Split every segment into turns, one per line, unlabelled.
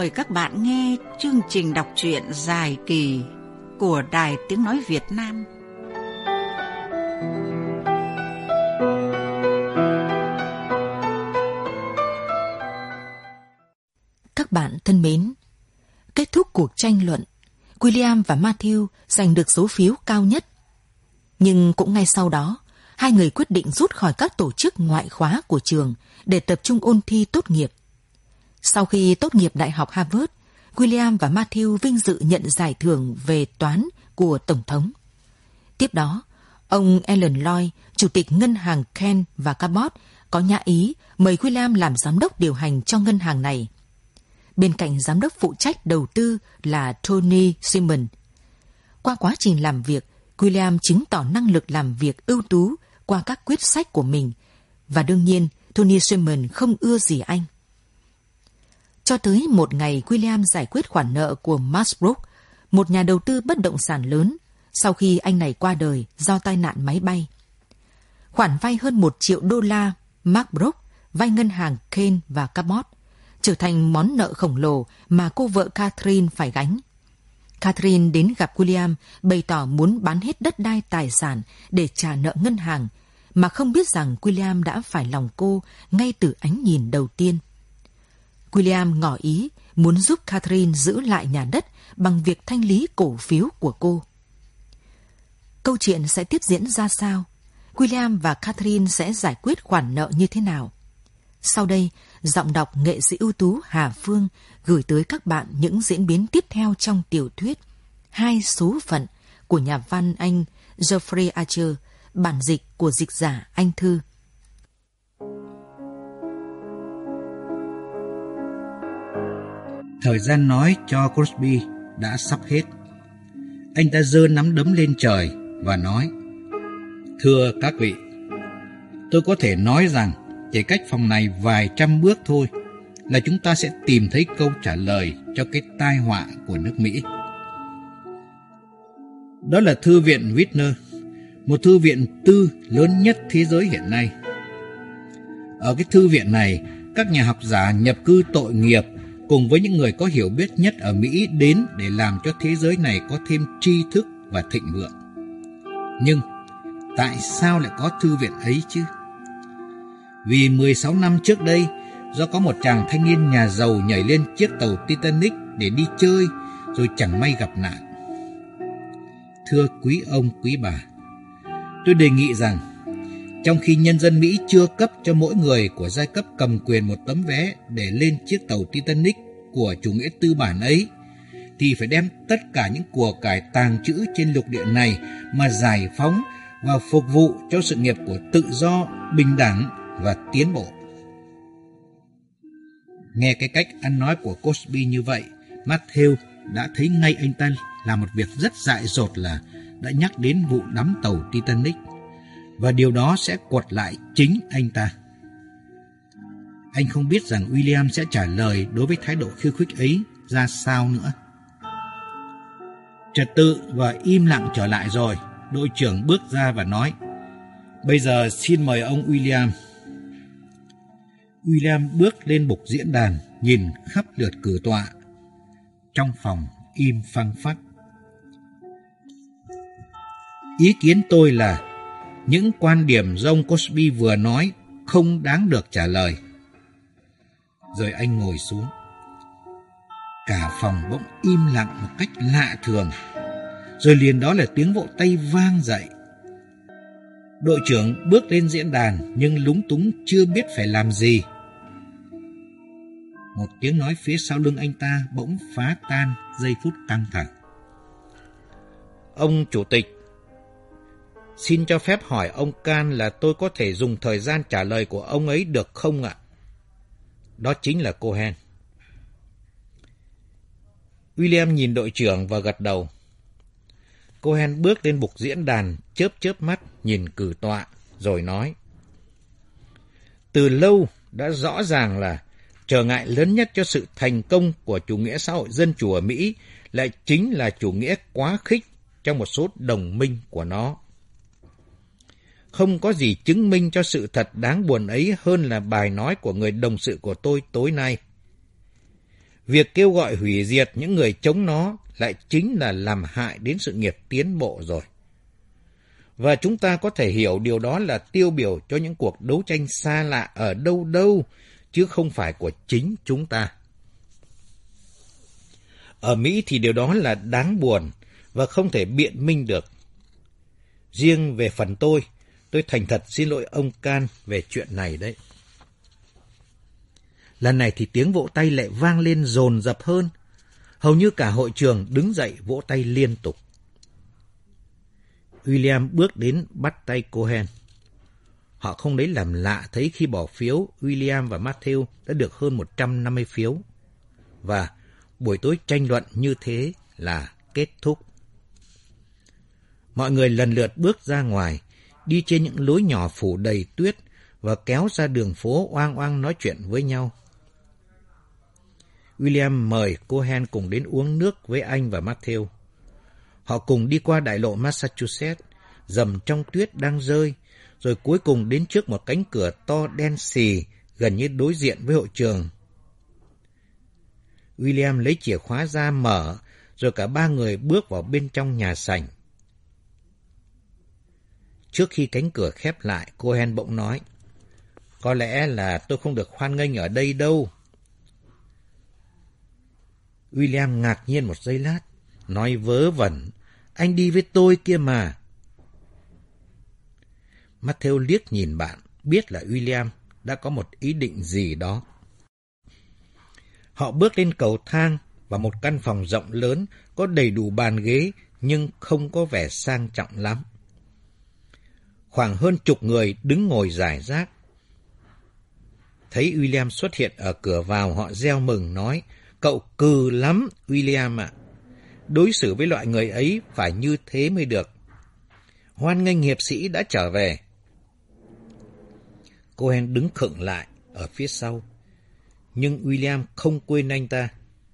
mời các bạn nghe chương trình đọc truyện dài kỳ của Đài Tiếng Nói Việt Nam.
Các bạn thân mến, kết thúc cuộc tranh luận, William và Matthew giành được số phiếu cao nhất. Nhưng cũng ngay sau đó, hai người quyết định rút khỏi các tổ chức ngoại khóa của trường để tập trung ôn thi tốt nghiệp. Sau khi tốt nghiệp Đại học Harvard, William và Matthew vinh dự nhận giải thưởng về toán của Tổng thống. Tiếp đó, ông Alan Lloyd, Chủ tịch Ngân hàng Kent và Cabot, có nhã ý mời William làm giám đốc điều hành cho ngân hàng này. Bên cạnh giám đốc phụ trách đầu tư là Tony Simon. Qua quá trình làm việc, William chứng tỏ năng lực làm việc ưu tú qua các quyết sách của mình, và đương nhiên Tony Simon không ưa gì anh. Cho tới một ngày William giải quyết khoản nợ của Max Brooks, một nhà đầu tư bất động sản lớn, sau khi anh này qua đời do tai nạn máy bay. Khoản vay hơn 1 triệu đô la Max Brooks vay ngân hàng Kent và Cabot trở thành món nợ khổng lồ mà cô vợ Catherine phải gánh. Catherine đến gặp William bày tỏ muốn bán hết đất đai tài sản để trả nợ ngân hàng, mà không biết rằng William đã phải lòng cô ngay từ ánh nhìn đầu tiên. William ngỏ ý muốn giúp Catherine giữ lại nhà đất bằng việc thanh lý cổ phiếu của cô. Câu chuyện sẽ tiếp diễn ra sao? William và Catherine sẽ giải quyết khoản nợ như thế nào? Sau đây, giọng đọc nghệ sĩ ưu tú Hà Phương gửi tới các bạn những diễn biến tiếp theo trong tiểu thuyết Hai số phận của nhà văn Anh Geoffrey Archer, bản dịch của dịch giả Anh Thư.
Thời gian nói cho Crosby đã sắp hết. Anh ta giơ nắm đấm lên trời và nói: "Thưa các vị, tôi có thể nói rằng chỉ cách phòng này vài trăm bước thôi là chúng ta sẽ tìm thấy câu trả lời cho cái tai họa của nước Mỹ. Đó là Thư viện Whitner, một thư viện tư lớn nhất thế giới hiện nay. Ở cái thư viện này, các nhà học giả nhập cư tội nghiệp cùng với những người có hiểu biết nhất ở Mỹ đến để làm cho thế giới này có thêm tri thức và thịnh vượng. Nhưng tại sao lại có thư viện ấy chứ? Vì 16 năm trước đây, do có một chàng thanh niên nhà giàu nhảy lên chiếc tàu Titanic để đi chơi, rồi chẳng may gặp nạn. Thưa quý ông, quý bà, tôi đề nghị rằng, trong khi nhân dân Mỹ chưa cấp cho mỗi người của giai cấp cầm quyền một tấm vé để lên chiếc tàu Titanic của chủ nghĩa tư bản ấy, thì phải đem tất cả những của cải tàng trữ trên lục địa này mà giải phóng và phục vụ cho sự nghiệp của tự do, bình đẳng và tiến bộ." Nghe cái cách ăn nói của Crosby như vậy, Matthew đã thấy ngay anh ta làm một việc rất dại dột là đã nhắc đến vụ đắm tàu Titanic, và điều đó sẽ quật lại chính anh ta. Anh không biết rằng William sẽ trả lời đối với thái độ khiêu khích ấy ra sao nữa. Trật tự và im lặng trở lại rồi, đội trưởng bước ra và nói: "Bây giờ xin mời ông William." William bước lên bục diễn đàn, nhìn khắp lượt cử tọa. Trong phòng im phăng phắc. "Ý kiến tôi là những quan điểm do ông Crosby vừa nói không đáng được trả lời." Rồi anh ngồi xuống. Cả phòng bỗng im lặng một cách lạ thường. Rồi liền đó là tiếng vỗ tay vang dậy. Đội trưởng bước lên diễn đàn nhưng lúng túng chưa biết phải làm gì. Một tiếng nói phía sau lưng anh ta bỗng phá tan giây phút căng thẳng. "Ông chủ tịch, xin cho phép hỏi ông Can là tôi có thể dùng thời gian trả lời của ông ấy được không ạ?" Đó chính là Cohen. William nhìn đội trưởng và gật đầu. Cohen bước lên bục diễn đàn, chớp mắt nhìn cử tọa, rồi nói: "Từ lâu đã rõ ràng là trở ngại lớn nhất cho sự thành công của chủ nghĩa xã hội dân chủ ở Mỹ lại chính là chủ nghĩa quá khích trong một số đồng minh của nó. Không có gì chứng minh cho sự thật đáng buồn ấy hơn là bài nói của người đồng sự của tôi tối nay. Việc kêu gọi hủy diệt những người chống nó lại chính là làm hại đến sự nghiệp tiến bộ rồi. Và chúng ta có thể hiểu điều đó là tiêu biểu cho những cuộc đấu tranh xa lạ ở đâu đâu, chứ không phải của chính chúng ta. Ở Mỹ thì điều đó là đáng buồn và không thể biện minh được. Riêng về phần tôi thành thật xin lỗi ông Can về chuyện này đấy. Lần này thì tiếng vỗ tay lại vang lên dồn dập hơn. Hầu như cả hội trường đứng dậy vỗ tay liên tục. William bước đến bắt tay Cohen. Họ không lấy làm lạ thấy khi bỏ phiếu, William và Matthew đã được hơn 150 phiếu. Và buổi tối tranh luận như thế là kết thúc. Mọi người lần lượt bước ra ngoài, đi trên những lối nhỏ phủ đầy tuyết và kéo ra đường phố oang oang nói chuyện với nhau. William mời Cohen cùng đến uống nước với anh và Matthew. Họ cùng đi qua đại lộ Massachusetts, dầm trong tuyết đang rơi, rồi cuối cùng đến trước một cánh cửa to đen xì, gần như đối diện với hội trường. William lấy chìa khóa ra mở, rồi cả ba người bước vào bên trong nhà sảnh. Trước khi cánh cửa khép lại, Cohen bỗng nói, có lẽ là tôi không được hoan nghênh ở đây đâu. William ngạc nhiên một giây lát, nói vớ vẩn, anh đi với tôi kia mà. Matthew liếc nhìn bạn, biết là William đã có một ý định gì đó. Họ bước lên cầu thang vào một căn phòng rộng lớn, có đầy đủ bàn ghế nhưng không có vẻ sang trọng lắm. Khoảng hơn chục người đứng ngồi rải rác. Thấy William xuất hiện ở cửa vào, họ reo mừng nói, cậu cừ lắm, William ạ. Đối xử với loại người ấy phải như thế mới được. Hoan nghênh hiệp sĩ đã trở về. Cohen đứng khựng lại ở phía sau, nhưng William không quên anh ta.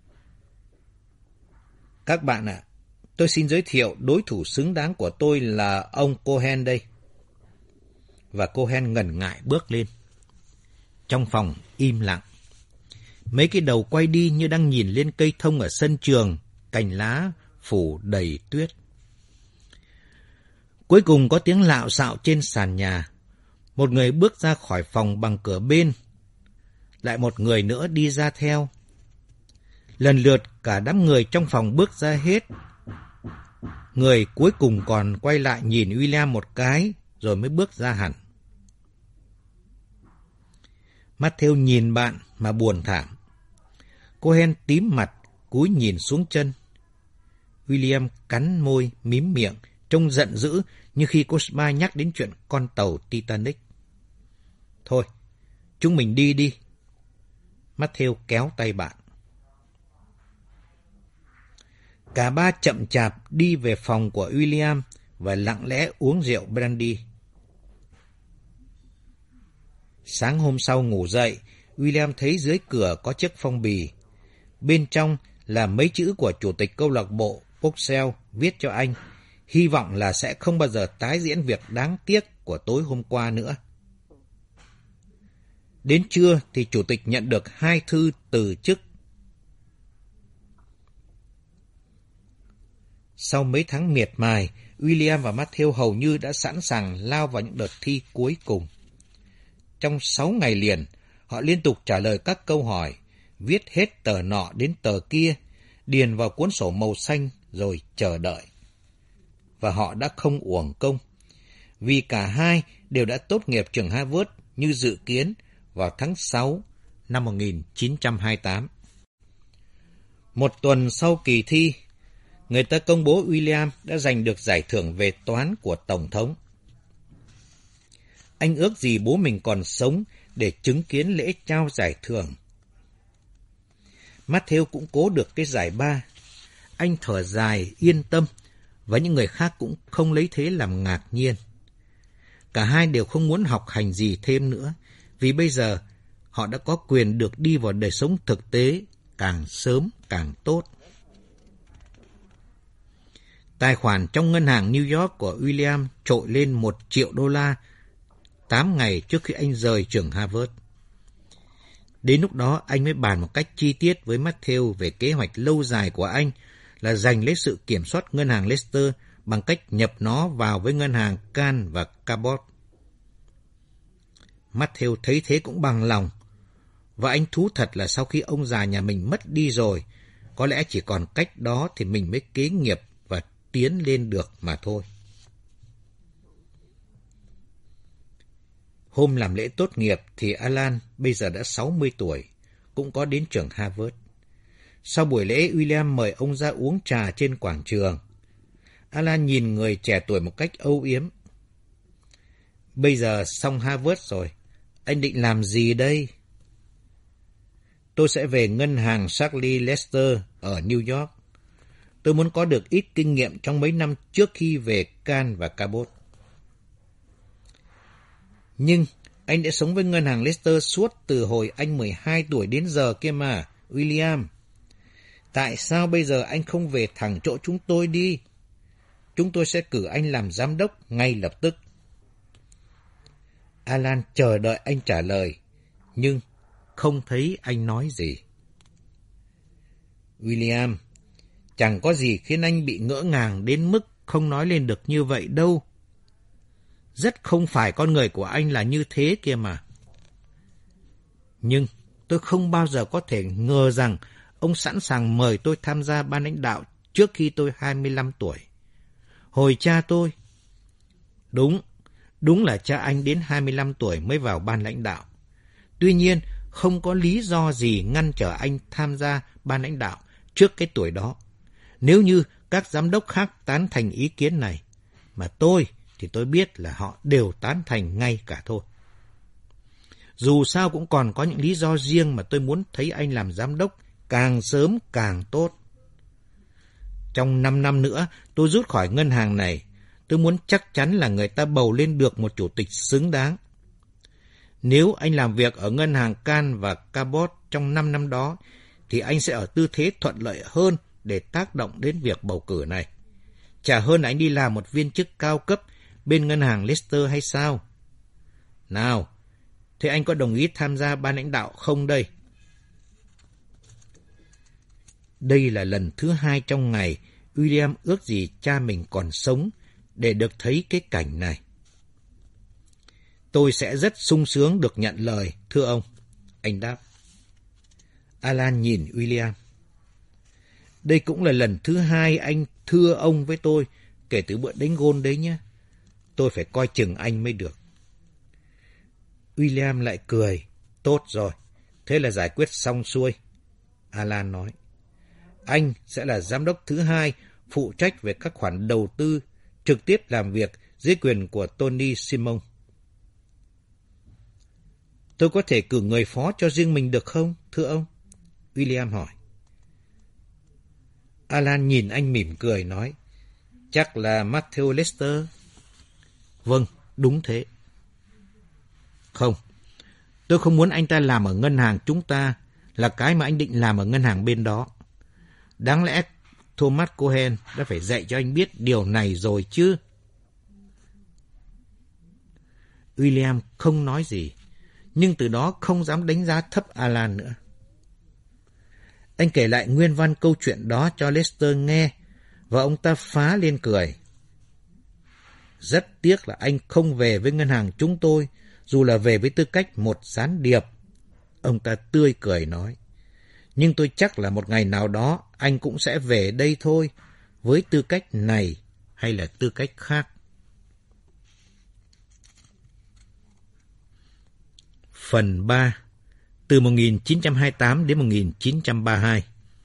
Các bạn ạ, tôi xin giới thiệu đối thủ xứng đáng của tôi là ông Cohen đây. Và Cohen ngần ngại bước lên. Trong phòng im lặng. Mấy cái đầu quay đi như đang nhìn lên cây thông ở sân trường, cành lá phủ đầy tuyết. Cuối cùng có tiếng lạo xạo trên sàn nhà. Một người bước ra khỏi phòng bằng cửa bên. Lại một người nữa đi ra theo. Lần lượt cả đám người trong phòng bước ra hết. Người cuối cùng còn quay lại nhìn William một cái, rồi mới bước ra hẳn. Matthew nhìn bạn mà buồn thảm. Cohen tím mặt, cúi nhìn xuống chân. William cắn môi, mím miệng, trông giận dữ như khi Cosma nhắc đến chuyện con tàu Titanic. Thôi, chúng mình đi đi. Matthew kéo tay bạn. Cả ba chậm chạp đi về phòng của William và lặng lẽ uống rượu brandy. Sáng hôm sau ngủ dậy, William thấy dưới cửa có chiếc phong bì. Bên trong là mấy chữ của chủ tịch câu lạc bộ Boxell viết cho anh, hy vọng là sẽ không bao giờ tái diễn việc đáng tiếc của tối hôm qua nữa. Đến trưa thì chủ tịch nhận được 2 thư từ chức. Sau mấy tháng miệt mài, William và Matthew hầu như đã sẵn sàng lao vào những đợt thi cuối cùng. Trong 6 ngày liền, họ liên tục trả lời các câu hỏi, viết hết tờ nọ đến tờ kia, điền vào cuốn sổ màu xanh rồi chờ đợi. Và họ đã không uổng công, vì cả hai đều đã tốt nghiệp trường Harvard như dự kiến vào tháng 6 năm 1928. Một tuần sau kỳ thi, người ta công bố William đã giành được giải thưởng về toán của Tổng thống. Anh ước gì bố mình còn sống để chứng kiến lễ trao giải thưởng. Matthew cũng cố được cái giải 3. Anh thở dài, yên tâm, và những người khác cũng không lấy thế làm ngạc nhiên. Cả hai đều không muốn học hành gì thêm nữa, vì bây giờ họ đã có quyền được đi vào đời sống thực tế, càng sớm càng tốt. Tài khoản trong ngân hàng New York của William trội lên $1 triệu 8 ngày trước khi anh rời trường Harvard. Đến lúc đó anh mới bàn một cách chi tiết với Matthew về kế hoạch lâu dài của anh là giành lấy sự kiểm soát ngân hàng Leicester bằng cách nhập nó vào với ngân hàng Can và Cabot. Matthew thấy thế cũng bằng lòng, và anh thú thật là sau khi ông già nhà mình mất đi rồi, có lẽ chỉ còn cách đó thì mình mới kế nghiệp và tiến lên được mà thôi. Hôm làm lễ tốt nghiệp thì Alan bây giờ đã 60 tuổi, cũng có đến trường Harvard. Sau buổi lễ, William mời ông ra uống trà trên quảng trường. Alan nhìn người trẻ tuổi một cách âu yếm. Bây giờ xong Harvard rồi, anh định làm gì đây? Tôi sẽ về ngân hàng Charlie Lester ở New York. Tôi muốn có được ít kinh nghiệm trong mấy năm trước khi về Can và Cabot. Nhưng anh đã sống với ngân hàng Leicester suốt từ hồi anh 12 tuổi đến giờ kia mà, William. Tại sao bây giờ anh không về thẳng chỗ chúng tôi đi? Chúng tôi sẽ cử anh làm giám đốc ngay lập tức. Alan chờ đợi anh trả lời, nhưng không thấy anh nói gì. William, chẳng có gì khiến anh bị ngỡ ngàng đến mức không nói lên được như vậy đâu. Rất không phải con người của anh là như thế kia mà. Nhưng tôi không bao giờ có thể ngờ rằng ông sẵn sàng mời tôi tham gia ban lãnh đạo trước khi tôi 25 tuổi. Hồi cha tôi... Đúng là cha anh đến 25 tuổi mới vào ban lãnh đạo. Tuy nhiên, không có lý do gì ngăn trở anh tham gia ban lãnh đạo trước cái tuổi đó. Nếu như các giám đốc khác tán thành ý kiến này, mà tôi thì tôi biết là họ đều tán thành ngay cả thôi. Dù sao cũng còn có những lý do riêng mà tôi muốn thấy anh làm giám đốc càng sớm càng tốt. Trong 5 năm nữa, tôi rút khỏi ngân hàng này. Tôi muốn chắc chắn là người ta bầu lên được một chủ tịch xứng đáng. Nếu anh làm việc ở ngân hàng Can và Cabot trong 5 năm đó, thì anh sẽ ở tư thế thuận lợi hơn để tác động đến việc bầu cử này. Chả hơn anh đi làm một viên chức cao cấp bên ngân hàng Leicester hay sao? Nào, thế anh có đồng ý tham gia ban lãnh đạo không đây? Đây là lần thứ 2 trong ngày William ước gì cha mình còn sống để được thấy cái cảnh này. Tôi sẽ rất sung sướng được nhận lời, thưa ông, anh đáp. Alan nhìn William. Đây cũng là lần thứ 2 anh thưa ông với tôi kể từ bữa đánh gôn đấy nhé. Tôi phải coi chừng anh mới được. William lại cười. Tốt rồi, thế là giải quyết xong xuôi. Alan nói. Anh sẽ là giám đốc thứ 2 phụ trách về các khoản đầu tư, trực tiếp làm việc dưới quyền của Tony Simon. Tôi có thể cử người phó cho riêng mình được không, thưa ông? William hỏi. Alan nhìn anh mỉm cười nói. Chắc là Matthew Lester. Vâng, đúng thế. Không, tôi không muốn anh ta làm ở ngân hàng chúng ta là cái mà anh định làm ở ngân hàng bên đó. Đáng lẽ Thomas Cohen đã phải dạy cho anh biết điều này rồi chứ. William không nói gì, nhưng từ đó không dám đánh giá thấp Alan nữa. Anh kể lại nguyên văn câu chuyện đó cho Lester nghe, và ông ta phá lên cười. Rất tiếc là anh không về với ngân hàng chúng tôi, dù là về với tư cách một gián điệp. Ông ta tươi cười nói. Nhưng tôi chắc là một ngày nào đó anh cũng sẽ về đây thôi, với tư cách này hay là tư cách khác. Phần 3. Từ 1928 đến 1932.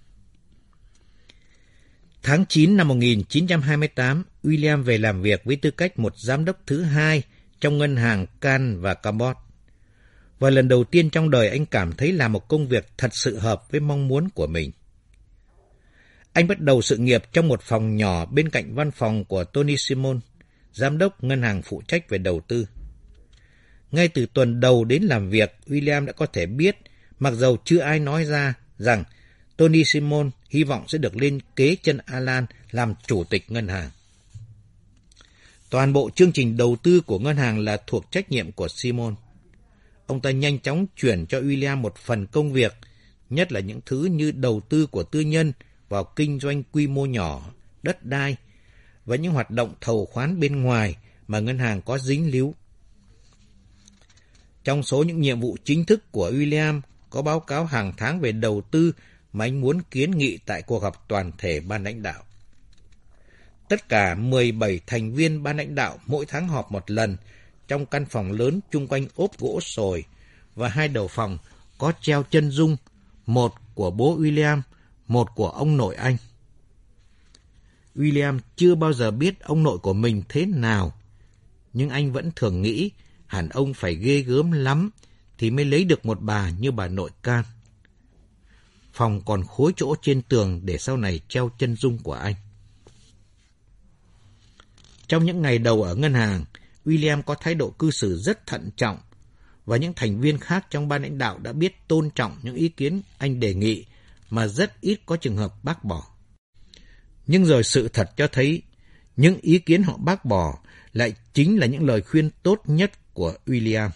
Tháng 9 năm 1928, William về làm việc với tư cách một giám đốc thứ 2 trong ngân hàng Can và Cabot. Và lần đầu tiên trong đời anh cảm thấy là một công việc thật sự hợp với mong muốn của mình. Anh bắt đầu sự nghiệp trong một phòng nhỏ bên cạnh văn phòng của Tony Simon, giám đốc ngân hàng phụ trách về đầu tư. Ngay từ tuần đầu đến làm việc, William đã có thể biết, mặc dầu chưa ai nói ra, rằng Tony Simon hy vọng sẽ được lên kế chân Alan làm chủ tịch ngân hàng. Toàn bộ chương trình đầu tư của ngân hàng là thuộc trách nhiệm của Simon. ông ta nhanh chóng chuyển cho William một phần công việc, nhất là những thứ như đầu tư của tư nhân vào kinh doanh quy mô nhỏ, đất đai và những hoạt động thầu khoán bên ngoài mà ngân hàng có dính líu. Trong số những nhiệm vụ chính thức của William có báo cáo hàng tháng về đầu tư mà anh muốn kiến nghị tại cuộc họp toàn thể ban lãnh đạo. Tất cả 17 thành viên ban lãnh đạo mỗi tháng họp một lần trong căn phòng lớn chung quanh ốp gỗ sồi và 2 đầu phòng có treo chân dung, một của bố William, một của ông nội anh. William chưa bao giờ biết ông nội của mình thế nào, nhưng anh vẫn thường nghĩ hẳn ông phải ghê gớm lắm thì mới lấy được một bà như bà nội Can. Phòng còn khối chỗ trên tường để sau này treo chân dung của anh. Trong những ngày đầu ở ngân hàng, William có thái độ cư xử rất thận trọng và những thành viên khác trong ban lãnh đạo đã biết tôn trọng những ý kiến anh đề nghị mà rất ít có trường hợp bác bỏ. Nhưng rồi sự thật cho thấy những ý kiến họ bác bỏ lại chính là những lời khuyên tốt nhất của William.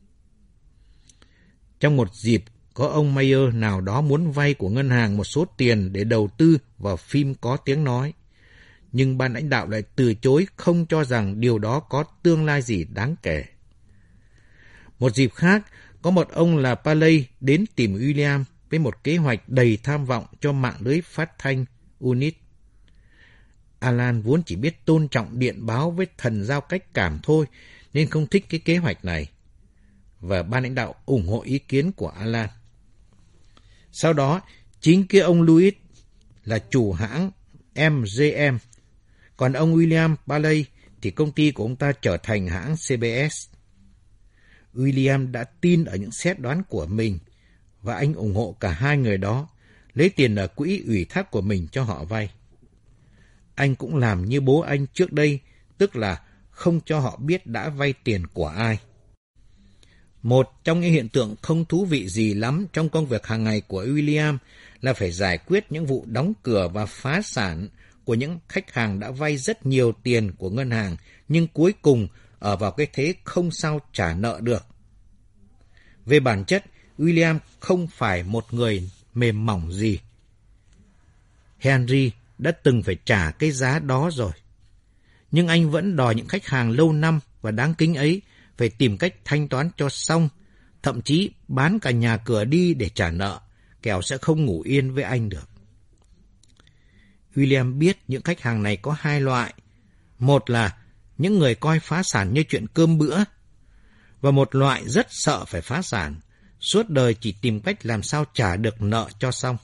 Trong một dịp, có ông Mayer nào đó muốn vay của ngân hàng một số tiền để đầu tư vào phim có tiếng nói, nhưng ban lãnh đạo lại từ chối, không cho rằng điều đó có tương lai gì đáng kể. Một dịp khác, có một ông là Paley đến tìm William với một kế hoạch đầy tham vọng cho mạng lưới phát thanh UNIT. Alan vốn chỉ biết tôn trọng điện báo với thần giao cách cảm thôi, nên không thích cái kế hoạch này, và ban lãnh đạo ủng hộ ý kiến của Alan. Sau đó, chính cái ông Louis là chủ hãng MGM, còn ông William Paley thì công ty của ông ta trở thành hãng CBS. William đã tin ở những xét đoán của mình, và anh ủng hộ cả hai người đó, lấy tiền ở quỹ ủy thác của mình cho họ vay. Anh cũng làm như bố anh trước đây, tức là không cho họ biết đã vay tiền của ai. Một trong những hiện tượng không thú vị gì lắm trong công việc hàng ngày của William là phải giải quyết những vụ đóng cửa và phá sản của những khách hàng đã vay rất nhiều tiền của ngân hàng, nhưng cuối cùng ở vào cái thế không sao trả nợ được. Về bản chất, William không phải một người mềm mỏng gì. Henry đã từng phải trả cái giá đó rồi. Nhưng anh vẫn đòi những khách hàng lâu năm và đáng kính ấy phải tìm cách thanh toán cho xong, thậm chí bán cả nhà cửa đi để trả nợ, kẻo sẽ không ngủ yên với anh được. William biết những khách hàng này có hai loại. Một là những người coi phá sản như chuyện cơm bữa, và một loại rất sợ phải phá sản, suốt đời chỉ tìm cách làm sao trả được nợ cho xong.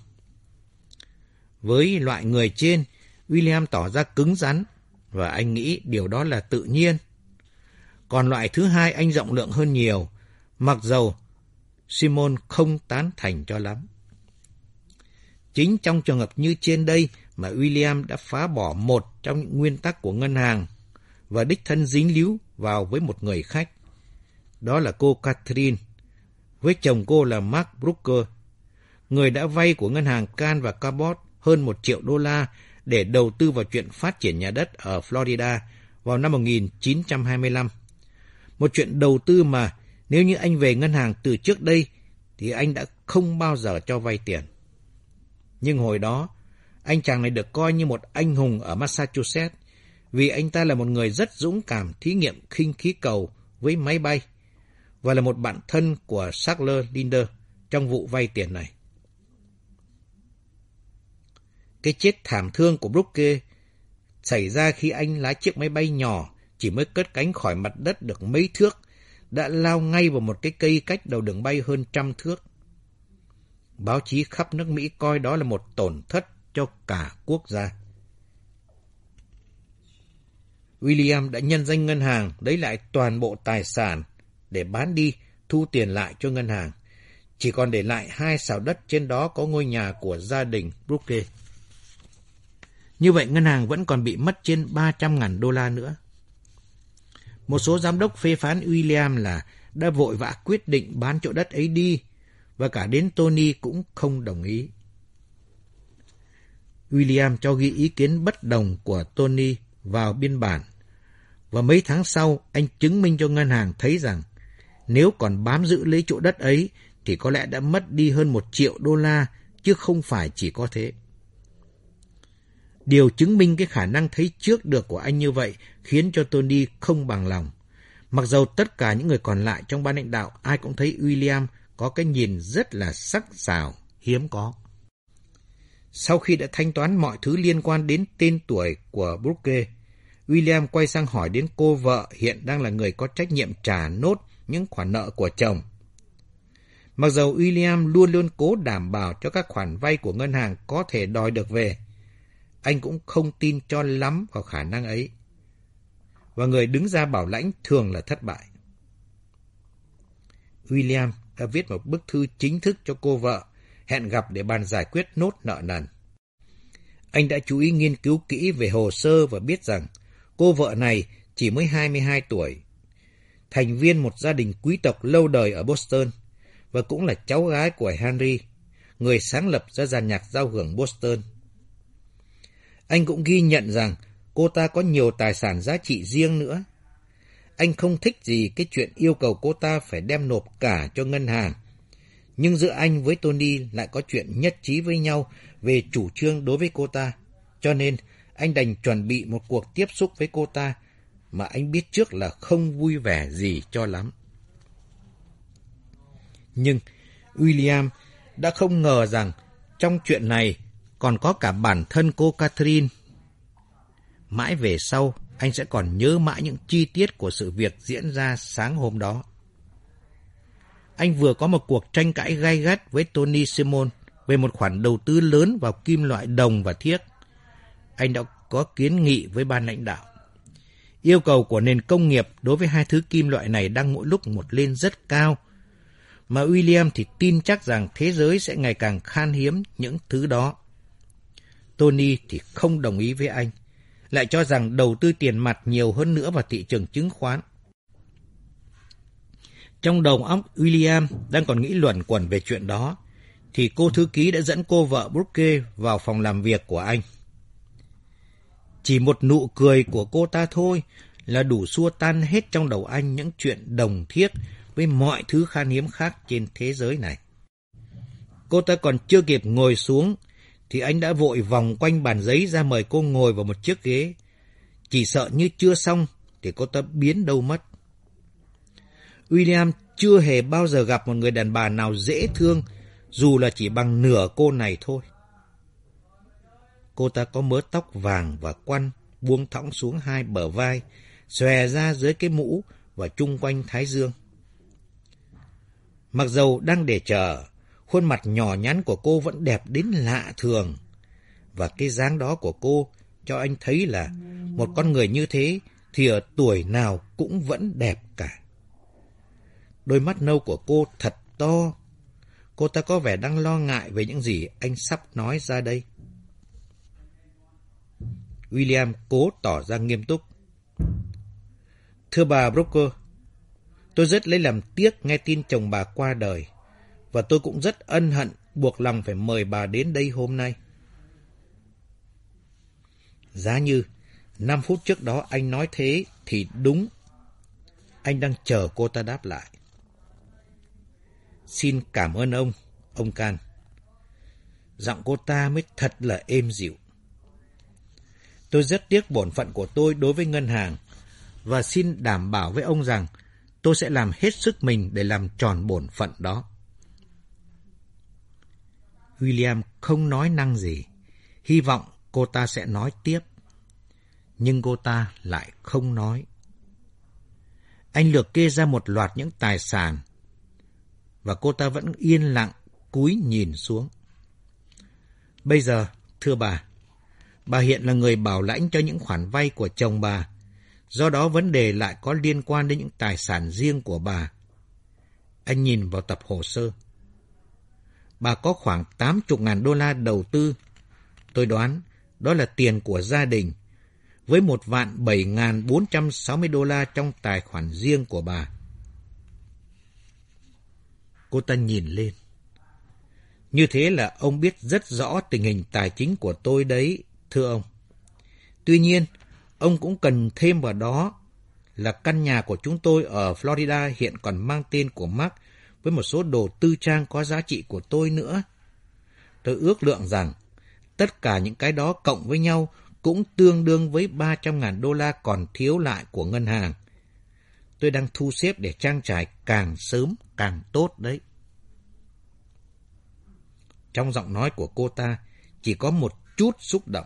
Với loại người trên, William tỏ ra cứng rắn, và anh nghĩ điều đó là tự nhiên. Còn loại thứ hai anh rộng lượng hơn nhiều, mặc dầu Simon không tán thành cho lắm. Chính trong trường hợp như trên đây mà William đã phá bỏ một trong những nguyên tắc của ngân hàng và đích thân dính líu vào với một người khách. Đó là cô Catherine, với chồng cô là Mark Brooker, người đã vay của ngân hàng Can và Cabot hơn $1 triệu để đầu tư vào chuyện phát triển nhà đất ở Florida vào năm 1925. Một chuyện đầu tư mà nếu như anh về ngân hàng từ trước đây thì anh đã không bao giờ cho vay tiền. Nhưng hồi đó, anh chàng này được coi như một anh hùng ở Massachusetts vì anh ta là một người rất dũng cảm thí nghiệm khinh khí cầu với máy bay và là một bạn thân của Sackler Linder trong vụ vay tiền này. Cái chết thảm thương của Brooke xảy ra khi anh lái chiếc máy bay nhỏ chỉ mới cất cánh khỏi mặt đất được mấy thước, đã lao ngay vào một cái cây cách đầu đường bay hơn 100 thước. Báo chí khắp nước Mỹ coi đó là một tổn thất cho cả quốc gia. William đã nhân danh ngân hàng lấy lại toàn bộ tài sản để bán đi, thu tiền lại cho ngân hàng. Chỉ còn để lại 2 sào đất, trên đó có ngôi nhà của gia đình Brooke. Như vậy ngân hàng vẫn còn bị mất trên $300,000 nữa. Một số giám đốc phê phán William là đã vội vã quyết định bán chỗ đất ấy đi, và cả đến Tony cũng không đồng ý. William cho ghi ý kiến bất đồng của Tony vào biên bản, và mấy tháng sau anh chứng minh cho ngân hàng thấy rằng Nếu còn bám giữ lấy chỗ đất ấy thì có lẽ đã mất đi hơn $1 triệu, chứ không phải chỉ có thế. Điều chứng minh cái khả năng thấy trước được của anh như vậy khiến cho Tony không bằng lòng. Mặc dầu tất cả những người còn lại trong ban lãnh đạo ai cũng thấy William có cái nhìn rất là sắc sảo, hiếm có. Sau khi đã thanh toán mọi thứ liên quan đến tên tuổi của Brooke, William quay sang hỏi đến cô vợ hiện đang là người có trách nhiệm trả nốt những khoản nợ của chồng. Mặc dầu William luôn luôn cố đảm bảo cho các khoản vay của ngân hàng có thể đòi được về, anh cũng không tin cho lắm vào khả năng ấy. Và người đứng ra bảo lãnh thường là thất bại. William đã viết một bức thư chính thức cho cô vợ, hẹn gặp để bàn giải quyết nốt nợ nần. Anh đã chú ý nghiên cứu kỹ về hồ sơ và biết rằng cô vợ này chỉ mới 22 tuổi, thành viên một gia đình quý tộc lâu đời ở Boston, và cũng là cháu gái của Henry, người sáng lập ra dàn nhạc giao hưởng Boston. Anh cũng ghi nhận rằng cô ta có nhiều tài sản giá trị riêng nữa. Anh không thích gì cái chuyện yêu cầu cô ta phải đem nộp cả cho ngân hàng, nhưng giữa anh với Tony lại có chuyện nhất trí với nhau về chủ trương đối với cô ta, cho nên anh đành chuẩn bị một cuộc tiếp xúc với cô ta mà anh biết trước là không vui vẻ gì cho lắm. Nhưng William đã không ngờ rằng trong chuyện này còn có cả bản thân cô Catherine. Mãi về sau, anh sẽ còn nhớ mãi những chi tiết của sự việc diễn ra sáng hôm đó. Anh vừa có một cuộc tranh cãi gay gắt với Tony Simon về một khoản đầu tư lớn vào kim loại đồng và thiếc. Anh đã có kiến nghị với ban lãnh đạo. Yêu cầu của nền công nghiệp đối với hai thứ kim loại này đang mỗi lúc một lên rất cao, mà William thì tin chắc rằng thế giới sẽ ngày càng khan hiếm những thứ đó. Tony thì không đồng ý với anh, lại cho rằng đầu tư tiền mặt nhiều hơn nữa vào thị trường chứng khoán. Trong đầu óc William đang còn nghĩ luẩn quẩn về chuyện đó, thì cô thư ký đã dẫn cô vợ Brooke vào phòng làm việc của anh. Chỉ một nụ cười của cô ta thôi là đủ xua tan hết trong đầu anh những chuyện đồng thiết với mọi thứ khan hiếm khác trên thế giới này. Cô ta còn chưa kịp ngồi xuống thì anh đã vội vòng quanh bàn giấy ra mời cô ngồi vào một chiếc ghế. Chỉ sợ như chưa xong thì cô ta biến đâu mất. William chưa hề bao giờ gặp một người đàn bà nào dễ thương, dù là chỉ bằng nửa cô này thôi. Cô ta có mớ tóc vàng và quăn buông thõng xuống hai bờ vai, xòe ra dưới cái mũ và chung quanh thái dương. Mặc dầu đang để chờ, khuôn mặt nhỏ nhắn của cô vẫn đẹp đến lạ thường. Và cái dáng đó của cô cho anh thấy là một con người như thế thì ở tuổi nào cũng vẫn đẹp cả. Đôi mắt nâu của cô thật to. Cô ta có vẻ đang lo ngại về những gì anh sắp nói ra đây. William cố tỏ ra nghiêm túc. Thưa bà Brooke, tôi rất lấy làm tiếc nghe tin chồng bà qua đời, và tôi cũng rất ân hận buộc lòng phải mời bà đến đây hôm nay. Giá như 5 phút trước đó anh nói thế thì đúng. Anh đang chờ cô ta đáp lại. Xin cảm ơn ông Can. Giọng cô ta mới thật là êm dịu. Tôi rất tiếc bổn phận của tôi đối với ngân hàng, và xin đảm bảo với ông rằng tôi sẽ làm hết sức mình để làm tròn bổn phận đó. William không nói năng gì, hy vọng cô ta sẽ nói tiếp. Nhưng cô ta lại không nói. Anh liệt kê ra một loạt những tài sản, và cô ta vẫn yên lặng cúi nhìn xuống. Bây giờ, thưa bà hiện là người bảo lãnh cho những khoản vay của chồng bà, do đó vấn đề lại có liên quan đến những tài sản riêng của bà. Anh nhìn vào tập hồ sơ. Bà có khoảng $80,000 đầu tư. Tôi đoán đó là tiền của gia đình, với $1,760 trong tài khoản riêng của bà. Cô ta nhìn lên. Như thế là ông biết rất rõ tình hình tài chính của tôi đấy, thưa ông. Tuy nhiên, ông cũng cần thêm vào đó là căn nhà của chúng tôi ở Florida hiện còn mang tên của Mark với một số đồ tư trang có giá trị của tôi nữa. Tôi ước lượng rằng tất cả những cái đó cộng với nhau cũng tương đương với $300,000 còn thiếu lại của ngân hàng. Tôi đang thu xếp để trang trải càng sớm càng tốt đấy. Trong giọng nói của cô ta chỉ có một chút xúc động.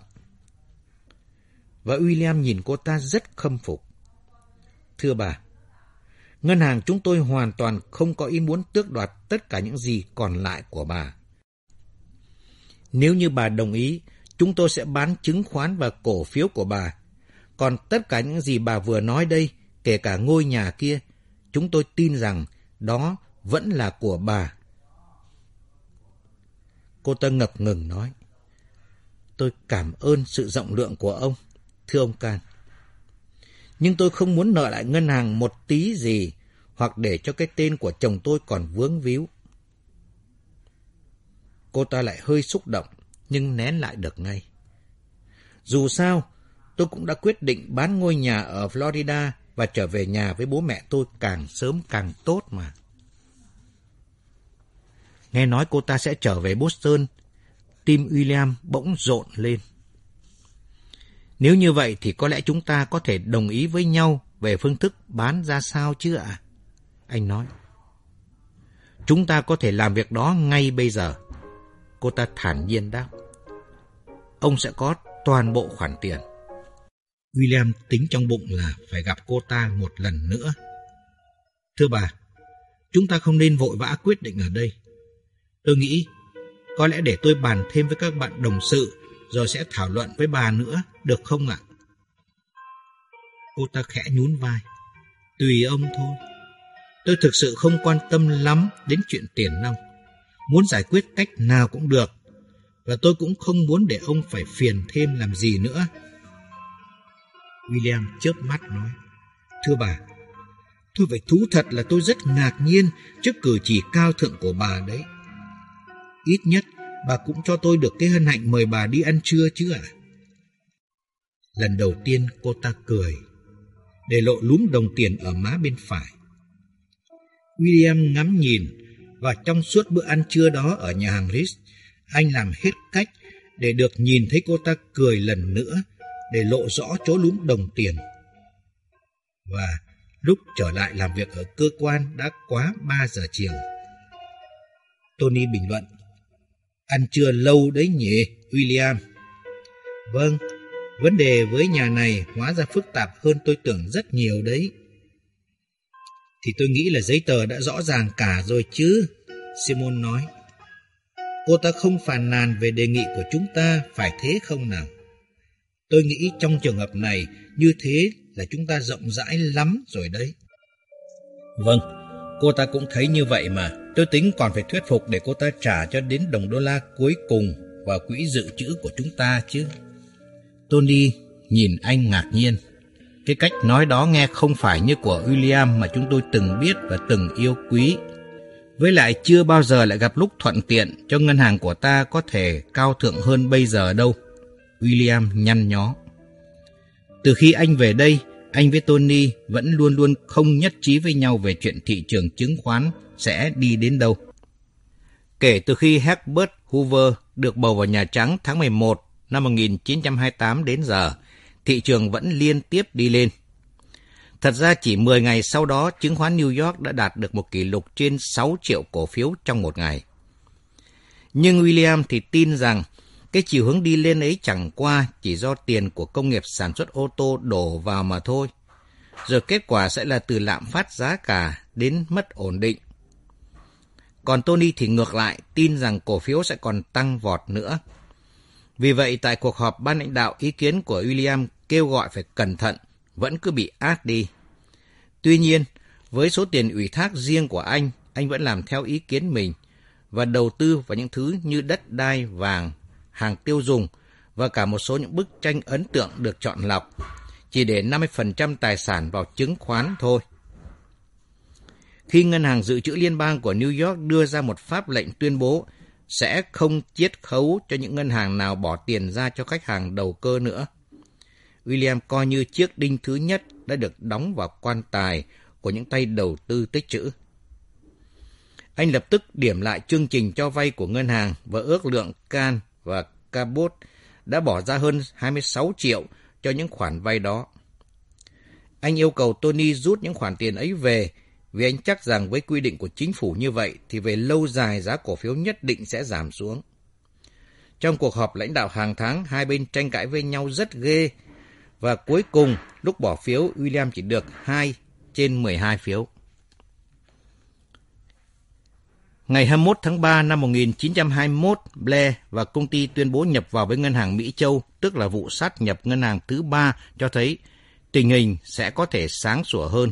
Và William nhìn cô ta rất khâm phục. Thưa bà, ngân hàng chúng tôi hoàn toàn không có ý muốn tước đoạt tất cả những gì còn lại của bà. Nếu như bà đồng ý, chúng tôi sẽ bán chứng khoán và cổ phiếu của bà. Còn tất cả những gì bà vừa nói đây, kể cả ngôi nhà kia, chúng tôi tin rằng đó vẫn là của bà. Cô ta ngập ngừng nói, tôi cảm ơn sự rộng lượng của ông, thưa ông Can. Nhưng tôi không muốn nợ lại ngân hàng một tí gì, hoặc để cho cái tên của chồng tôi còn vướng víu. Cô ta lại hơi xúc động, nhưng nén lại được ngay. Dù sao, tôi cũng đã quyết định bán ngôi nhà ở Florida và trở về nhà với bố mẹ tôi càng sớm càng tốt mà. Nghe nói cô ta sẽ trở về Boston, tim William bỗng rộn lên. Nếu như vậy thì có lẽ chúng ta có thể đồng ý với nhau về phương thức bán ra sao chứ ạ? Anh nói. Chúng ta có thể làm việc đó ngay bây giờ. Cô ta thản nhiên đáp. Ông sẽ có toàn bộ khoản tiền. William tính trong bụng là phải gặp cô ta một lần nữa. Thưa bà, chúng ta không nên vội vã quyết định ở đây. Tôi nghĩ có lẽ để tôi bàn thêm với các bạn đồng sự rồi sẽ thảo luận với bà nữa, được không ạ? Cô ta khẽ nhún vai. Tùy ông thôi. Tôi thực sự không quan tâm lắm đến chuyện tiền nong. Muốn giải quyết cách nào cũng được. Và tôi cũng không muốn để ông phải phiền thêm làm gì nữa. William chớp mắt nói. Thưa bà, tôi phải thú thật là tôi rất ngạc nhiên trước cử chỉ cao thượng của bà đấy. Ít nhất bà cũng cho tôi được cái hân hạnh mời bà đi ăn trưa chứ ạ? Lần đầu tiên cô ta cười, để lộ lúm đồng tiền ở má bên phải. William ngắm nhìn, và trong suốt bữa ăn trưa đó ở nhà hàng Ritz, anh làm hết cách để được nhìn thấy cô ta cười lần nữa, để lộ rõ chỗ lúm đồng tiền. Và lúc trở lại làm việc ở cơ quan đã quá 3 giờ chiều. Tony bình luận. Ăn trưa lâu đấy nhỉ, William? Vâng, vấn đề với nhà này hóa ra phức tạp hơn tôi tưởng rất nhiều đấy. Thì tôi nghĩ là giấy tờ đã rõ ràng cả rồi chứ, Simon nói. Cô ta không phàn nàn về đề nghị của chúng ta, phải thế không nào? Tôi nghĩ trong trường hợp này như thế là chúng ta rộng rãi lắm rồi đấy. Vâng, cô ta cũng thấy như vậy mà. Tôi tính còn phải thuyết phục để cô ta trả cho đến đồng đô la cuối cùng vào quỹ dự trữ của chúng ta chứ. Tony nhìn anh ngạc nhiên. Cái cách nói đó nghe không phải như của William mà chúng tôi từng biết và từng yêu quý. Với lại chưa bao giờ lại gặp lúc thuận tiện cho ngân hàng của ta có thể cao thượng hơn bây giờ đâu. William nhăn nhó. Từ khi anh về đây, anh với Tony vẫn luôn luôn không nhất trí với nhau về chuyện thị trường chứng khoán sẽ đi đến đâu. Kể từ khi Herbert Hoover được bầu vào Nhà Trắng tháng 11 năm 1928 đến giờ, thị trường vẫn liên tiếp đi lên. Thật ra chỉ 10 ngày sau đó, chứng khoán New York đã đạt được một kỷ lục trên 6 triệu cổ phiếu trong một ngày. Nhưng William thì tin rằng cái chiều hướng đi lên ấy chẳng qua chỉ do tiền của công nghiệp sản xuất ô tô đổ vào mà thôi. Rồi kết quả sẽ là từ lạm phát giá cả đến mất ổn định. Còn Tony thì ngược lại, tin rằng cổ phiếu sẽ còn tăng vọt nữa. Vì vậy, tại cuộc họp ban lãnh đạo, ý kiến của William kêu gọi phải cẩn thận, vẫn cứ bị át đi. Tuy nhiên, với số tiền ủy thác riêng của anh vẫn làm theo ý kiến mình và đầu tư vào những thứ như đất đai, vàng, hàng tiêu dùng và cả một số những bức tranh ấn tượng được chọn lọc, chỉ để 50% tài sản vào chứng khoán thôi. Khi Ngân hàng Dự trữ Liên bang của New York đưa ra một pháp lệnh tuyên bố sẽ không chiết khấu cho những ngân hàng nào bỏ tiền ra cho khách hàng đầu cơ nữa, William coi như chiếc đinh thứ nhất đã được đóng vào quan tài của những tay đầu tư tích trữ. Anh lập tức điểm lại chương trình cho vay của ngân hàng và ước lượng Can và Cabot đã bỏ ra hơn 26 triệu cho những khoản vay đó. Anh yêu cầu Tony rút những khoản tiền ấy về vì anh chắc rằng với quy định của chính phủ như vậy thì về lâu dài giá cổ phiếu nhất định sẽ giảm xuống. Trong cuộc họp lãnh đạo hàng tháng, hai bên tranh cãi với nhau rất ghê và cuối cùng lúc bỏ phiếu, William chỉ được 2 trên 12 phiếu. Ngày 21 tháng 3 năm 1921, Blair và công ty tuyên bố nhập vào với ngân hàng Mỹ Châu, tức là vụ sát nhập ngân hàng thứ 3 cho thấy tình hình sẽ có thể sáng sủa hơn.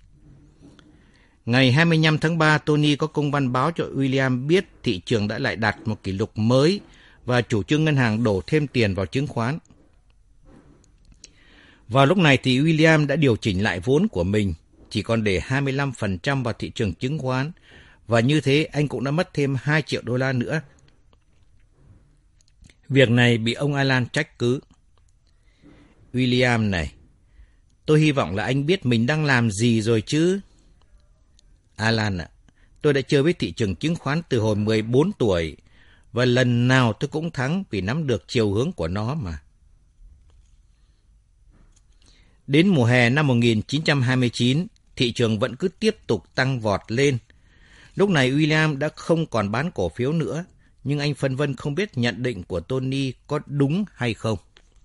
Ngày 25 tháng 3, Tony có công văn báo cho William biết thị trường đã lại đạt một kỷ lục mới và chủ trương ngân hàng đổ thêm tiền vào chứng khoán. Vào lúc này thì William đã điều chỉnh lại vốn của mình, chỉ còn để 25% vào thị trường chứng khoán, và như thế anh cũng đã mất thêm 2 triệu đô la nữa. Việc này bị ông Alan trách cứ. William này, tôi hy vọng là anh biết mình đang làm gì rồi chứ. Alan ạ, tôi đã chơi với thị trường chứng khoán từ hồi 14 tuổi, và lần nào tôi cũng thắng vì nắm được chiều hướng của nó mà. Đến mùa hè năm 1929, thị trường vẫn cứ tiếp tục tăng vọt lên. Lúc này William đã không còn bán cổ phiếu nữa, nhưng anh phân vân không biết nhận định của Tony có đúng hay không.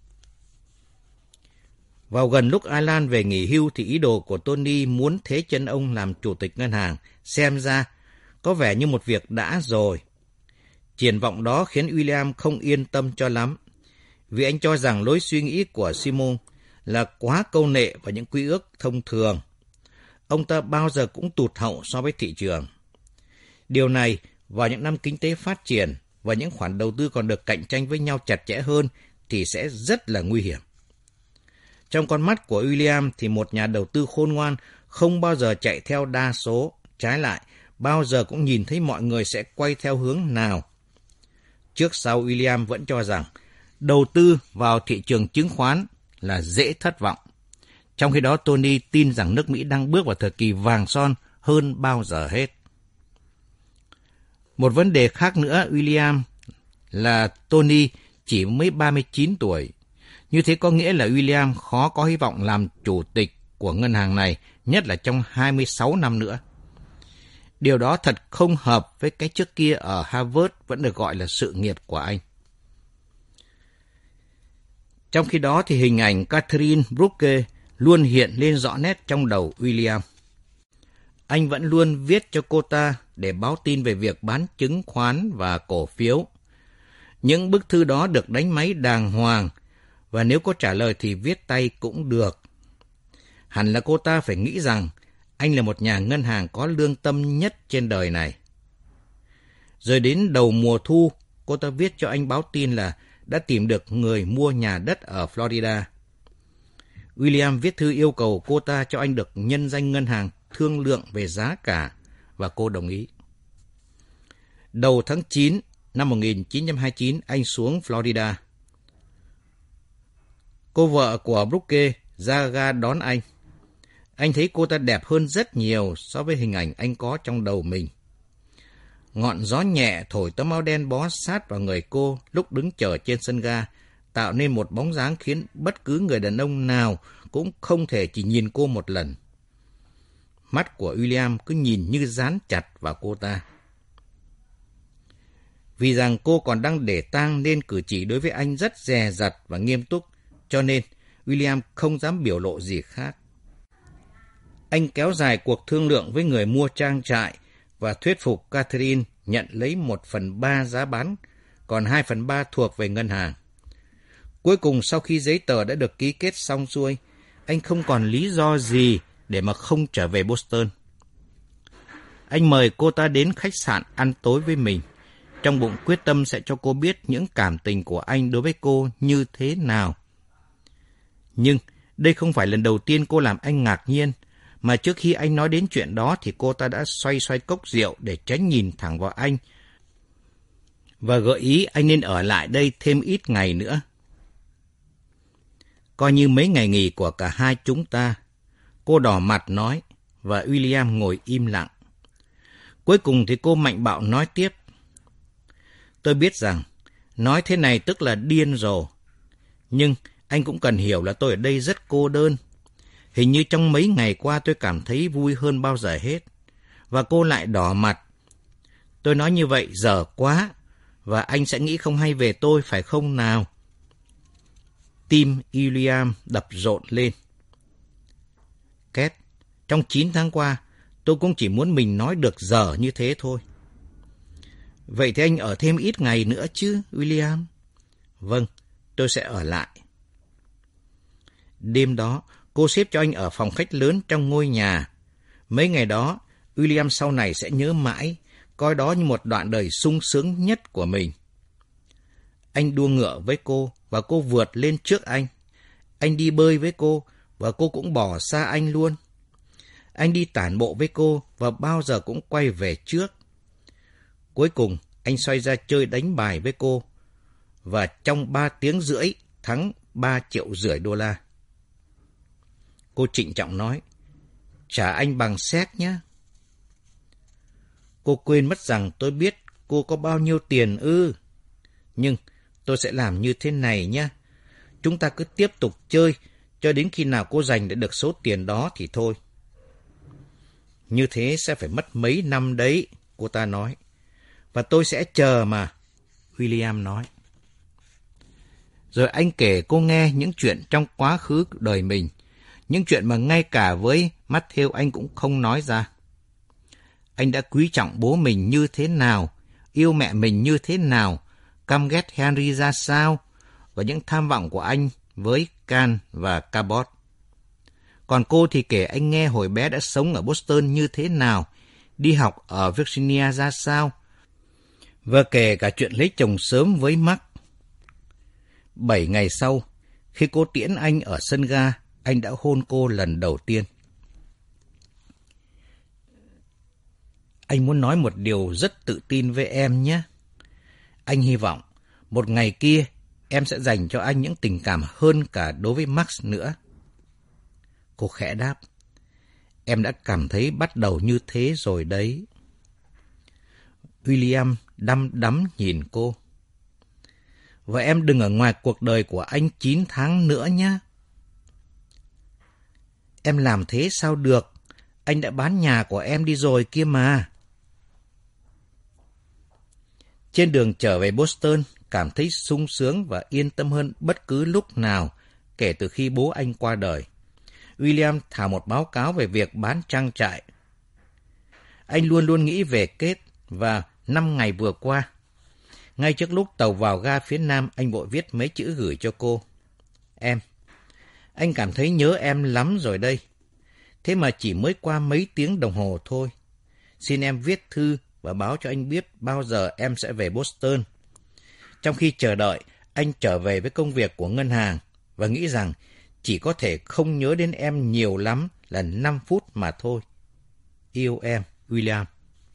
Vào gần lúc Alan về nghỉ hưu thì ý đồ của Tony muốn thế chân ông làm chủ tịch ngân hàng, xem ra có vẻ như một việc đã rồi. Triển vọng đó khiến William không yên tâm cho lắm, vì anh cho rằng lối suy nghĩ của Simon là quá câu nệ vào những quy ước thông thường. Ông ta bao giờ cũng tụt hậu so với thị trường. Điều này vào những năm kinh tế phát triển và những khoản đầu tư còn được cạnh tranh với nhau chặt chẽ hơn thì sẽ rất là nguy hiểm. Trong con mắt của William thì một nhà đầu tư khôn ngoan không bao giờ chạy theo đa số, trái lại, bao giờ cũng nhìn thấy mọi người sẽ quay theo hướng nào. Trước sau William vẫn cho rằng đầu tư vào thị trường chứng khoán là dễ thất vọng. Trong khi đó Tony tin rằng nước Mỹ đang bước vào thời kỳ vàng son hơn bao giờ hết. Một vấn đề khác nữa William là Tony chỉ mới 39 tuổi. Như thế có nghĩa là William khó có hy vọng làm chủ tịch của ngân hàng này, nhất là trong 26 năm nữa. Điều đó thật không hợp với cái trước kia ở Harvard vẫn được gọi là sự nghiệp của anh. Trong khi đó thì hình ảnh Catherine Brooke luôn hiện lên rõ nét trong đầu William. Anh vẫn luôn viết cho cô ta để báo tin về việc bán chứng khoán và cổ phiếu. Những bức thư đó được đánh máy đàng hoàng, và nếu có trả lời thì viết tay cũng được. Hẳn là cô ta phải nghĩ rằng anh là một nhà ngân hàng có lương tâm nhất trên đời này. Rồi đến đầu mùa thu, cô ta viết cho anh báo tin là đã tìm được người mua nhà đất ở Florida. William viết thư yêu cầu cô ta cho anh được nhân danh ngân hàng thương lượng về giá cả, và cô đồng ý. Đầu tháng 9 năm 1929, anh xuống Florida. Cô vợ của Brooke ra ga đón anh. Anh thấy cô ta đẹp hơn rất nhiều so với hình ảnh anh có trong đầu mình. Ngọn gió nhẹ thổi tấm áo đen bó sát vào người cô lúc đứng chờ trên sân ga, tạo nên một bóng dáng khiến bất cứ người đàn ông nào cũng không thể chỉ nhìn cô một lần. Mắt của William cứ nhìn như dán chặt vào cô ta. Vì rằng cô còn đang để tang nên cử chỉ đối với anh rất dè dặt và nghiêm túc, cho nên William không dám biểu lộ gì khác. Anh kéo dài cuộc thương lượng với người mua trang trại và thuyết phục Catherine nhận lấy 1/3 giá bán, còn 2/3 thuộc về ngân hàng. Cuối cùng sau khi giấy tờ đã được ký kết xong xuôi, anh không còn lý do gì để mà không trở về Boston. Anh mời cô ta đến khách sạn ăn tối với mình, trong bụng quyết tâm sẽ cho cô biết những cảm tình của anh đối với cô như thế nào. Nhưng đây không phải lần đầu tiên cô làm anh ngạc nhiên, mà trước khi anh nói đến chuyện đó thì cô ta đã xoay xoay cốc rượu để tránh nhìn thẳng vào anh và gợi ý anh nên ở lại đây thêm ít ngày nữa. Coi như mấy ngày nghỉ của cả hai chúng ta. Cô đỏ mặt nói, và William ngồi im lặng. Cuối cùng thì cô mạnh bạo nói tiếp. Tôi biết rằng, nói thế này tức là điên rồ. Nhưng anh cũng cần hiểu là tôi ở đây rất cô đơn. Hình như trong mấy ngày qua tôi cảm thấy vui hơn bao giờ hết. Và cô lại đỏ mặt. Tôi nói như vậy dở quá, và anh sẽ nghĩ không hay về tôi, phải không nào? Tim William đập rộn lên. Két, trong 9 tháng qua, tôi cũng chỉ muốn mình nói được dở như thế thôi. Vậy thì anh ở thêm ít ngày nữa chứ, William? Vâng, tôi sẽ ở lại. Đêm đó, cô xếp cho anh ở phòng khách lớn trong ngôi nhà. Mấy ngày đó, William sau này sẽ nhớ mãi, coi đó như một đoạn đời sung sướng nhất của mình. Anh đua ngựa với cô, và cô vượt lên trước anh. Anh đi bơi với cô, và cô cũng bỏ xa anh luôn. Anh đi tản bộ với cô, và bao giờ cũng quay về trước. Cuối cùng, anh xoay ra chơi đánh bài với cô, và trong 3 tiếng rưỡi thắng 3,5 triệu đô la. Cô trịnh trọng nói, trả anh bằng séc nhé. Cô quên mất rằng tôi biết cô có bao nhiêu tiền ư. Nhưng tôi sẽ làm như thế này nhé. Chúng ta cứ tiếp tục chơi cho đến khi nào cô giành được số tiền đó thì thôi. Như thế sẽ phải mất mấy năm đấy, cô ta nói. Và tôi sẽ chờ mà, William nói. Rồi anh kể cô nghe những chuyện trong quá khứ đời mình, những chuyện mà ngay cả với Matthew anh cũng không nói ra. Anh đã quý trọng bố mình như thế nào, yêu mẹ mình như thế nào, căm ghét Henry ra sao, và những tham vọng của anh với Can và Cabot. Còn cô thì kể anh nghe hồi bé đã sống ở Boston như thế nào, đi học ở Virginia ra sao, và kể cả chuyện lấy chồng sớm với Mark. 7 ngày sau, khi cô tiễn anh ở sân ga, anh đã hôn cô lần đầu tiên. Anh muốn nói một điều rất tự tin với em nhé. Anh hy vọng một ngày kia em sẽ dành cho anh những tình cảm hơn cả đối với Max nữa. Cô khẽ đáp. Em đã cảm thấy bắt đầu như thế rồi đấy. William đăm đắm nhìn cô. Và em đừng ở ngoài cuộc đời của anh 9 tháng nữa nhé. Em làm thế sao được? Anh đã bán nhà của em đi rồi kia mà. Trên đường trở về Boston, cảm thấy sung sướng và yên tâm hơn bất cứ lúc nào kể từ khi bố anh qua đời. William thả một báo cáo về việc bán trang trại. Anh luôn luôn nghĩ về Kate và 5 ngày vừa qua. Ngay trước lúc tàu vào ga phía nam, anh vội viết mấy chữ gửi cho cô. Em, anh cảm thấy nhớ em lắm rồi đây. Thế mà chỉ mới qua mấy tiếng đồng hồ thôi. Xin em viết thư và báo cho anh biết bao giờ em sẽ về Boston. Trong khi chờ đợi, anh trở về với công việc của ngân hàng và nghĩ rằng chỉ có thể không nhớ đến em nhiều lắm là 5 phút mà thôi. Yêu em, William.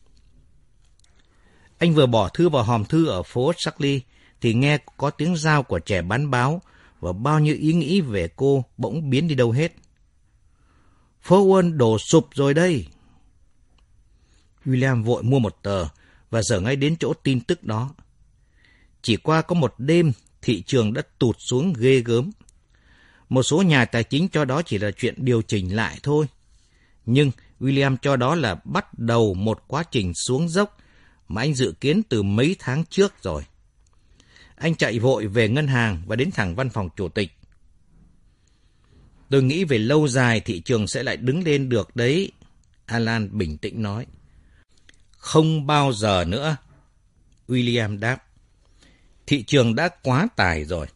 Anh vừa bỏ thư vào hòm thư ở phố Charlie thì nghe có tiếng rao của trẻ bán báo và bao nhiêu ý nghĩ về cô bỗng biến đi đâu hết. Phố Wall đổ sụp rồi đây. William vội mua một tờ và dở ngay đến chỗ tin tức đó. Chỉ qua có một đêm, thị trường đã tụt xuống ghê gớm. Một số nhà tài chính cho đó chỉ là chuyện điều chỉnh lại thôi. Nhưng William cho đó là bắt đầu một quá trình xuống dốc mà anh dự kiến từ mấy tháng trước rồi. Anh chạy vội về ngân hàng và đến thẳng văn phòng chủ tịch. Tôi nghĩ về lâu dài thị trường sẽ lại đứng lên được đấy, Alan bình tĩnh nói. Không bao giờ nữa, William đáp. Thị trường đã quá tải rồi.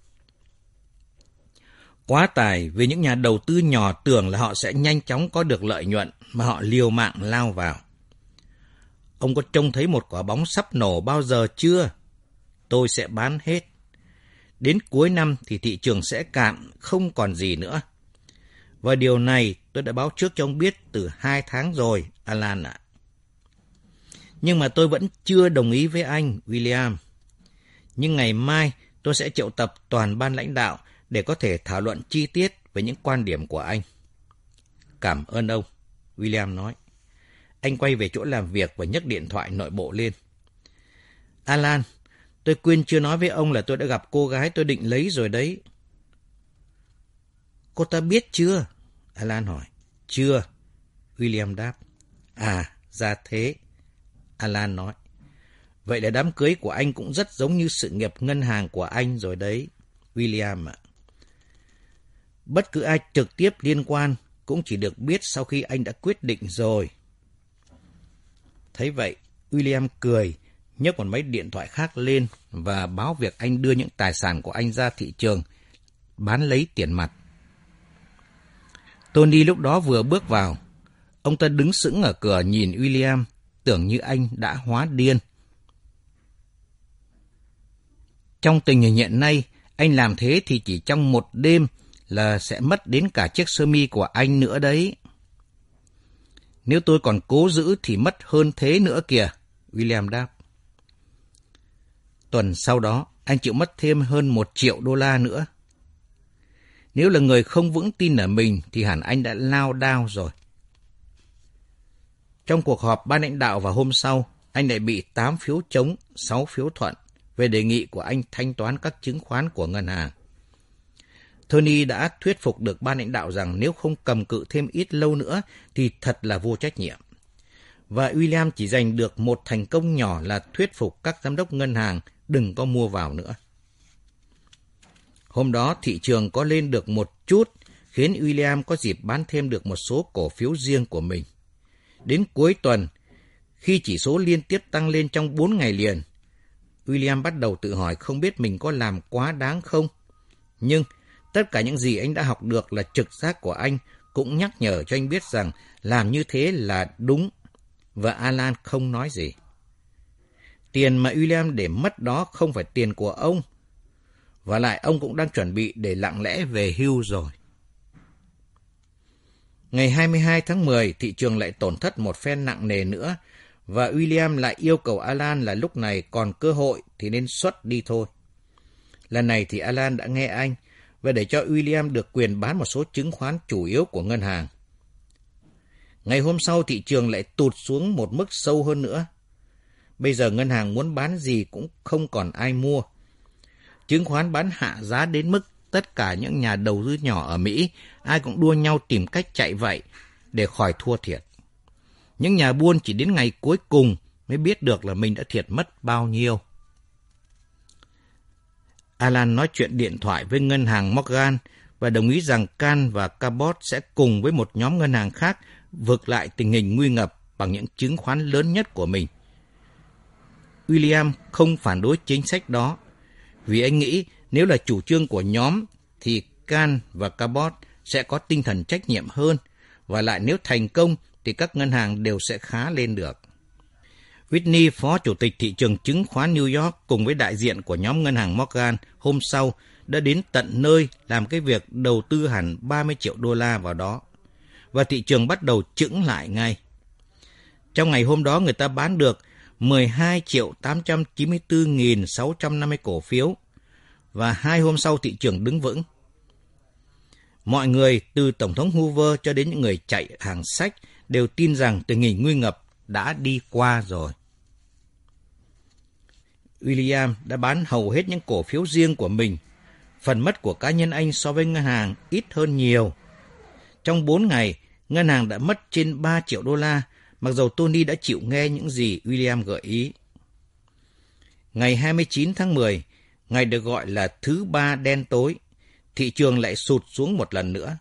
Quá tải vì những nhà đầu tư nhỏ tưởng là họ sẽ nhanh chóng có được lợi nhuận mà họ liều mạng lao vào. Ông có trông thấy một quả bóng sắp nổ bao giờ chưa? Tôi sẽ bán hết. Đến cuối năm thì thị trường sẽ cạn, không còn gì nữa. Và điều này tôi đã báo trước cho ông biết từ 2 tháng rồi, Alan ạ. Nhưng mà tôi vẫn chưa đồng ý với anh, William. Nhưng ngày mai tôi sẽ triệu tập toàn ban lãnh đạo để có thể thảo luận chi tiết về những quan điểm của anh. Cảm ơn ông, William nói. Anh quay về chỗ làm việc và nhấc điện thoại nội bộ lên. Alan, tôi quên chưa nói với ông là tôi đã gặp cô gái tôi định lấy rồi đấy. Cô ta biết chưa? Alan hỏi. Chưa, William đáp. À, ra thế, Alan nói. Vậy là đám cưới của anh cũng rất giống như sự nghiệp ngân hàng của anh rồi đấy, William ạ. Bất cứ ai trực tiếp liên quan cũng chỉ được biết sau khi anh đã quyết định rồi. Thấy vậy, William cười, nhấc một máy điện thoại khác lên và báo việc anh đưa những tài sản của anh ra thị trường, bán lấy tiền mặt. Tony lúc đó vừa bước vào. Ông ta đứng sững ở cửa nhìn William, tưởng như anh đã hóa điên. Trong tình hình hiện nay, anh làm thế thì chỉ trong một đêm là sẽ mất đến cả chiếc sơ mi của anh nữa đấy. Nếu tôi còn cố giữ thì mất hơn thế nữa kìa, William đáp. Tuần sau đó, anh chịu mất thêm hơn $1 triệu nữa. Nếu là người không vững tin ở mình thì hẳn anh đã lao đao rồi. Trong cuộc họp ban lãnh đạo vào hôm sau, anh lại bị 8 phiếu chống, 6 phiếu thuận về đề nghị của anh thanh toán các chứng khoán của ngân hàng. Tony đã thuyết phục được ban lãnh đạo rằng nếu không cầm cự thêm ít lâu nữa thì thật là vô trách nhiệm. Và William chỉ giành được một thành công nhỏ là thuyết phục các giám đốc ngân hàng đừng có mua vào nữa. Hôm đó thị trường có lên được một chút, khiến William có dịp bán thêm được một số cổ phiếu riêng của mình. Đến cuối tuần, khi chỉ số liên tiếp tăng lên trong 4 ngày liền, William bắt đầu tự hỏi không biết mình có làm quá đáng không. Nhưng tất cả những gì anh đã học được là trực giác của anh cũng nhắc nhở cho anh biết rằng làm như thế là đúng, và Alan không nói gì. Tiền mà William để mất đó không phải tiền của ông, và lại ông cũng đang chuẩn bị để lặng lẽ về hưu rồi. Ngày 22 tháng 10, thị trường lại tổn thất một phen nặng nề nữa, và William lại yêu cầu Alan là lúc này còn cơ hội thì nên xuất đi thôi. Lần này thì Alan đã nghe anh, và để cho William được quyền bán một số chứng khoán chủ yếu của ngân hàng. Ngày hôm sau, thị trường lại tụt xuống một mức sâu hơn nữa. Bây giờ ngân hàng muốn bán gì cũng không còn ai mua. Chứng khoán bán hạ giá đến mức tất cả những nhà đầu tư nhỏ ở Mỹ, ai cũng đua nhau tìm cách chạy vậy để khỏi thua thiệt. Những nhà buôn chỉ đến ngày cuối cùng mới biết được là mình đã thiệt mất bao nhiêu. Alan nói chuyện điện thoại với ngân hàng Morgan và đồng ý rằng Can và Cabot sẽ cùng với một nhóm ngân hàng khác vực lại tình hình nguy ngập bằng những chứng khoán lớn nhất của mình. William không phản đối chính sách đó, vì anh nghĩ nếu là chủ trương của nhóm thì Can và Cabot sẽ có tinh thần trách nhiệm hơn, và lại nếu thành công thì các ngân hàng đều sẽ khá lên được. Whitney, phó chủ tịch thị trường chứng khoán New York cùng với đại diện của nhóm ngân hàng Morgan hôm sau đã đến tận nơi làm cái việc đầu tư hẳn $30 triệu vào đó, và thị trường bắt đầu chững lại ngay. Trong ngày hôm đó người ta bán được 12.894.650 cổ phiếu, và 2 hôm sau thị trường đứng vững. Mọi người từ Tổng thống Hoover cho đến những người chạy hàng sách đều tin rằng tình hình nguy ngập đã đi qua rồi. William đã bán hầu hết những cổ phiếu riêng của mình. Phần mất của cá nhân anh so với ngân hàng ít hơn nhiều. Trong 4 ngày, ngân hàng đã mất trên $3 triệu, mặc dầu Tony đã chịu nghe những gì William gợi ý. Ngày 29 tháng 10, ngày được gọi là thứ ba đen tối, thị trường lại sụt xuống một lần nữa.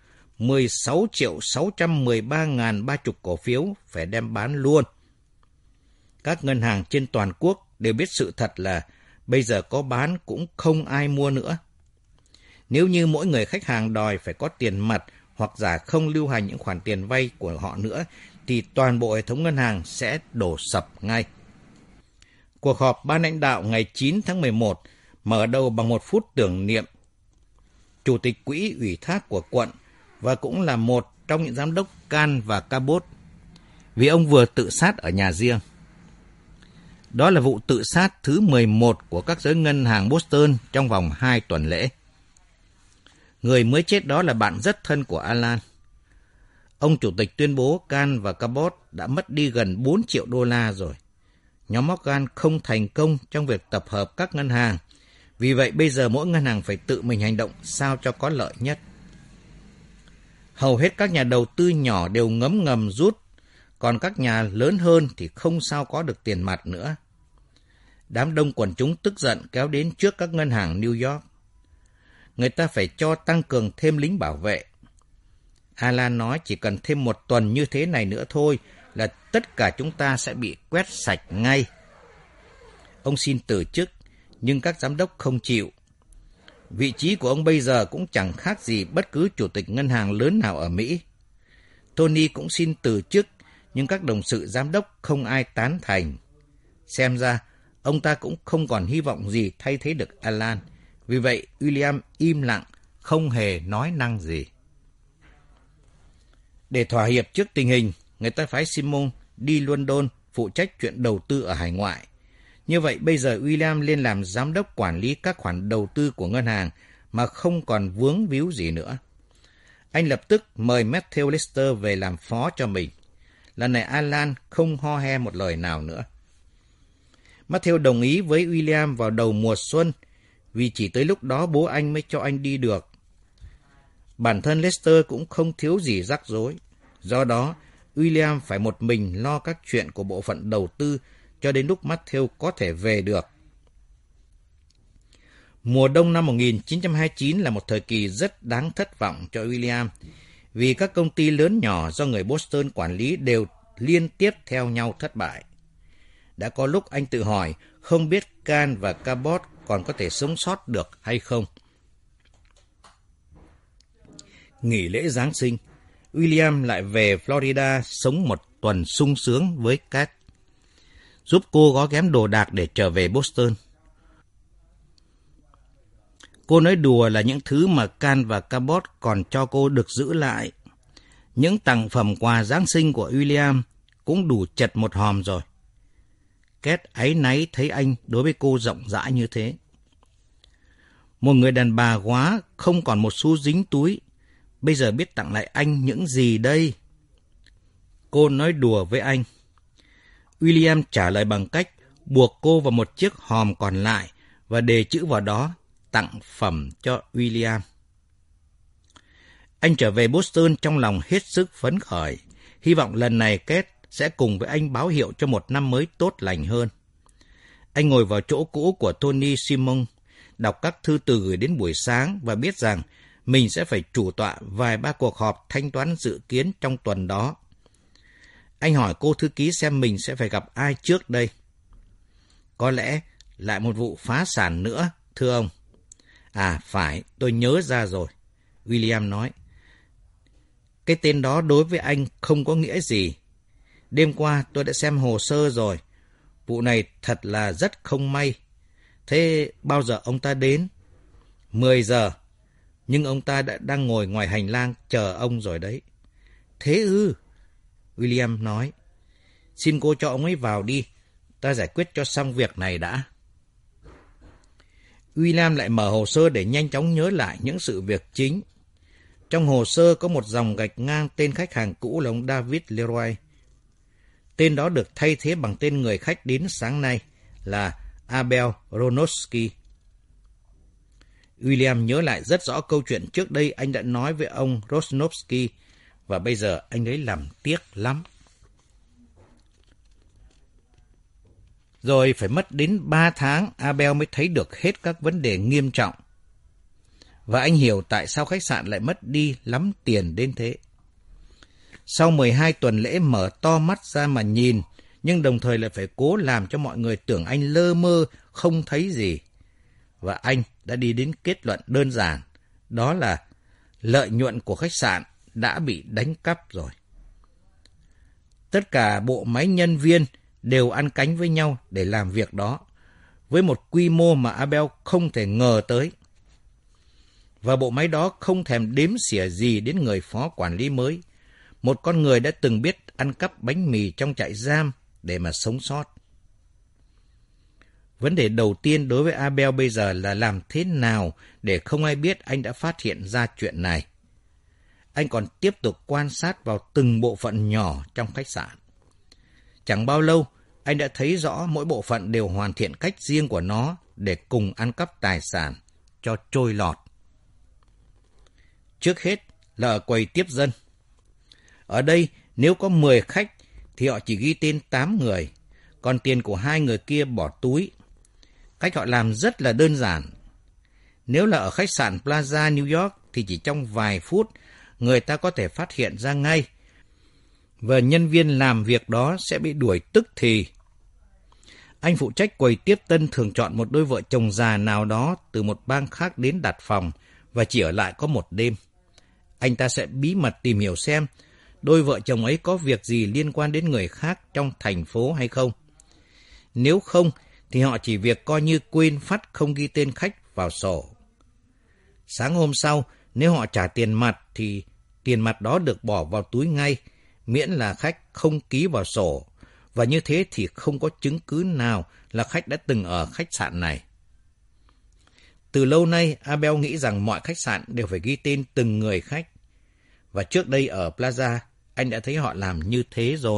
16.613.030 cổ phiếu phải đem bán luôn. Các ngân hàng trên toàn quốc đều biết sự thật là bây giờ có bán cũng không ai mua nữa. Nếu như mỗi người khách hàng đòi phải có tiền mặt hoặc giả không lưu hành những khoản tiền vay của họ nữa, thì toàn bộ hệ thống ngân hàng sẽ đổ sập ngay. Cuộc họp ban lãnh đạo ngày 9 tháng 11 mở đầu bằng một phút tưởng niệm Chủ tịch Quỹ ủy thác của quận và cũng là một trong những giám đốc Can và Cabot, vì ông vừa tự sát ở nhà riêng. Đó là vụ tự sát thứ 11 của các giới ngân hàng Boston trong vòng 2 tuần lễ. Người mới chết đó là bạn rất thân của Alan. Ông chủ tịch tuyên bố Kahn và Cabot đã mất đi gần 4 triệu đô la rồi. Nhóm Morgan không thành công trong việc tập hợp các ngân hàng. Vì vậy bây giờ mỗi ngân hàng phải tự mình hành động sao cho có lợi nhất. Hầu hết các nhà đầu tư nhỏ đều ngấm ngầm rút, còn các nhà lớn hơn thì không sao có được tiền mặt nữa. Đám đông quần chúng tức giận kéo đến trước các ngân hàng New York. Người ta phải cho tăng cường thêm lính bảo vệ. Alan nói chỉ cần thêm 1 tuần như thế này nữa thôi là tất cả chúng ta sẽ bị quét sạch ngay. Ông xin từ chức, nhưng các giám đốc không chịu. Vị trí của ông bây giờ cũng chẳng khác gì bất cứ chủ tịch ngân hàng lớn nào ở Mỹ. Tony cũng xin từ chức, nhưng các đồng sự giám đốc không ai tán thành. Xem ra, ông ta cũng không còn hy vọng gì thay thế được Alan. Vì vậy, William im lặng, không hề nói năng gì. Để thỏa hiệp trước tình hình, người ta phái Simon đi London phụ trách chuyện đầu tư ở hải ngoại. Như vậy bây giờ William lên làm giám đốc quản lý các khoản đầu tư của ngân hàng mà không còn vướng víu gì nữa. Anh lập tức mời Matthew Lister về làm phó cho mình. Lần này Alan không ho he một lời nào nữa. Matthew đồng ý với William vào đầu mùa xuân vì chỉ tới lúc đó bố anh mới cho anh đi được. Bản thân Lester cũng không thiếu gì rắc rối. Do đó, William phải một mình lo các chuyện của bộ phận đầu tư cho đến lúc Matthew có thể về được. Mùa đông năm 1929 là một thời kỳ rất đáng thất vọng cho William, vì các công ty lớn nhỏ do người Boston quản lý đều liên tiếp theo nhau thất bại. Đã có lúc anh tự hỏi không biết Kahn và Cabot còn có thể sống sót được hay không. Nghỉ lễ Giáng sinh, William lại về Florida sống một tuần sung sướng với Kate, giúp cô gói ghém đồ đạc để trở về Boston. Cô nói đùa là những thứ mà Kahn và Cabot còn cho cô được giữ lại. Những tặng phẩm quà Giáng sinh của William cũng đủ chật một hòm rồi. Kate áy náy thấy anh đối với cô rộng rãi như thế. Một người đàn bà quá, không còn một xu dính túi. Bây giờ biết tặng lại anh những gì đây? Cô nói đùa với anh. William trả lời bằng cách buộc cô vào một chiếc hòm còn lại và đề chữ vào đó tặng phẩm cho William. Anh trở về Boston trong lòng hết sức phấn khởi, hy vọng lần này Kate sẽ cùng với anh báo hiệu cho một năm mới tốt lành hơn. Anh ngồi vào chỗ cũ của Tony Simon, đọc các thư từ gửi đến buổi sáng và biết rằng mình sẽ phải chủ tọa vài ba cuộc họp thanh toán dự kiến trong tuần đó. Anh hỏi cô thư ký xem mình sẽ phải gặp ai trước đây. Có lẽ lại một vụ phá sản nữa, thưa ông. À phải, tôi nhớ ra rồi, William nói. Cái tên đó đối với anh không có nghĩa gì. Đêm qua tôi đã xem hồ sơ rồi. Vụ này thật là rất không may. Thế bao giờ ông ta đến? 10 giờ. Nhưng ông ta đang ngồi ngoài hành lang chờ ông rồi đấy. Thế ư? William nói. Xin cô cho ông ấy vào đi. Ta giải quyết cho xong việc này đã. William lại mở hồ sơ để nhanh chóng nhớ lại những sự việc chính. Trong hồ sơ có một dòng gạch ngang tên khách hàng cũ là ông David Leroy. Tên đó được thay thế bằng tên người khách đến sáng nay là Abel Ronosky. William nhớ lại rất rõ câu chuyện trước đây anh đã nói với ông Ronosky và bây giờ anh ấy làm tiếc lắm. Rồi phải mất đến 3 tháng Abel mới thấy được hết các vấn đề nghiêm trọng. Và anh hiểu tại sao khách sạn lại mất đi lắm tiền đến thế. Sau 12 tuần lễ mở to mắt ra mà nhìn, nhưng đồng thời lại phải cố làm cho mọi người tưởng anh lơ mơ, không thấy gì. Và anh đã đi đến kết luận đơn giản, đó là lợi nhuận của khách sạn đã bị đánh cắp rồi. Tất cả bộ máy nhân viên đều ăn cánh với nhau để làm việc đó, với một quy mô mà Abel không thể ngờ tới. Và bộ máy đó không thèm đếm xỉa gì đến người phó quản lý mới, một con người đã từng biết ăn cắp bánh mì trong trại giam để mà sống sót. Vấn đề đầu tiên đối với Abel bây giờ là làm thế nào để không ai biết anh đã phát hiện ra chuyện này. Anh còn tiếp tục quan sát vào từng bộ phận nhỏ trong khách sạn. Chẳng bao lâu, anh đã thấy rõ mỗi bộ phận đều hoàn thiện cách riêng của nó để cùng ăn cắp tài sản cho trôi lọt. Trước hết là ở quầy tiếp dân. Ở đây, nếu có 10 khách thì họ chỉ ghi tên 8 người, còn tiền của 2 người kia bỏ túi. Cách họ làm rất là đơn giản. Nếu là ở khách sạn Plaza New York thì chỉ trong vài phút người ta có thể phát hiện ra ngay, và nhân viên làm việc đó sẽ bị đuổi tức thì. Anh phụ trách quầy tiếp tân thường chọn một đôi vợ chồng già nào đó từ một bang khác đến đặt phòng và chỉ ở lại có một đêm. Anh ta sẽ bí mật tìm hiểu xem đôi vợ chồng ấy có việc gì liên quan đến người khác trong thành phố hay không. Nếu không, thì họ chỉ việc coi như quên phắt không ghi tên khách vào sổ. Sáng hôm sau, nếu họ trả tiền mặt thì tiền mặt đó được bỏ vào túi ngay, miễn là khách không ký vào sổ, và như thế thì không có chứng cứ nào là khách đã từng ở khách sạn này. Từ lâu nay, Abel nghĩ rằng mọi khách sạn đều phải ghi tên từng người khách, và trước đây ở Plaza, anh đã thấy họ làm như thế rồi.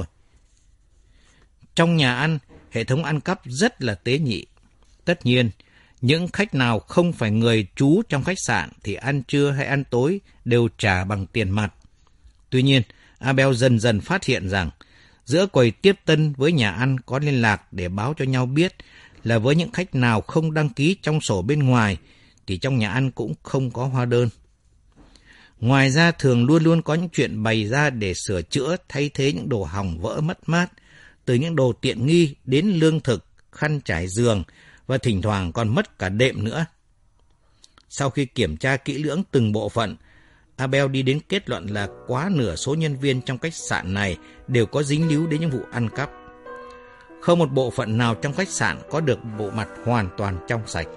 Trong nhà ăn, hệ thống ăn cắp rất là tế nhị. Tất nhiên, những khách nào không phải người trú trong khách sạn thì ăn trưa hay ăn tối đều trả bằng tiền mặt. Tuy nhiên, Abel dần dần phát hiện rằng giữa quầy tiếp tân với nhà ăn có liên lạc để báo cho nhau biết là với những khách nào không đăng ký trong sổ bên ngoài thì trong nhà ăn cũng không có hóa đơn. Ngoài ra thường luôn luôn có những chuyện bày ra để sửa chữa thay thế những đồ hỏng vỡ mất mát, từ những đồ tiện nghi đến lương thực, khăn trải giường và thỉnh thoảng còn mất cả đệm nữa. Sau khi kiểm tra kỹ lưỡng từng bộ phận, Abel đi đến kết luận là quá nửa số nhân viên trong khách sạn này đều có dính líu đến những vụ ăn cắp. Không một bộ phận nào trong khách sạn có được bộ mặt hoàn toàn trong sạch.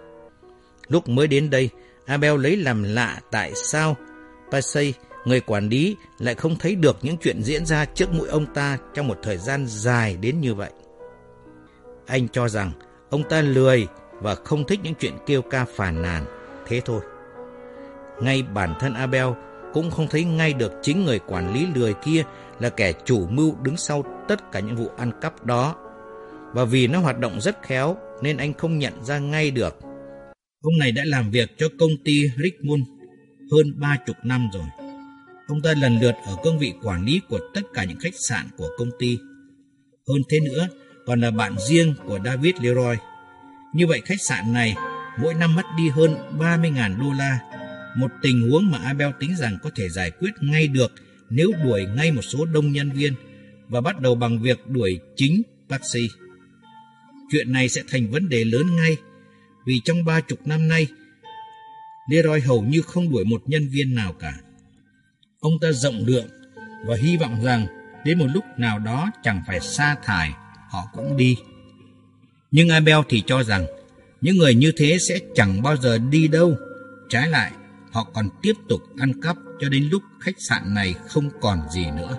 Lúc mới đến đây, Abel lấy làm lạ tại sao Passey, người quản lý, lại không thấy được những chuyện diễn ra trước mũi ông ta trong một thời gian dài đến như vậy. Anh cho rằng ông ta lười và không thích những chuyện kêu ca phàn nàn, thế thôi. Ngay bản thân Abel cũng không thấy ngay được chính người quản lý lười kia là kẻ chủ mưu đứng sau tất cả những vụ ăn cắp đó. Và vì nó hoạt động rất khéo nên anh không nhận ra ngay được. Ông này đã làm việc cho công ty Richmond hơn 30 năm rồi. Ông ta lần lượt ở cương vị quản lý của tất cả những khách sạn của công ty. Hơn thế nữa, còn là bạn riêng của David Leroy. Như vậy khách sạn này mỗi năm mất đi hơn 30.000 đô la. Một tình huống mà Abel tính rằng có thể giải quyết ngay được nếu đuổi ngay một số đông nhân viên và bắt đầu bằng việc đuổi chính Passey. Chuyện này sẽ thành vấn đề lớn ngay, vì trong 30 năm nay, Leroy hầu như không đuổi một nhân viên nào cả. Ông ta rộng lượng và hy vọng rằng đến một lúc nào đó chẳng phải sa thải, họ cũng đi. Nhưng Abel thì cho rằng những người như thế sẽ chẳng bao giờ đi đâu. Trái lại, họ còn tiếp tục ăn cắp cho đến lúc khách sạn này không còn gì nữa.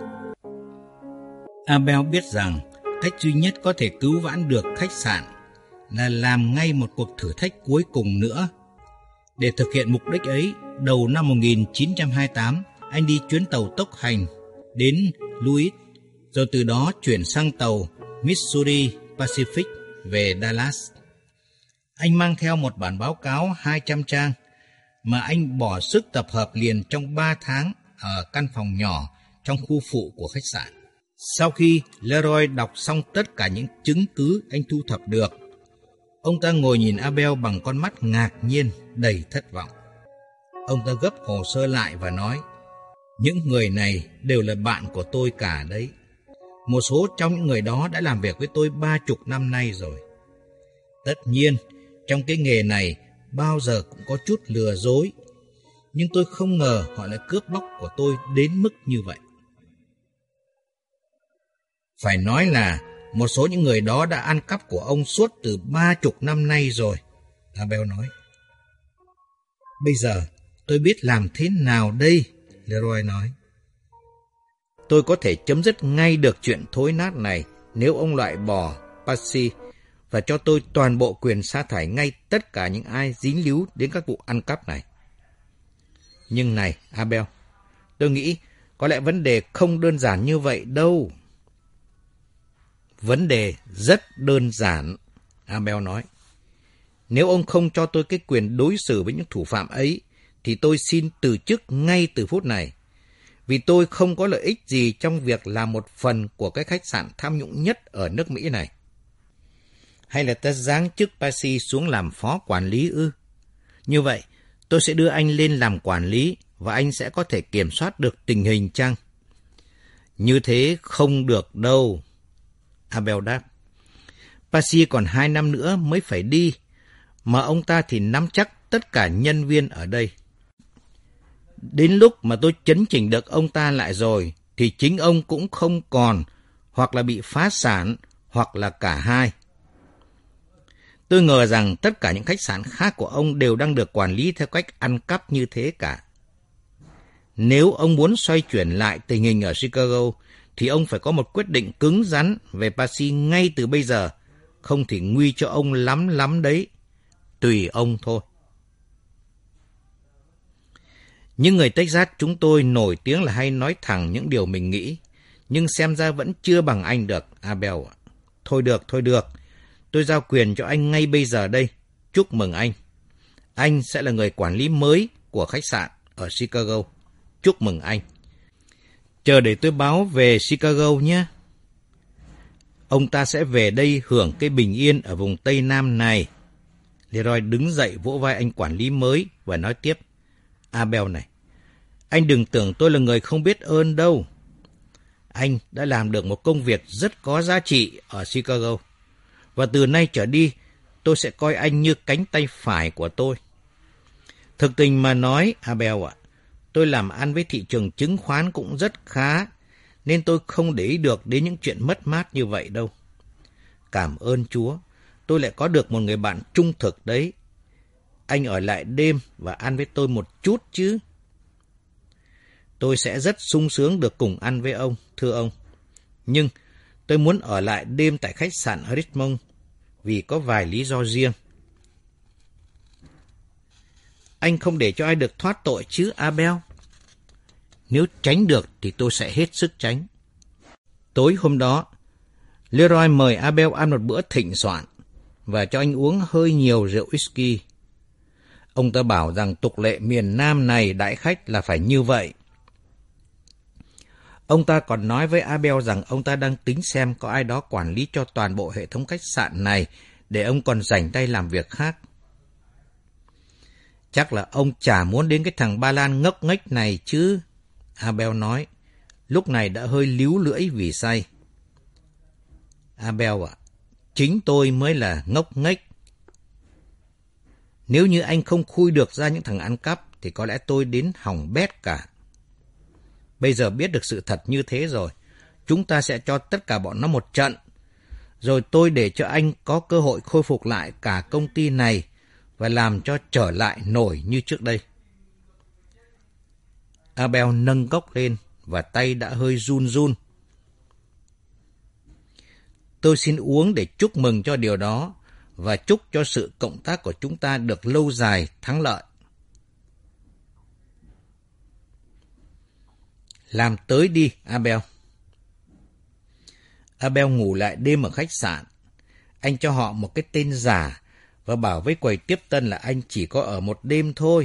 Abel biết rằng cách duy nhất có thể cứu vãn được khách sạn là làm ngay một cuộc thử thách cuối cùng nữa. Để thực hiện mục đích ấy, đầu năm 1928, anh đi chuyến tàu tốc hành đến Louis, rồi từ đó chuyển sang tàu Missouri Pacific về Dallas. Anh mang theo một bản báo cáo 200 trang mà anh bỏ sức tập hợp liền trong 3 tháng ở căn phòng nhỏ trong khu phụ của khách sạn. Sau khi Leroy đọc xong tất cả những chứng cứ anh thu thập được, ông ta ngồi nhìn Abel bằng con mắt ngạc nhiên, đầy thất vọng. Ông ta gấp hồ sơ lại và nói, những người này đều là bạn của tôi cả đấy. Một số trong những người đó đã làm việc với tôi 30 năm nay rồi. Tất nhiên, trong cái nghề này bao giờ cũng có chút lừa dối, nhưng tôi không ngờ họ lại cướp bóc của tôi đến mức như vậy. Phải nói là một số những người đó đã ăn cắp của ông suốt từ 30 năm nay rồi, Abel nói. Bây giờ tôi biết làm thế nào đây, Leroy nói. Tôi có thể chấm dứt ngay được chuyện thối nát này nếu ông loại bỏ Passey và cho tôi toàn bộ quyền sa thải ngay tất cả những ai dính líu đến các vụ ăn cắp này. Nhưng này, Abel, tôi nghĩ có lẽ vấn đề không đơn giản như vậy đâu. Vấn đề rất đơn giản, Abel nói. Nếu ông không cho tôi cái quyền đối xử với những thủ phạm ấy, thì tôi xin từ chức ngay từ phút này. Vì tôi không có lợi ích gì trong việc làm một phần của cái khách sạn tham nhũng nhất ở nước Mỹ này. Hay là ta giáng chức Passy xuống làm phó quản lý ư? Như vậy, tôi sẽ đưa anh lên làm quản lý và anh sẽ có thể kiểm soát được tình hình chăng? Như thế không được đâu, Abel đáp. Passy còn 2 năm nữa mới phải đi, mà ông ta thì nắm chắc tất cả nhân viên ở đây. Đến lúc mà tôi chấn chỉnh được ông ta lại rồi, thì chính ông cũng không còn, hoặc là bị phá sản, hoặc là cả hai. Tôi ngờ rằng tất cả những khách sạn khác của ông đều đang được quản lý theo cách ăn cắp như thế cả. Nếu ông muốn xoay chuyển lại tình hình ở Chicago, thì ông phải có một quyết định cứng rắn về Passy ngay từ bây giờ, không thì nguy cho ông lắm đấy. Tùy ông thôi. Những người Texas chúng tôi nổi tiếng là hay nói thẳng những điều mình nghĩ, nhưng xem ra vẫn chưa bằng anh được, Abel ạ. Thôi được. Tôi giao quyền cho anh ngay bây giờ đây. Chúc mừng anh. Anh sẽ là người quản lý mới của khách sạn ở Chicago. Chúc mừng anh. Chờ để tôi báo về Chicago nhé. Ông ta sẽ về đây hưởng cái bình yên ở vùng Tây Nam này. Leroy đứng dậy vỗ vai anh quản lý mới và nói tiếp. Abel này, anh đừng tưởng tôi là người không biết ơn đâu. Anh đã làm được một công việc rất có giá trị ở Chicago. Và từ nay trở đi, tôi sẽ coi anh như cánh tay phải của tôi. Thực tình mà nói, Abel ạ, tôi làm ăn với thị trường chứng khoán cũng rất khá, nên tôi không để ý được đến những chuyện mất mát như vậy đâu. Cảm ơn Chúa, tôi lại có được một người bạn trung thực đấy. Anh ở lại đêm và ăn với tôi một chút chứ. Tôi sẽ rất sung sướng được cùng ăn với ông, thưa ông. Nhưng tôi muốn ở lại đêm tại khách sạn Richmond vì có vài lý do riêng. Anh không để cho ai được thoát tội chứ, Abel? Nếu tránh được thì tôi sẽ hết sức tránh. Tối hôm đó, Leroy mời Abel ăn một bữa thịnh soạn và cho anh uống hơi nhiều rượu whisky. Ông ta bảo rằng tục lệ miền Nam này đãi khách là phải như vậy. Ông ta còn nói với Abel rằng ông ta đang tính xem có ai đó quản lý cho toàn bộ hệ thống khách sạn này để ông còn rảnh tay làm việc khác. Chắc là ông chả muốn đến cái thằng Ba Lan ngốc nghếch này chứ, Abel nói, lúc này đã hơi líu lưỡi vì say. Abel ạ, chính tôi mới là ngốc nghếch. Nếu như anh không khui được ra những thằng ăn cắp thì có lẽ tôi đến hỏng bét cả. Bây giờ biết được sự thật như thế rồi, chúng ta sẽ cho tất cả bọn nó một trận. Rồi tôi để cho anh có cơ hội khôi phục lại cả công ty này và làm cho trở lại nổi như trước đây. Abel nâng cốc lên và tay đã hơi run run. Tôi xin uống để chúc mừng cho điều đó và chúc cho sự cộng tác của chúng ta được lâu dài thắng lợi. Làm tới đi, Abel. Abel ngủ lại đêm ở khách sạn. Anh cho họ một cái tên giả và bảo với quầy tiếp tân là anh chỉ có ở một đêm thôi.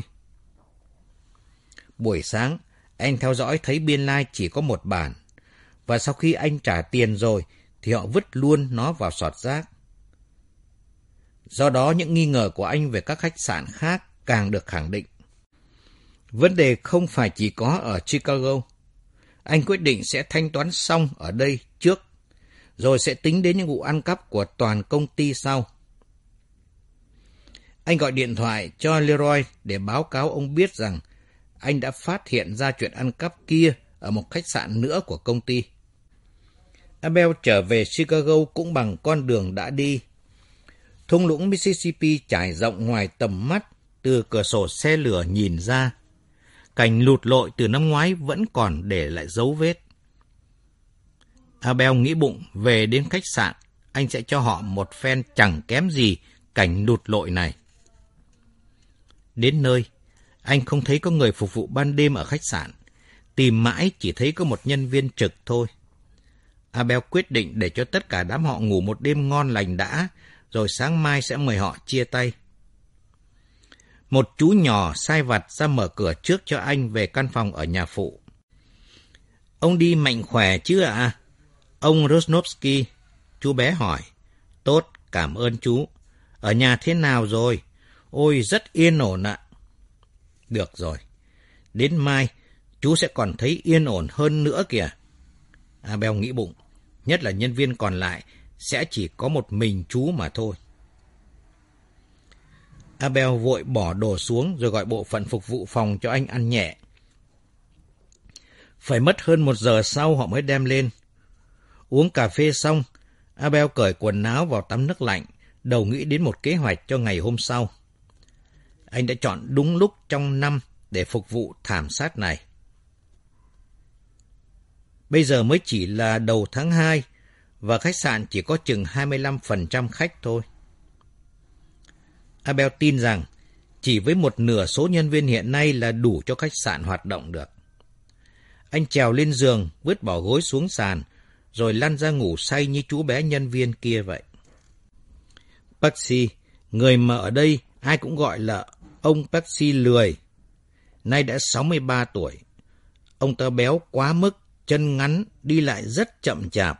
Buổi sáng, anh theo dõi thấy biên lai chỉ có một bản, và sau khi anh trả tiền rồi thì họ vứt luôn nó vào sọt rác. Do đó những nghi ngờ của anh về các khách sạn khác càng được khẳng định. Vấn đề không phải chỉ có ở Chicago. Anh quyết định sẽ thanh toán xong ở đây trước, rồi sẽ tính đến những vụ ăn cắp của toàn công ty sau. Anh gọi điện thoại cho Leroy để báo cáo ông biết rằng anh đã phát hiện ra chuyện ăn cắp kia ở một khách sạn nữa của công ty. Abel trở về Chicago cũng bằng con đường đã đi. Thung lũng Mississippi trải rộng ngoài tầm mắt từ cửa sổ xe lửa nhìn ra. Cảnh lụt lội từ năm ngoái vẫn còn để lại dấu vết. Abel nghĩ bụng về đến khách sạn anh sẽ cho họ một phen chẳng kém gì cảnh lụt lội này. Đến nơi, anh không thấy có người phục vụ ban đêm ở khách sạn. Tìm mãi chỉ thấy có một nhân viên trực thôi. Abel quyết định để cho tất cả đám họ ngủ một đêm ngon lành đã, rồi sáng mai sẽ mời họ chia tay. Một chú nhỏ sai vặt ra mở cửa trước cho anh về căn phòng ở nhà phụ. Ông đi mạnh khỏe chứ ạ? Ông Rosnovsky, chú bé hỏi. Tốt, cảm ơn chú. Ở nhà thế nào rồi? Ôi, rất yên ổn ạ. Được rồi. Đến mai, chú sẽ còn thấy yên ổn hơn nữa kìa. Abel nghĩ bụng. Nhất là nhân viên còn lại sẽ chỉ có một mình chú mà thôi. Abel vội bỏ đồ xuống rồi gọi bộ phận phục vụ phòng cho anh ăn nhẹ. Phải mất hơn 1 giờ sau họ mới đem lên. Uống cà phê xong, Abel cởi quần áo vào tắm nước lạnh, đầu nghĩ đến một kế hoạch cho ngày hôm sau. Anh đã chọn đúng lúc trong năm để phục vụ thảm sát này. Bây giờ mới chỉ là đầu tháng 2 và khách sạn chỉ có chừng 25% khách thôi. Abel tin rằng chỉ với 1/2 số nhân viên hiện nay là đủ cho khách sạn hoạt động được. Anh trèo lên giường, vứt bỏ gối xuống sàn, rồi lăn ra ngủ say như chú bé nhân viên kia vậy. Paxi, người mà ở đây ai cũng gọi là ông Paxi lười, nay đã 63 tuổi. Ông ta béo quá mức, chân ngắn, đi lại rất chậm chạp.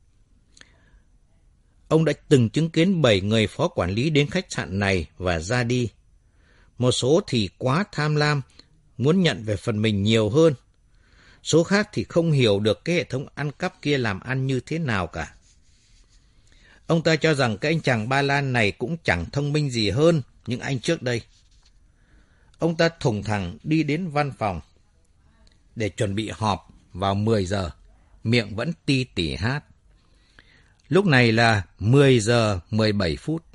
Ông đã từng chứng kiến 7 người phó quản lý đến khách sạn này và ra đi. Một số thì quá tham lam, muốn nhận về phần mình nhiều hơn. Số khác thì không hiểu được cái hệ thống ăn cắp kia làm ăn như thế nào cả. Ông ta cho rằng cái anh chàng Ba Lan này cũng chẳng thông minh gì hơn những anh trước đây. Ông ta thùng thẳng đi đến văn phòng để chuẩn bị họp vào 10 giờ, miệng vẫn ti tỉ hát. Lúc này là 10 giờ 17 phút.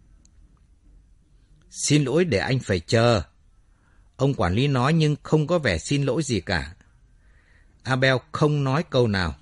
Xin lỗi để anh phải chờ. Ông quản lý nói nhưng không có vẻ xin lỗi gì cả. Abel không nói câu nào.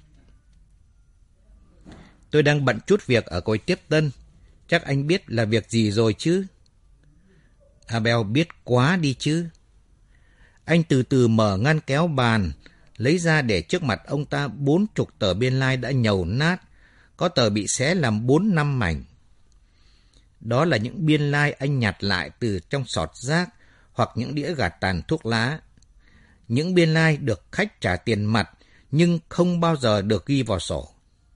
Tôi đang bận chút việc ở cối tiếp tân. Chắc anh biết là việc gì rồi chứ? Abel biết quá đi chứ. Anh từ từ mở ngăn kéo bàn, lấy ra để trước mặt ông ta 40 tờ biên lai đã nhầu nát, có tờ bị xé làm 4-5 mảnh. Đó là những biên lai anh nhặt lại từ trong sọt rác hoặc những đĩa gạt tàn thuốc lá. Những biên lai được khách trả tiền mặt nhưng không bao giờ được ghi vào sổ.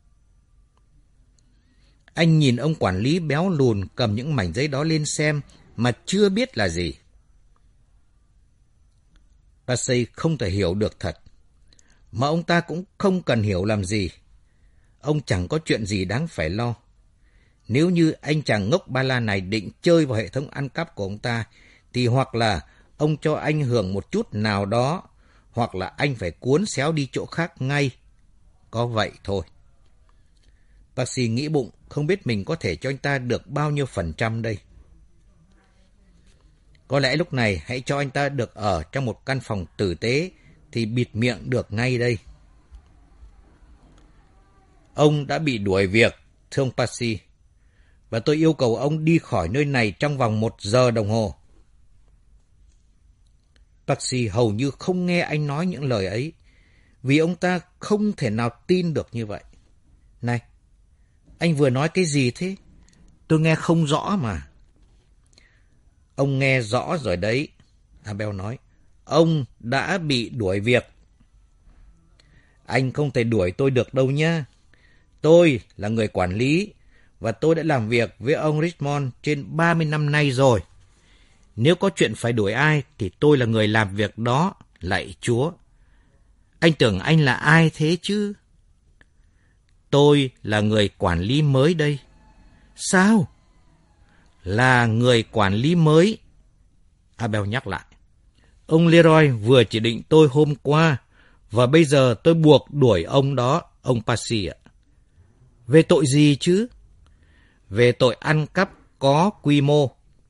Anh nhìn ông quản lý béo lùn cầm những mảnh giấy đó lên xem mà chưa biết là gì. Patsy không thể hiểu được thật, mà ông ta cũng không cần hiểu làm gì. Ông chẳng có chuyện gì đáng phải lo. Nếu như anh chàng ngốc Ba Lan này định chơi vào hệ thống ăn cắp của ông ta, thì hoặc là ông cho anh hưởng một chút nào đó, hoặc là anh phải cuốn xéo đi chỗ khác ngay. Có vậy thôi. Patsy nghĩ bụng, không biết mình có thể cho anh ta được bao nhiêu % đây. Có lẽ lúc này hãy cho anh ta được ở trong một căn phòng tử tế thì bịt miệng được ngay đây. Ông đã bị đuổi việc, thưa ông Patsy, và tôi yêu cầu ông đi khỏi nơi này trong vòng 1 giờ đồng hồ. Patsy hầu như không nghe anh nói những lời ấy, vì ông ta không thể nào tin được như vậy. Này, anh vừa nói cái gì thế? Tôi nghe không rõ mà. Ông nghe rõ rồi đấy, Abel nói. Ông đã bị đuổi việc. Anh không thể đuổi tôi được đâu nhá. Tôi là người quản lý và tôi đã làm việc với ông Richmond trên 30 năm nay rồi. Nếu có chuyện phải đuổi ai thì tôi là người làm việc đó, lạy Chúa. Anh tưởng anh là ai thế chứ? Tôi là người quản lý mới đây. Sao? Là người quản lý mới. Abel nhắc lại. Ông Leroy vừa chỉ định tôi hôm qua và bây giờ tôi buộc đuổi ông đó, ông Patsy ạ. Về tội gì chứ? Về tội ăn cắp có quy mô.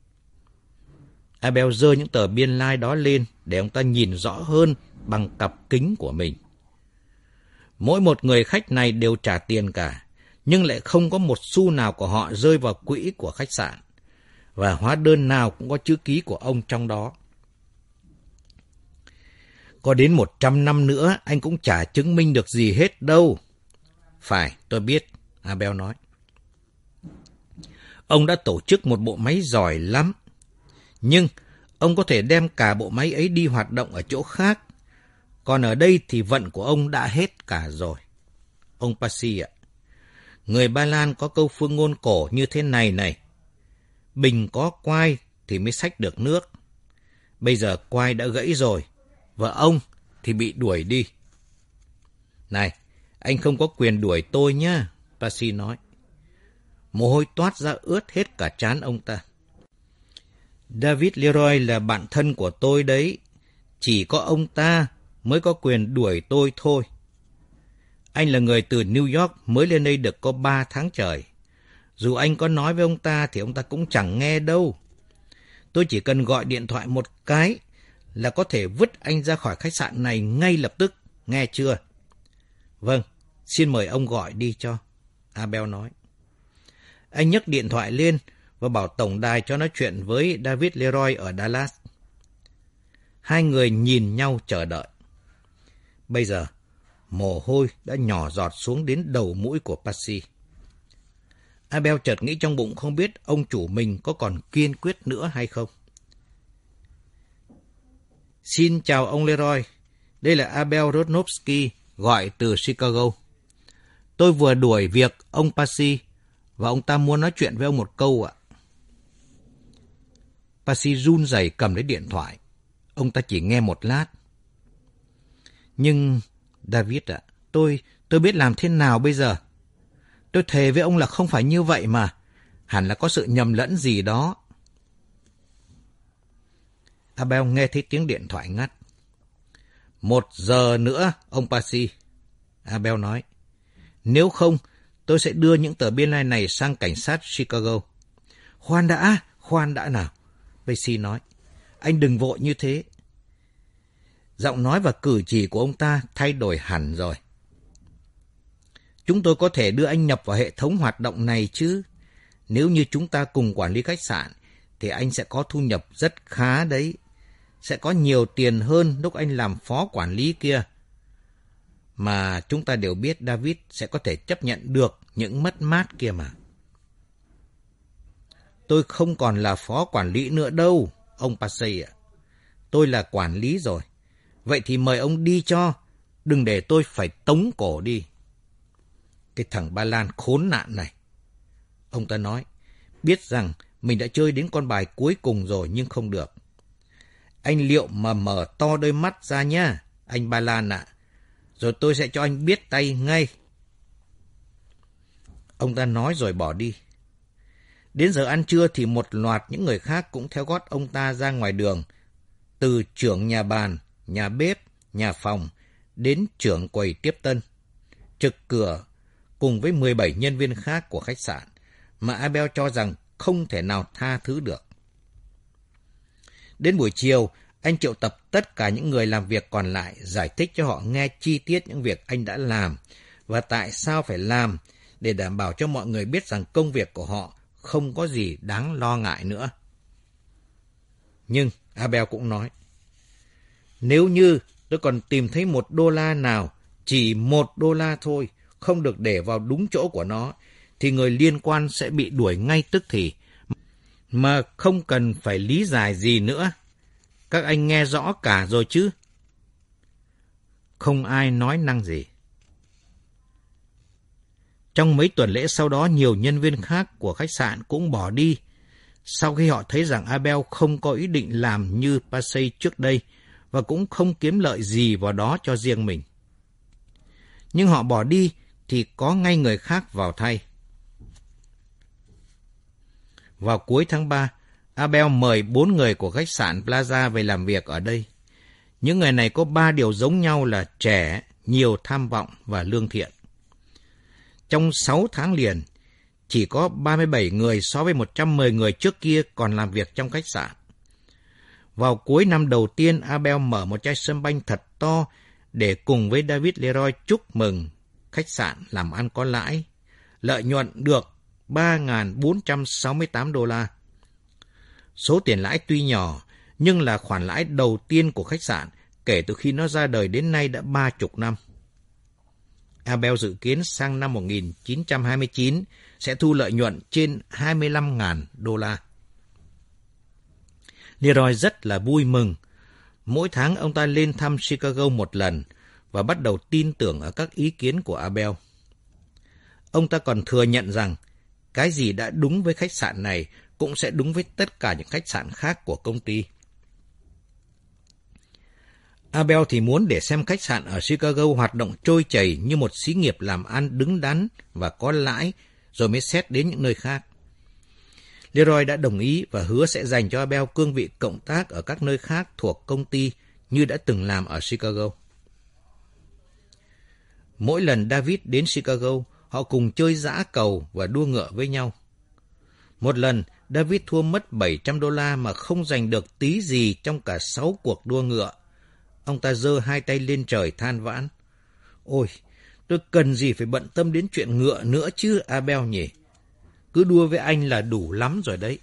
Abel giơ những tờ biên lai đó lên để ông ta nhìn rõ hơn bằng cặp kính của mình. Mỗi một người khách này đều trả tiền cả. nhưng lại không có một xu nào của họ rơi vào quỹ của khách sạn, và hóa đơn nào cũng có chữ ký của ông trong đó. Có đến 100 năm nữa, anh cũng chả chứng minh được gì hết đâu. Phải, tôi biết, Abel nói. Ông đã tổ chức một bộ máy giỏi lắm, nhưng ông có thể đem cả bộ máy ấy đi hoạt động ở chỗ khác. Còn ở đây thì vận của ông đã hết cả rồi. Ông Passy ạ, người Ba Lan có câu phương ngôn cổ như thế này này: bình có quai thì mới xách được nước. Bây giờ quai đã gãy rồi, và ông thì bị đuổi đi. Này, anh không có quyền đuổi tôi nhá, Passy nói. Mồ hôi toát ra ướt hết cả trán ông ta. David Leroy là bạn thân của tôi đấy. Chỉ có ông ta mới có quyền đuổi tôi thôi. Anh là người từ New York mới lên đây được có 3 tháng trời. Dù anh có nói với ông ta thì ông ta cũng chẳng nghe đâu. Tôi chỉ cần gọi điện thoại một cái là có thể vứt anh ra khỏi khách sạn này ngay lập tức, nghe chưa? Vâng, xin mời ông gọi đi cho, Abel nói. Anh nhấc điện thoại lên và bảo tổng đài cho nói chuyện với David Leroy ở Dallas. Hai người nhìn nhau chờ đợi. Bây giờ, mồ hôi đã nhỏ giọt xuống đến đầu mũi của Passy. Abel chợt nghĩ trong bụng không biết ông chủ mình có còn kiên quyết nữa hay không. Xin chào ông Leroy, đây là Abel Rodnowski gọi từ Chicago. Tôi vừa đuổi việc ông Passy và ông ta muốn nói chuyện với ông một câu ạ. Passy run rẩy cầm lấy điện thoại. Ông ta chỉ nghe một lát. Nhưng David ạ, tôi biết làm thế nào bây giờ? Tôi thề với ông là không phải như vậy mà. Hẳn là có sự nhầm lẫn gì đó. Abel nghe thấy tiếng điện thoại ngắt. 1 giờ nữa, ông Passy, Abel nói. Nếu không, tôi sẽ đưa những tờ biên lai này sang cảnh sát Chicago. Khoan đã nào, Passy nói. Anh đừng vội như thế. Giọng nói và cử chỉ của ông ta thay đổi hẳn rồi. Chúng tôi có thể đưa anh nhập vào hệ thống hoạt động này chứ. Nếu như chúng ta cùng quản lý khách sạn, thì anh sẽ có thu nhập rất khá đấy. Sẽ có nhiều tiền hơn lúc anh làm phó quản lý kia. Mà chúng ta đều biết David sẽ có thể chấp nhận được những mất mát kia mà. Tôi không còn là phó quản lý nữa đâu, ông Passy ạ. Tôi là quản lý rồi. Vậy thì mời ông đi cho. Đừng để tôi phải tống cổ đi. Cái thằng Ba Lan khốn nạn này. Ông ta nói, biết rằng mình đã chơi đến con bài cuối cùng rồi nhưng không được. Anh liệu mà mở to đôi mắt ra nhá, anh Ba Lan ạ. Rồi tôi sẽ cho anh biết tay ngay. Ông ta nói rồi bỏ đi. Đến giờ ăn trưa thì một loạt những người khác cũng theo gót ông ta ra ngoài đường. Từ trưởng nhà bàn, nhà bếp, nhà phòng, đến trưởng quầy tiếp tân, trực cửa, cùng với 17 nhân viên khác của khách sạn, mà Abel cho rằng không thể nào tha thứ được. Đến buổi chiều, anh triệu tập tất cả những người làm việc còn lại, giải thích cho họ nghe chi tiết những việc anh đã làm, và tại sao phải làm, để đảm bảo cho mọi người biết rằng công việc của họ không có gì đáng lo ngại nữa. Nhưng Abel cũng nói, nếu như tôi còn tìm thấy $1 nào, chỉ $1 thôi, không được để vào đúng chỗ của nó, thì người liên quan sẽ bị đuổi ngay tức thì, mà không cần phải lý giải gì nữa. Các anh nghe rõ cả rồi chứ? Không ai nói năng gì. Trong mấy tuần lễ sau đó, nhiều nhân viên khác của khách sạn cũng bỏ đi, sau khi họ thấy rằng Abel không có ý định làm như Passy trước đây, và cũng không kiếm lợi gì vào đó cho riêng mình. Nhưng họ bỏ đi thì có ngay người khác vào thay. Vào cuối tháng 3, Abel mời 4 người của khách sạn Plaza về làm việc ở đây. Những người này có 3 điều giống nhau là trẻ, nhiều tham vọng và lương thiện. Trong 6 tháng liền, chỉ có 37 người so với 110 người trước kia còn làm việc trong khách sạn. Vào cuối năm đầu tiên, Abel mở một chai sâm banh thật to để cùng với David Leroy chúc mừng khách sạn làm ăn có lãi. lợi nhuận được 3.468 đô la. Số tiền lãi tuy nhỏ, nhưng là khoản lãi đầu tiên của khách sạn kể từ khi nó ra đời đến nay đã 30 năm. Abel dự kiến sang năm 1929 sẽ thu lợi nhuận trên 25.000 đô la. Leroy rất là vui mừng. Mỗi tháng ông ta lên thăm Chicago một lần và bắt đầu tin tưởng ở các ý kiến của Abel. Ông ta còn thừa nhận rằng cái gì đã đúng với khách sạn này cũng sẽ đúng với tất cả những khách sạn khác của công ty. Abel thì muốn để xem khách sạn ở Chicago hoạt động trôi chảy như một xí nghiệp làm ăn đứng đắn và có lãi, rồi mới xét đến những nơi khác. Leroy đã đồng ý và hứa sẽ dành cho Abel cương vị cộng tác ở các nơi khác thuộc công ty như đã từng làm ở Chicago. Mỗi lần David đến Chicago, họ cùng chơi giã cầu và đua ngựa với nhau. Một lần, David thua mất 700 đô la mà không giành được tí gì trong cả 6 cuộc đua ngựa. Ông ta giơ hai tay lên trời than vãn. Ôi, tôi cần gì phải bận tâm đến chuyện ngựa nữa chứ, Abel nhỉ? Cứ đua với anh là đủ lắm rồi đấy.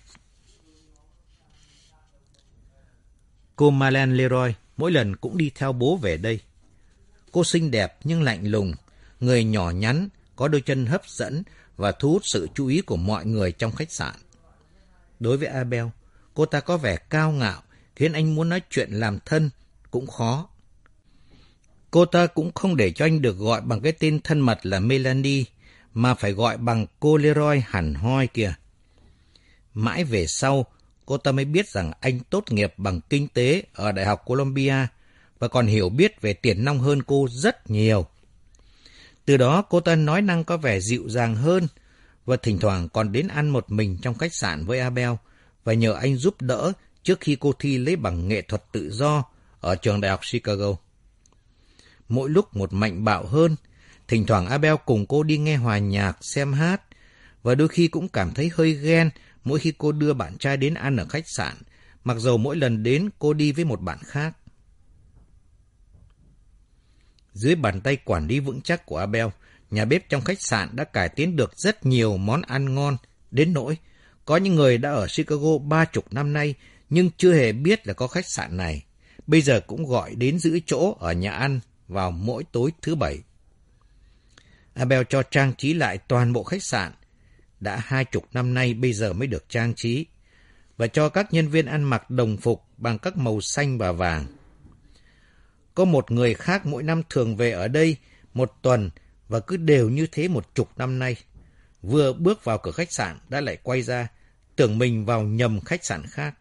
Cô Marlene Leroy mỗi lần cũng đi theo bố về đây. Cô xinh đẹp nhưng lạnh lùng, người nhỏ nhắn, có đôi chân hấp dẫn và thu hút sự chú ý của mọi người trong khách sạn. Đối với Abel, cô ta có vẻ cao ngạo, khiến anh muốn nói chuyện làm thân cũng khó. Cô ta cũng không để cho anh được gọi bằng cái tên thân mật là Melanie, mà phải gọi bằng cô Leroy hẳn hoi kìa. Mãi về sau, cô ta mới biết rằng anh tốt nghiệp bằng kinh tế ở Đại học Columbia và còn hiểu biết về tiền nong hơn cô rất nhiều. Từ đó cô ta nói năng có vẻ dịu dàng hơn và thỉnh thoảng còn đến ăn một mình trong khách sạn với Abel và nhờ anh giúp đỡ trước khi cô thi lấy bằng nghệ thuật tự do ở trường Đại học Chicago. Mỗi lúc một mạnh bạo hơn, thỉnh thoảng Abel cùng cô đi nghe hòa nhạc, xem hát và đôi khi cũng cảm thấy hơi ghen mỗi khi cô đưa bạn trai đến ăn ở khách sạn, mặc dầu mỗi lần đến cô đi với một bạn khác. Dưới bàn tay quản lý vững chắc của Abel, nhà bếp trong khách sạn đã cải tiến được rất nhiều món ăn ngon, đến nỗi có những người đã ở Chicago 30 năm nay nhưng chưa hề biết là có khách sạn này. Bây giờ cũng gọi đến giữ chỗ ở nhà ăn vào mỗi tối thứ Bảy. Abel cho trang trí lại toàn bộ khách sạn, đã 20 năm nay bây giờ mới được trang trí, và cho các nhân viên ăn mặc đồng phục bằng các màu xanh và vàng. Có một người khác mỗi năm thường về ở đây một tuần và cứ đều như thế 10 năm nay. Vừa bước vào cửa khách sạn đã lại quay ra, tưởng mình vào nhầm khách sạn khác.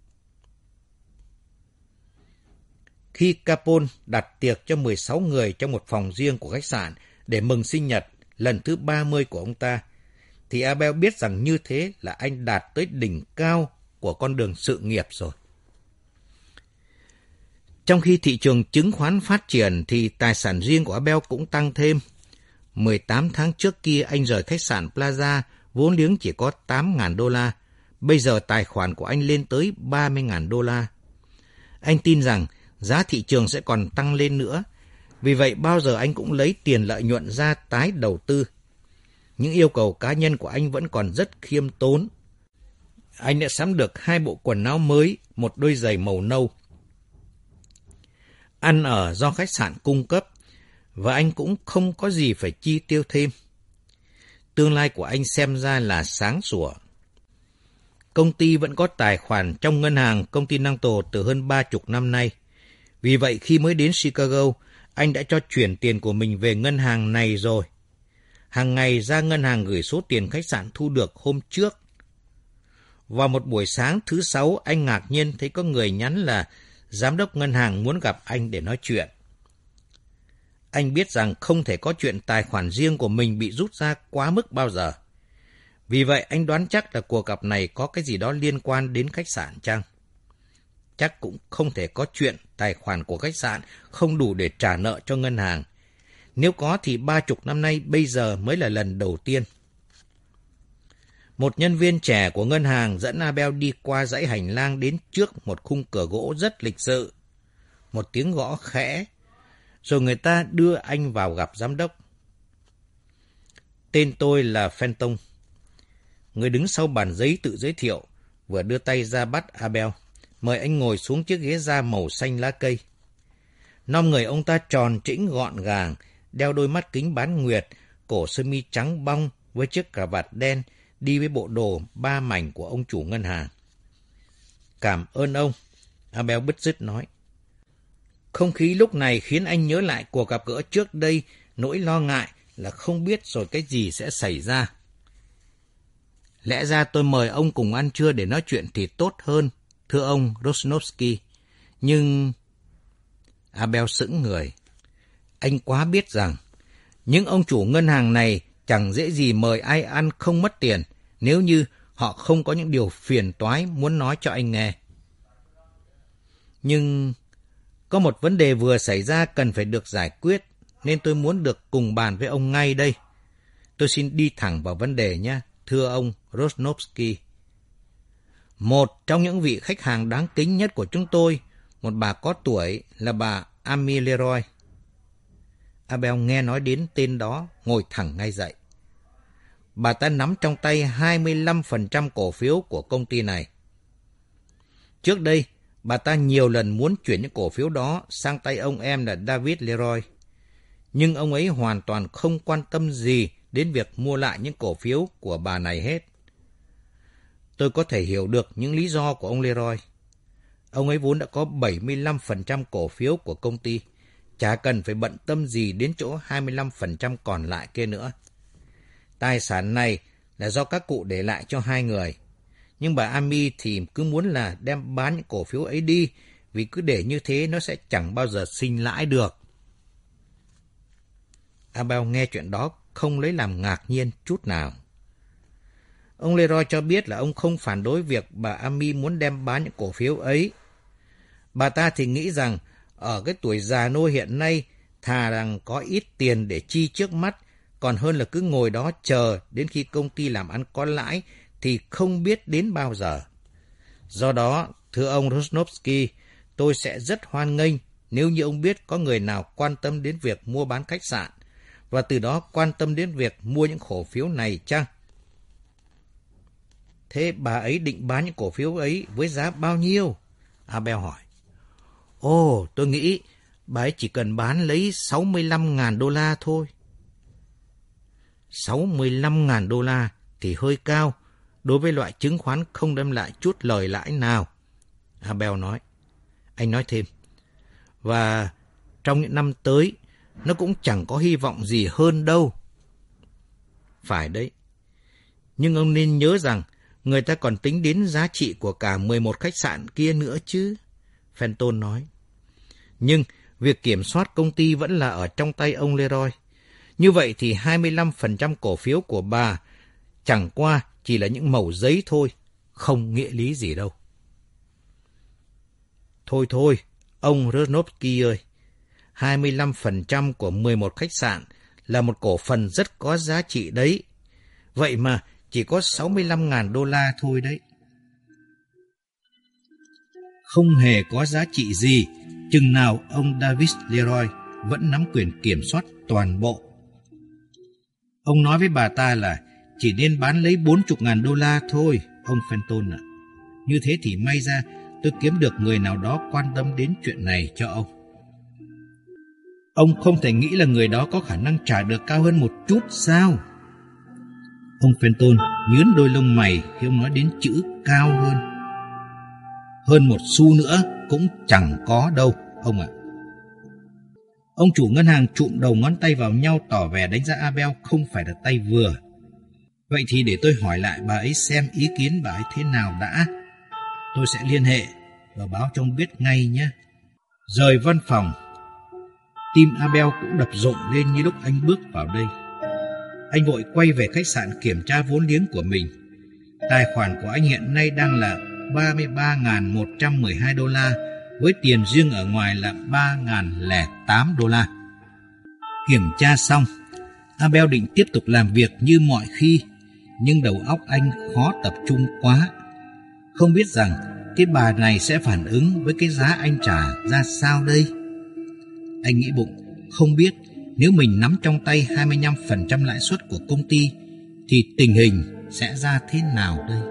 Khi Capone đặt tiệc cho 16 người trong một phòng riêng của khách sạn để mừng sinh nhật lần thứ 30 của ông ta, thì Abel biết rằng như thế là anh đạt tới đỉnh cao của con đường sự nghiệp rồi. Trong khi thị trường chứng khoán phát triển thì tài sản riêng của Abel cũng tăng thêm. 18 tháng trước kia anh rời khách sạn Plaza vốn liếng chỉ có 8.000 đô la. Bây giờ tài khoản của anh lên tới 30.000 đô la. Anh tin rằng giá thị trường sẽ còn tăng lên nữa. Vì vậy bao giờ anh cũng lấy tiền lợi nhuận ra tái đầu tư. Những yêu cầu cá nhân của anh vẫn còn rất khiêm tốn. Anh đã sắm được 2 bộ quần áo mới, một đôi giày màu nâu. Ăn ở do khách sạn cung cấp, và anh cũng không có gì phải chi tiêu thêm. Tương lai của anh xem ra là sáng sủa. Công ty vẫn có tài khoản trong ngân hàng Continental từ hơn 30 năm nay. Vì vậy khi mới đến Chicago, anh đã cho chuyển tiền của mình về ngân hàng này rồi. Hàng ngày ra ngân hàng gửi số tiền khách sạn thu được hôm trước. Vào một buổi sáng thứ Sáu, anh ngạc nhiên thấy có người nhắn là giám đốc ngân hàng muốn gặp anh để nói chuyện. Anh biết rằng không thể có chuyện tài khoản riêng của mình bị rút ra quá mức bao giờ. Vì vậy anh đoán chắc là cuộc gặp này có cái gì đó liên quan đến khách sạn chăng? Chắc cũng không thể có chuyện tài khoản của khách sạn không đủ để trả nợ cho ngân hàng. Nếu có thì 30 năm nay bây giờ mới là lần đầu tiên. Một nhân viên trẻ của ngân hàng dẫn Abel đi qua dãy hành lang đến trước một khung cửa gỗ rất lịch sự. Một tiếng gõ khẽ, rồi người ta đưa anh vào gặp giám đốc. Tên tôi là Fenton. Người đứng sau bàn giấy tự giới thiệu, vừa đưa tay ra bắt Abel, mời anh ngồi xuống chiếc ghế da màu xanh lá cây. Non người ông ta tròn trĩnh gọn gàng, đeo đôi mắt kính bán nguyệt, cổ sơ mi trắng bong với chiếc cà vạt đen, đi với bộ đồ 3 mảnh của ông chủ ngân hàng. Cảm ơn ông, Abel bứt rứt nói. Không khí lúc này khiến anh nhớ lại cuộc gặp gỡ trước đây, nỗi lo ngại là không biết rồi cái gì sẽ xảy ra. Lẽ ra tôi mời ông cùng ăn trưa để nói chuyện thì tốt hơn, thưa ông Rosnovsky. Nhưng... Abel sững người. Anh quá biết rằng, những ông chủ ngân hàng này chẳng dễ gì mời ai ăn không mất tiền, nếu như họ không có những điều phiền toái muốn nói cho anh nghe. Nhưng có một vấn đề vừa xảy ra cần phải được giải quyết, nên tôi muốn được cùng bàn với ông ngay đây. Tôi xin đi thẳng vào vấn đề nhé, thưa ông Rosnovsky. Một trong những vị khách hàng đáng kính nhất của chúng tôi, một bà có tuổi, là bà Amy Leroy. Abel nghe nói đến tên đó, ngồi thẳng ngay dậy. Bà ta nắm trong tay 25% cổ phiếu của công ty này. Trước đây, bà ta nhiều lần muốn chuyển những cổ phiếu đó sang tay ông em là David Leroy. Nhưng ông ấy hoàn toàn không quan tâm gì đến việc mua lại những cổ phiếu của bà này hết. Tôi có thể hiểu được những lý do của ông Leroy. Ông ấy vốn đã có 75% cổ phiếu của công ty, chả cần phải bận tâm gì đến chỗ 25% còn lại kia nữa. Tài sản này là do các cụ để lại cho hai người. Nhưng bà Amy thì cứ muốn là đem bán những cổ phiếu ấy đi, vì cứ để như thế nó sẽ chẳng bao giờ sinh lãi được. Abel nghe chuyện đó không lấy làm ngạc nhiên chút nào. Ông Leroy cho biết là ông không phản đối việc bà Amy muốn đem bán những cổ phiếu ấy. Bà ta thì nghĩ rằng ở cái tuổi già nua hiện nay, thà rằng có ít tiền để chi trước mắt, còn hơn là cứ ngồi đó chờ đến khi công ty làm ăn có lãi thì không biết đến bao giờ. Do đó, thưa ông Rosnovsky, tôi sẽ rất hoan nghênh nếu như ông biết có người nào quan tâm đến việc mua bán khách sạn, và từ đó quan tâm đến việc mua những cổ phiếu này chăng? Thế bà ấy định bán những cổ phiếu ấy với giá bao nhiêu? Abel hỏi. Ồ, tôi nghĩ bà ấy chỉ cần bán lấy 65.000 đô la thôi. 65.000 đô la thì hơi cao đối với loại chứng khoán không đem lại chút lời lãi nào, Abel nói. Anh nói thêm, và trong những năm tới, nó cũng chẳng có hy vọng gì hơn đâu. Phải đấy, nhưng ông nên nhớ rằng người ta còn tính đến giá trị của cả 11 khách sạn kia nữa chứ, Fenton nói. Nhưng việc kiểm soát công ty vẫn là ở trong tay ông Leroy. Như vậy thì 25% cổ phiếu của bà chẳng qua chỉ là những mẩu giấy thôi, không nghĩa lý gì đâu. Thôi, ông Rosnovsky ơi, 25% của 11 khách sạn là một cổ phần rất có giá trị đấy. Vậy mà chỉ có 65.000 đô la thôi đấy. Không hề có giá trị gì, chừng nào ông David Leroy vẫn nắm quyền kiểm soát toàn bộ. Ông nói với bà ta là chỉ nên bán lấy 40.000 đô la thôi, ông Fenton ạ. Như thế thì may ra tôi kiếm được người nào đó quan tâm đến chuyện này cho ông. Ông không thể nghĩ là người đó có khả năng trả được cao hơn một chút sao? Ông Fenton nhướng đôi lông mày khi ông nói đến chữ cao hơn. Hơn một xu nữa cũng chẳng có đâu, ông ạ. Ông chủ ngân hàng trụm đầu ngón tay vào nhau tỏ vẻ đánh giá Abel không phải là tay vừa. Vậy thì để tôi hỏi lại bà ấy xem ý kiến bà ấy thế nào đã. Tôi sẽ liên hệ và báo cho ông biết ngay nhé. Rời văn phòng, tim Abel cũng đập rộn lên như lúc anh bước vào đây. Anh vội quay về khách sạn kiểm tra vốn liếng của mình. Tài khoản của anh hiện nay đang là 33.112 đô la, với tiền riêng ở ngoài là 3.008 đô la. Kiểm tra xong, Abel định tiếp tục làm việc như mọi khi, nhưng đầu óc anh khó tập trung quá. Không biết rằng cái bà này sẽ phản ứng với cái giá anh trả ra sao đây. Anh nghĩ bụng, không biết nếu mình nắm trong tay 25% lãi suất của công ty thì tình hình sẽ ra thế nào đây?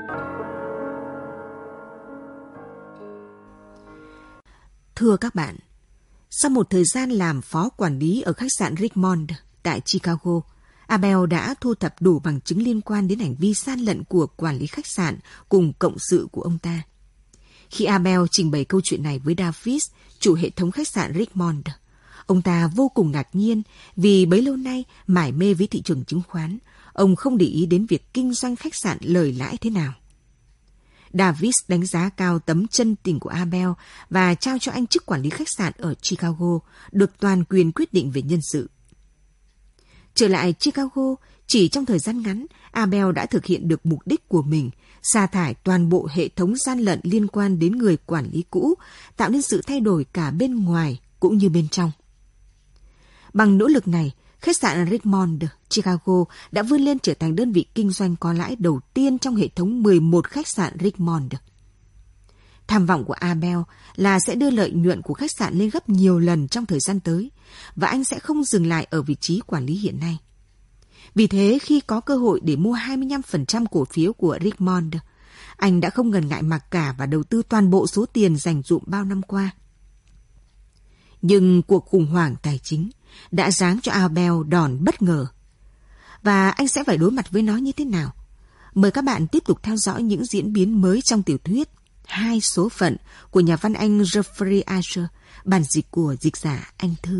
Thưa các bạn, sau một thời gian làm phó quản lý ở khách sạn Richmond tại Chicago, Abel đã thu thập đủ bằng chứng liên quan đến hành vi gian lận của quản lý khách sạn cùng cộng sự của ông ta. Khi Abel trình bày câu chuyện này với Davis, chủ hệ thống khách sạn Richmond, ông ta vô cùng ngạc nhiên vì bấy lâu nay mải mê với thị trường chứng khoán, ông không để ý đến việc kinh doanh khách sạn lời lãi thế nào. Davis đánh giá cao tấm chân tình của Abel và trao cho anh chức quản lý khách sạn ở Chicago, được toàn quyền quyết định về nhân sự. Trở lại Chicago, chỉ trong thời gian ngắn, Abel đã thực hiện được mục đích của mình, sa thải toàn bộ hệ thống gian lận liên quan đến người quản lý cũ, tạo nên sự thay đổi cả bên ngoài cũng như bên trong. Bằng nỗ lực này, khách sạn Richmond, Chicago đã vươn lên trở thành đơn vị kinh doanh có lãi đầu tiên trong hệ thống 11 khách sạn Richmond. Tham vọng của Abel là sẽ đưa lợi nhuận của khách sạn lên gấp nhiều lần trong thời gian tới, và anh sẽ không dừng lại ở vị trí quản lý hiện nay. Vì thế, khi có cơ hội để mua 25% cổ phiếu của Richmond, anh đã không ngần ngại mặc cả và đầu tư toàn bộ số tiền dành dụm bao năm qua. Nhưng cuộc khủng hoảng tài chính đã giáng cho Abel đòn bất ngờ. Và anh sẽ phải đối mặt với nó như thế nào? Mời các bạn tiếp tục theo dõi những diễn biến mới trong tiểu thuyết 2 số phận của nhà văn Anh Jeffrey Asher, bản dịch của dịch giả Anh Thư.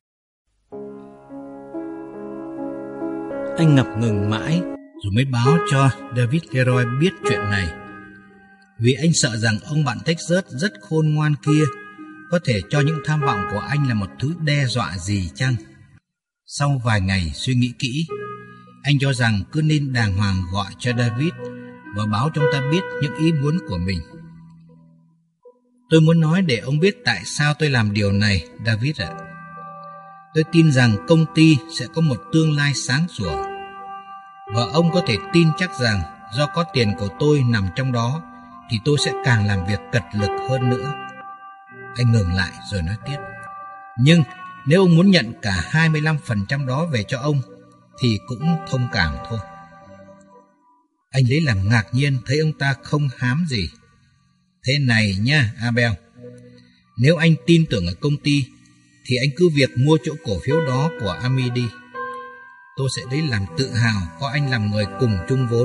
Anh ngập ngừng mãi rồi mới báo cho David Leroy biết chuyện này, vì anh sợ rằng ông bạn Texas rất khôn ngoan kia có thể cho những tham vọng của anh là một thứ đe dọa gì chăng. Sau vài ngày suy nghĩ kỹ, anh cho rằng cứ nên đàng hoàng gọi cho David và báo cho ông ta biết những ý muốn của mình. Tôi muốn nói để ông biết tại sao tôi làm điều này, David ạ. Tôi tin rằng công ty sẽ có một tương lai sáng sủa, và ông có thể tin chắc rằng do có tiền của tôi nằm trong đó thì tôi sẽ càng làm việc cật lực hơn nữa. Anh ngừng lại rồi nói tiếp. Nhưng nếu ông muốn nhận cả 25% đó về cho ông thì cũng thông cảm thôi. Anh lấy làm ngạc nhiên thấy ông ta không hám gì. Thế này nha, Abel. Nếu anh tin tưởng ở công ty thì anh cứ việc mua chỗ cổ phiếu đó của Ami đi. Tôi sẽ lấy làm tự hào có anh làm người cùng chung vốn.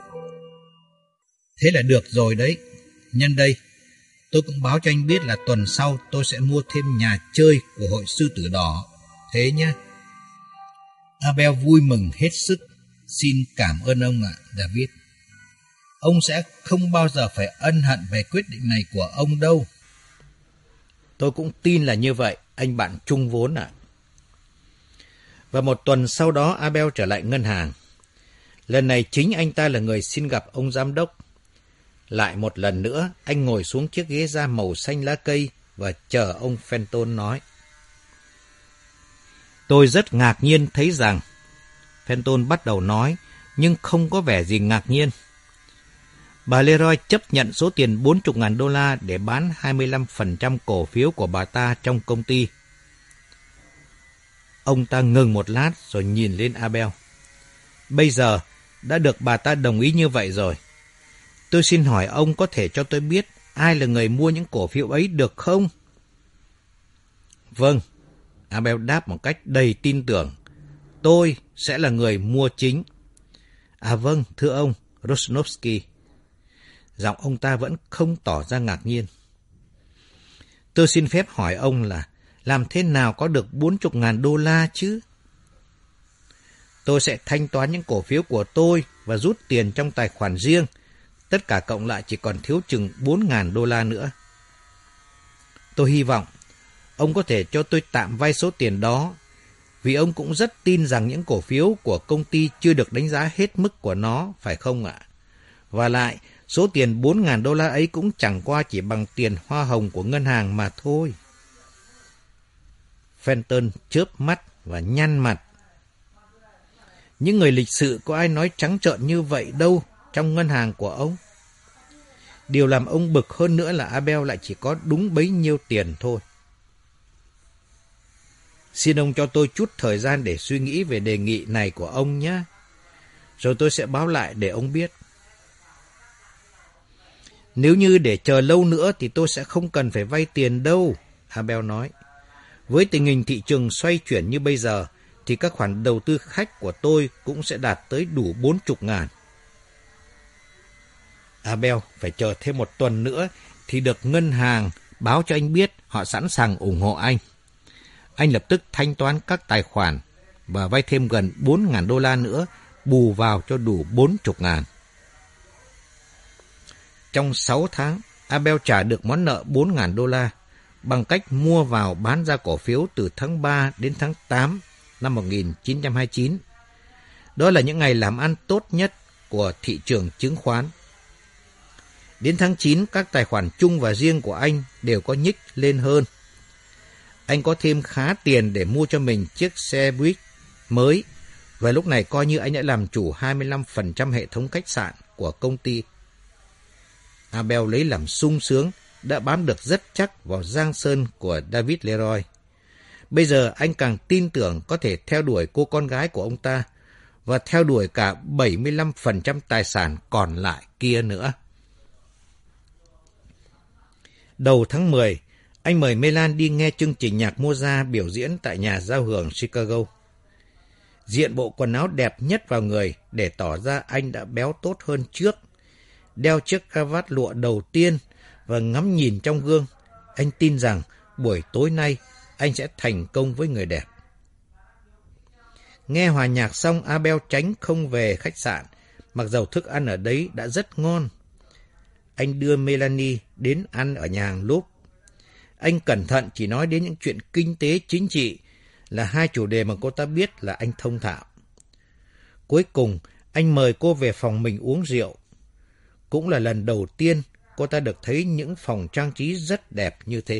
Thế là được rồi đấy. Nhân đây, tôi cũng báo cho anh biết là tuần sau tôi sẽ mua thêm nhà chơi của hội sư tử đỏ. Thế nhé. Abel vui mừng hết sức. Xin cảm ơn ông ạ, David. Ông sẽ không bao giờ phải ân hận về quyết định này của ông đâu. Tôi cũng tin là như vậy, anh bạn chung vốn ạ. Và một tuần sau đó Abel trở lại ngân hàng. Lần này chính anh ta là người xin gặp ông giám đốc. Lại một lần nữa, anh ngồi xuống chiếc ghế da màu xanh lá cây và chờ ông Fenton nói. Tôi rất ngạc nhiên thấy rằng, Fenton bắt đầu nói, nhưng không có vẻ gì ngạc nhiên. Bà Leroy chấp nhận số tiền $40,000 để bán 25% cổ phiếu của bà ta trong công ty. Ông ta ngừng một lát rồi nhìn lên Abel. Bây giờ đã được bà ta đồng ý như vậy rồi. Tôi xin hỏi ông có thể cho tôi biết ai là người mua những cổ phiếu ấy được không? Vâng, Abel đáp một cách đầy tin tưởng. Tôi sẽ là người mua chính. À vâng, thưa ông, Rosnovsky. Giọng ông ta vẫn không tỏ ra ngạc nhiên. Tôi xin phép hỏi ông là làm thế nào có được $40,000 chứ? Tôi sẽ thanh toán những cổ phiếu của tôi và rút tiền trong tài khoản riêng. Tất cả cộng lại chỉ còn thiếu chừng $4,000 nữa. Tôi hy vọng ông có thể cho tôi tạm vay số tiền đó, vì ông cũng rất tin rằng những cổ phiếu của công ty chưa được đánh giá hết mức của nó, phải không ạ? Và lại, số tiền $4,000 ấy cũng chẳng qua chỉ bằng tiền hoa hồng của ngân hàng mà thôi. Fenton chớp mắt và nhăn mặt. Những người lịch sự có ai nói trắng trợn như vậy đâu trong ngân hàng của ông. Điều làm ông bực hơn nữa là Abel lại chỉ có đúng bấy nhiêu tiền thôi. Xin ông cho tôi chút thời gian để suy nghĩ về đề nghị này của ông nhé. Rồi tôi sẽ báo lại để ông biết. Nếu như để chờ lâu nữa thì tôi sẽ không cần phải vay tiền đâu, Abel nói. Với tình hình thị trường xoay chuyển như bây giờ, thì các khoản đầu tư khách của tôi cũng sẽ đạt tới đủ 40.000. Abel phải chờ thêm một tuần nữa thì được ngân hàng báo cho anh biết họ sẵn sàng ủng hộ anh. Anh lập tức thanh toán các tài khoản và vay thêm gần 4.000 đô la nữa, bù vào cho đủ 40.000. Trong 6 tháng, Abel trả được món nợ 4.000 đô la bằng cách mua vào bán ra cổ phiếu từ tháng 3 đến tháng 8 năm 1929. Đó là những ngày làm ăn tốt nhất của thị trường chứng khoán. Đến tháng 9, các tài khoản chung và riêng của anh đều có nhích lên hơn. Anh có thêm khá tiền để mua cho mình chiếc xe buýt mới, và lúc này coi như anh đã làm chủ 25% hệ thống khách sạn của công ty. Abel lấy làm sung sướng, đã bám được rất chắc vào giang sơn của David Leroy. Bây giờ anh càng tin tưởng có thể theo đuổi cô con gái của ông ta và theo đuổi cả 75% tài sản còn lại kia nữa. Đầu tháng 10, anh mời Melan đi nghe chương trình nhạc Mozart biểu diễn tại nhà giao hưởng Chicago. Diện bộ quần áo đẹp nhất vào người để tỏ ra anh đã béo tốt hơn trước. Đeo chiếc cravat lụa đầu tiên và ngắm nhìn trong gương, anh tin rằng buổi tối nay anh sẽ thành công với người đẹp. Nghe hòa nhạc xong, Abel tránh không về khách sạn, mặc dầu thức ăn ở đấy đã rất ngon. Anh đưa Melanie đến ăn ở nhà hàng Louvre. Anh cẩn thận chỉ nói đến những chuyện kinh tế chính trị, là hai chủ đề mà cô ta biết là anh thông thạo. Cuối cùng, anh mời cô về phòng mình uống rượu. Cũng là lần đầu tiên cô ta được thấy những phòng trang trí rất đẹp như thế.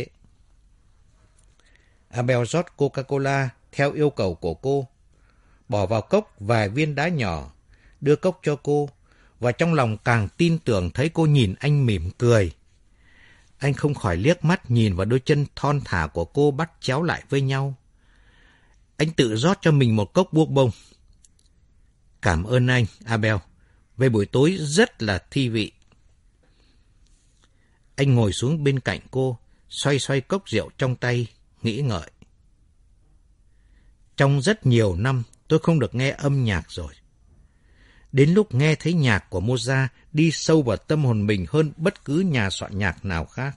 Abel rót Coca-Cola theo yêu cầu của cô, bỏ vào cốc vài viên đá nhỏ, đưa cốc cho cô, và trong lòng càng tin tưởng thấy cô nhìn anh mỉm cười. Anh không khỏi liếc mắt nhìn vào đôi chân thon thả của cô bắt chéo lại với nhau. Anh tự rót cho mình một cốc bourbon. Cảm ơn anh, Abel, về buổi tối rất là thi vị. Anh ngồi xuống bên cạnh cô, xoay xoay cốc rượu trong tay, nghĩ ngợi. Trong rất nhiều năm, tôi không được nghe âm nhạc rồi. Đến lúc nghe thấy nhạc của Mozart đi sâu vào tâm hồn mình hơn bất cứ nhà soạn nhạc nào khác.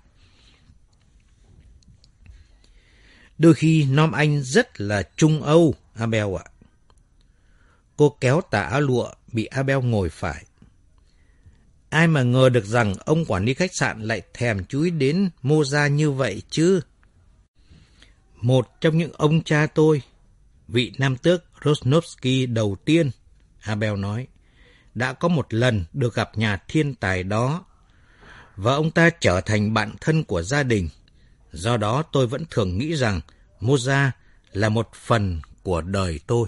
Đôi khi nom anh rất là Trung Âu, Abel ạ. Cô kéo tà áo lụa bị Abel ngồi phải. Ai mà ngờ được rằng ông quản lý khách sạn lại thèm chú ý đến Mozart như vậy chứ. Một trong những ông cha tôi, vị nam tước Rosnovsky đầu tiên, Abel nói, đã có một lần được gặp nhà thiên tài đó, và ông ta trở thành bạn thân của gia đình. Do đó tôi vẫn thường nghĩ rằng Mozart là một phần của đời tôi.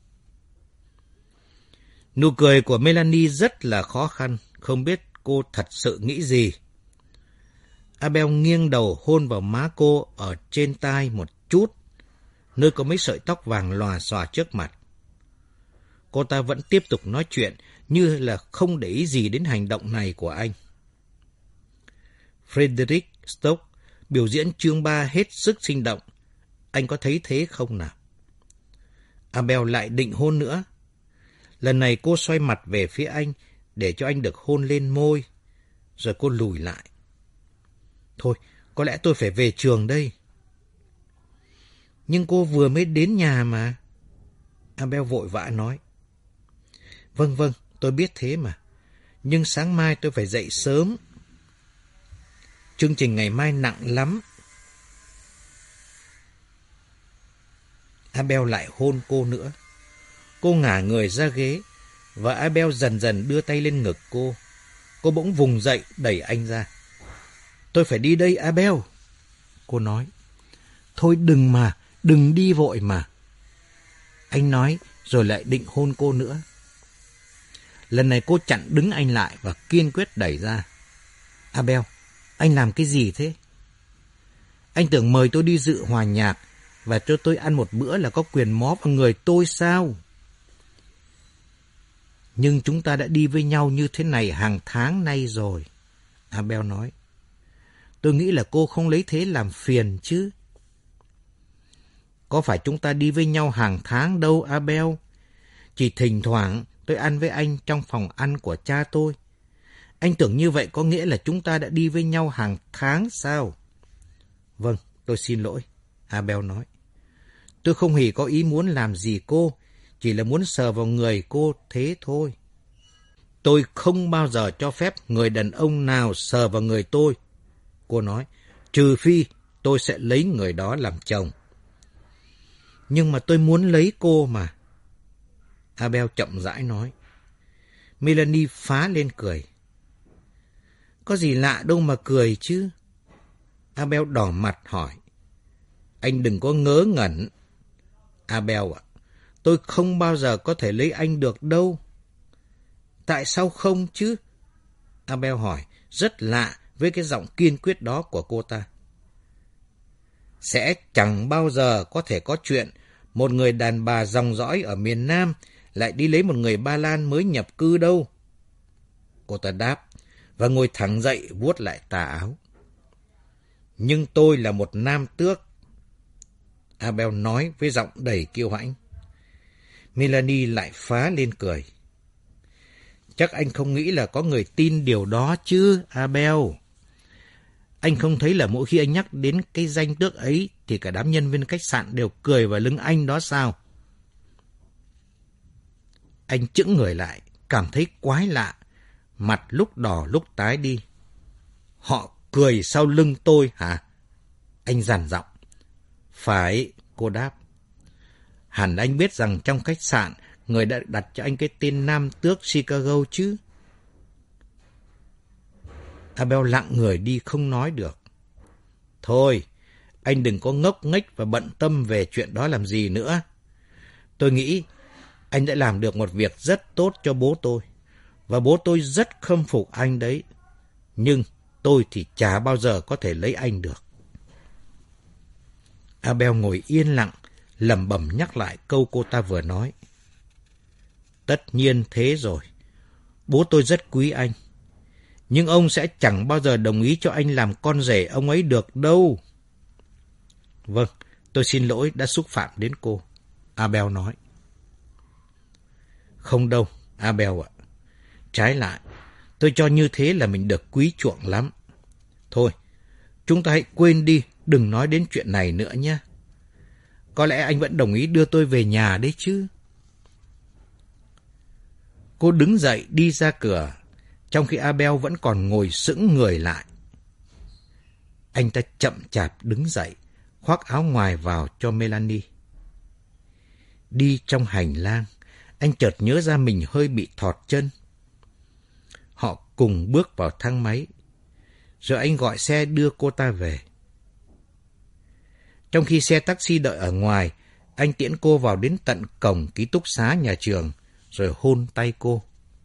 Nụ cười của Melanie rất là khó khăn, không biết cô thật sự nghĩ gì. Abel nghiêng đầu hôn vào má cô ở trên tai một chút, nơi có mấy sợi tóc vàng lòa xòa trước mặt. Cô ta vẫn tiếp tục nói chuyện như là không để ý gì đến hành động này của anh. Frederick Stock biểu diễn chương 3 hết sức sinh động. Anh có thấy thế không nào? Abel lại định hôn nữa. Lần này cô xoay mặt về phía anh để cho anh được hôn lên môi. Rồi cô lùi lại. Thôi, có lẽ tôi phải về trường đây. Nhưng cô vừa mới đến nhà mà. Abel vội vã nói. Vâng, tôi biết thế mà. Nhưng sáng mai tôi phải dậy sớm. Chương trình ngày mai nặng lắm. Abel lại hôn cô nữa. Cô ngả người ra ghế, và Abel dần dần đưa tay lên ngực cô. Cô bỗng vùng dậy đẩy anh ra. Tôi phải đi đây, Abel. Cô nói. Thôi đừng đi vội mà. Anh nói rồi lại định hôn cô nữa. Lần này cô chặn đứng anh lại và kiên quyết đẩy ra. Abel, anh làm cái gì thế? Anh tưởng mời tôi đi dự hòa nhạc,
và cho tôi ăn một bữa là có quyền mó vào người tôi sao? Nhưng chúng ta đã đi với nhau như thế này hàng tháng nay rồi, Abel nói. Tôi nghĩ là cô không lấy thế làm phiền chứ. Có phải chúng ta đi với nhau hàng tháng đâu, Abel. Chỉ thỉnh thoảng tôi ăn với anh trong phòng ăn của cha tôi. Anh tưởng như vậy có nghĩa là chúng ta đã đi với nhau hàng tháng sao? Vâng, tôi xin lỗi, Abel nói. Tôi không hề có ý muốn làm gì cô, chỉ là muốn sờ vào người cô thế thôi. Tôi không bao giờ cho phép người đàn ông nào sờ vào người tôi, cô nói, trừ phi tôi sẽ lấy người đó làm chồng. Nhưng mà tôi muốn lấy cô mà, Abel chậm rãi nói. Melanie phá lên cười. Có gì lạ đâu mà cười chứ? Abel đỏ mặt hỏi. Anh đừng có ngớ ngẩn. Abel ạ, tôi không bao giờ có thể lấy anh được đâu. Tại sao không chứ? Abel hỏi, rất lạ với cái giọng kiên quyết đó của cô ta. Sẽ chẳng bao giờ có thể có chuyện một người đàn bà dòng dõi ở miền Nam lại đi lấy một người Ba Lan mới nhập cư đâu. Cô ta đáp và ngồi thẳng dậy vuốt lại tà áo. Nhưng tôi là một nam tước, Abel nói với giọng đầy kiêu hãnh. Melanie lại phá lên cười. Chắc anh không nghĩ là có người tin điều đó chứ, Abel. Anh không thấy là mỗi khi anh nhắc đến cái danh tước ấy thì cả đám nhân viên khách sạn đều cười vào lưng anh đó sao? Anh chững người lại, cảm thấy quái lạ, mặt lúc đỏ lúc tái đi. Họ cười sau lưng tôi hả? Anh dằn giọng. Phải, cô đáp. Hẳn anh biết rằng trong khách sạn, người đã đặt cho anh cái tên nam tước Chicago chứ? Abel lặng người đi không nói được. Thôi, anh đừng có ngốc nghếch và bận tâm về chuyện đó làm gì nữa. Tôi nghĩ anh đã làm được một việc rất tốt cho bố tôi, và bố tôi rất khâm phục anh đấy. Nhưng tôi thì chả bao giờ có thể lấy anh được. Abel ngồi yên lặng, lẩm bẩm nhắc lại câu cô ta vừa nói. Tất nhiên thế rồi. Bố tôi rất quý anh. Nhưng ông sẽ chẳng bao giờ đồng ý cho anh làm con rể ông ấy được đâu. Vâng, tôi xin lỗi đã xúc phạm đến cô, Abel nói. Không đâu, Abel ạ. Trái lại, tôi cho như thế là mình được quý chuộng lắm. Thôi, chúng ta hãy quên đi, đừng nói đến chuyện này nữa nhé. Có lẽ anh vẫn đồng ý đưa tôi về nhà đấy chứ. Cô đứng dậy đi ra cửa, trong khi Abel vẫn còn ngồi sững người lại. Anh ta chậm chạp đứng dậy, khoác áo ngoài vào cho Melanie. Đi trong hành lang, anh chợt nhớ ra mình hơi bị thọt chân. Họ cùng bước vào thang máy, rồi anh gọi xe đưa cô ta về. Trong khi xe taxi đợi ở ngoài, anh tiễn cô vào đến tận cổng ký túc xá nhà trường, rồi hôn tay cô.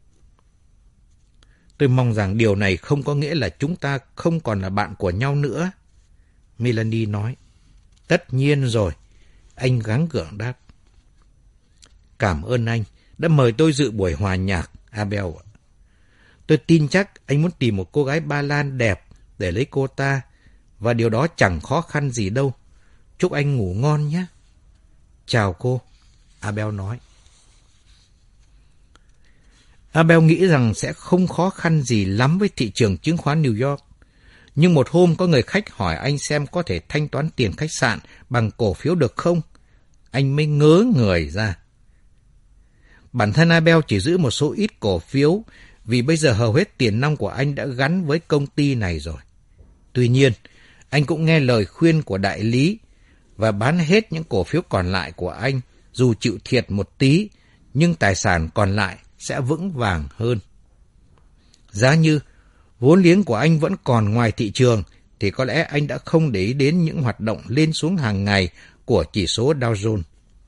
Tôi mong rằng điều này không có nghĩa là chúng ta không còn là bạn của nhau nữa, Melanie nói. Tất nhiên rồi, anh gắng gượng đáp. Cảm ơn anh đã mời tôi dự buổi hòa nhạc, Abel ạ. Tôi tin chắc anh muốn tìm một cô gái Ba Lan đẹp để lấy cô ta, và điều đó chẳng khó khăn gì đâu. Chúc anh ngủ ngon nhé. Chào cô, Abel nói. Abel nghĩ rằng sẽ không khó khăn gì lắm với thị trường chứng khoán New York. Nhưng một hôm có người khách hỏi anh xem có thể thanh toán tiền khách sạn bằng cổ phiếu được không. Anh mới ngớ người ra. Bản thân Abel chỉ giữ một số ít cổ phiếu vì bây giờ hầu hết tiền nong của anh đã gắn với công ty này rồi. Tuy nhiên, anh cũng nghe lời khuyên của đại lý và bán hết những cổ phiếu còn lại của anh, dù chịu thiệt một tí, nhưng tài sản còn lại sẽ vững vàng hơn. Giá như vốn liếng của anh vẫn còn ngoài thị trường, thì có lẽ anh đã không để ý đến những hoạt động lên xuống hàng ngày của chỉ số Dow Jones.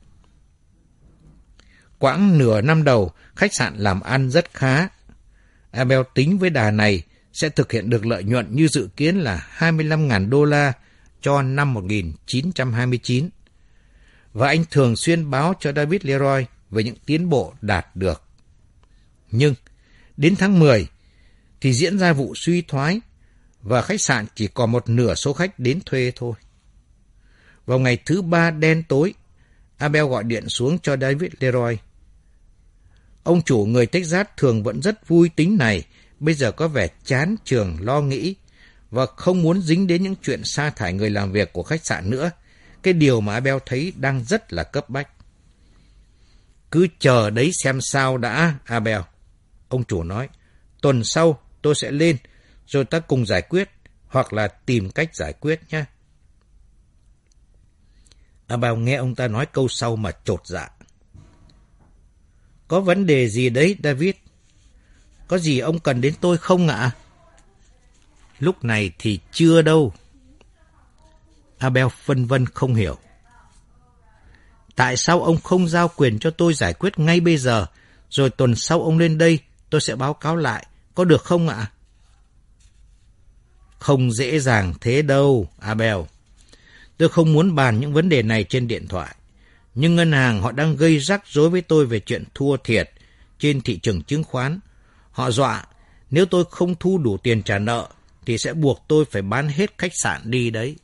Quãng nửa năm đầu, khách sạn làm ăn rất khá. Abel tính với đà này sẽ thực hiện được lợi nhuận như dự kiến là $25.000 cho năm 1929. và anh thường xuyên báo cho David Leroy về những tiến bộ đạt được. Nhưng đến tháng 10 thì diễn ra vụ suy thoái và khách sạn chỉ còn một nửa số khách đến thuê thôi. Vào ngày thứ 3 đen tối, Abel gọi điện xuống cho David Leroy. Ông chủ người Texas thường vẫn rất vui tính này, bây giờ có vẻ chán chường lo nghĩ và không muốn dính đến những chuyện sa thải người làm việc của khách sạn nữa, cái điều mà Abel thấy đang rất là cấp bách. Cứ chờ đấy xem sao đã, Abel. Ông chủ nói, tuần sau tôi sẽ lên, rồi ta cùng giải quyết, hoặc là tìm cách giải quyết nhé. Abel nghe ông ta nói câu sau mà chột dạ. Có vấn đề gì đấy, David? Có gì ông cần đến tôi không ạ? Lúc này thì chưa đâu. Abel phân vân không hiểu. Tại sao ông không giao quyền cho tôi giải quyết ngay bây giờ, rồi tuần sau ông lên đây, tôi sẽ báo cáo lại, có được không ạ? Không dễ dàng thế đâu, Abel. Tôi không muốn bàn những vấn đề này trên điện thoại, nhưng ngân hàng họ đang gây rắc rối với tôi về chuyện thua thiệt trên thị trường chứng khoán. Họ dọa nếu tôi không thu đủ tiền trả nợ thì sẽ buộc tôi phải bán hết khách sạn đi đấy.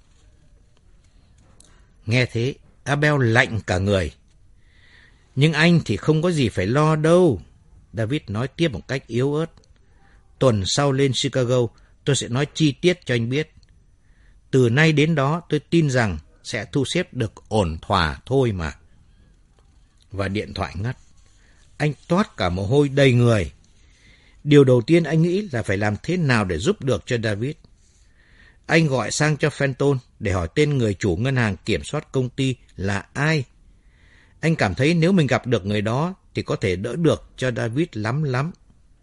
Nghe thế, Abel lạnh cả người. Nhưng anh thì không có gì phải lo đâu, David nói tiếp một cách yếu ớt. Tuần sau lên Chicago, tôi sẽ nói chi tiết cho anh biết. Từ nay đến đó tôi tin rằng sẽ thu xếp được ổn thỏa thôi mà. Và điện thoại ngắt. Anh toát cả mồ hôi đầy người. Điều đầu tiên anh nghĩ là phải làm thế nào để giúp được cho David. Anh gọi sang cho Fenton để hỏi tên người chủ ngân hàng kiểm soát công ty là ai. Anh cảm thấy nếu mình gặp được người đó thì có thể đỡ được cho David lắm.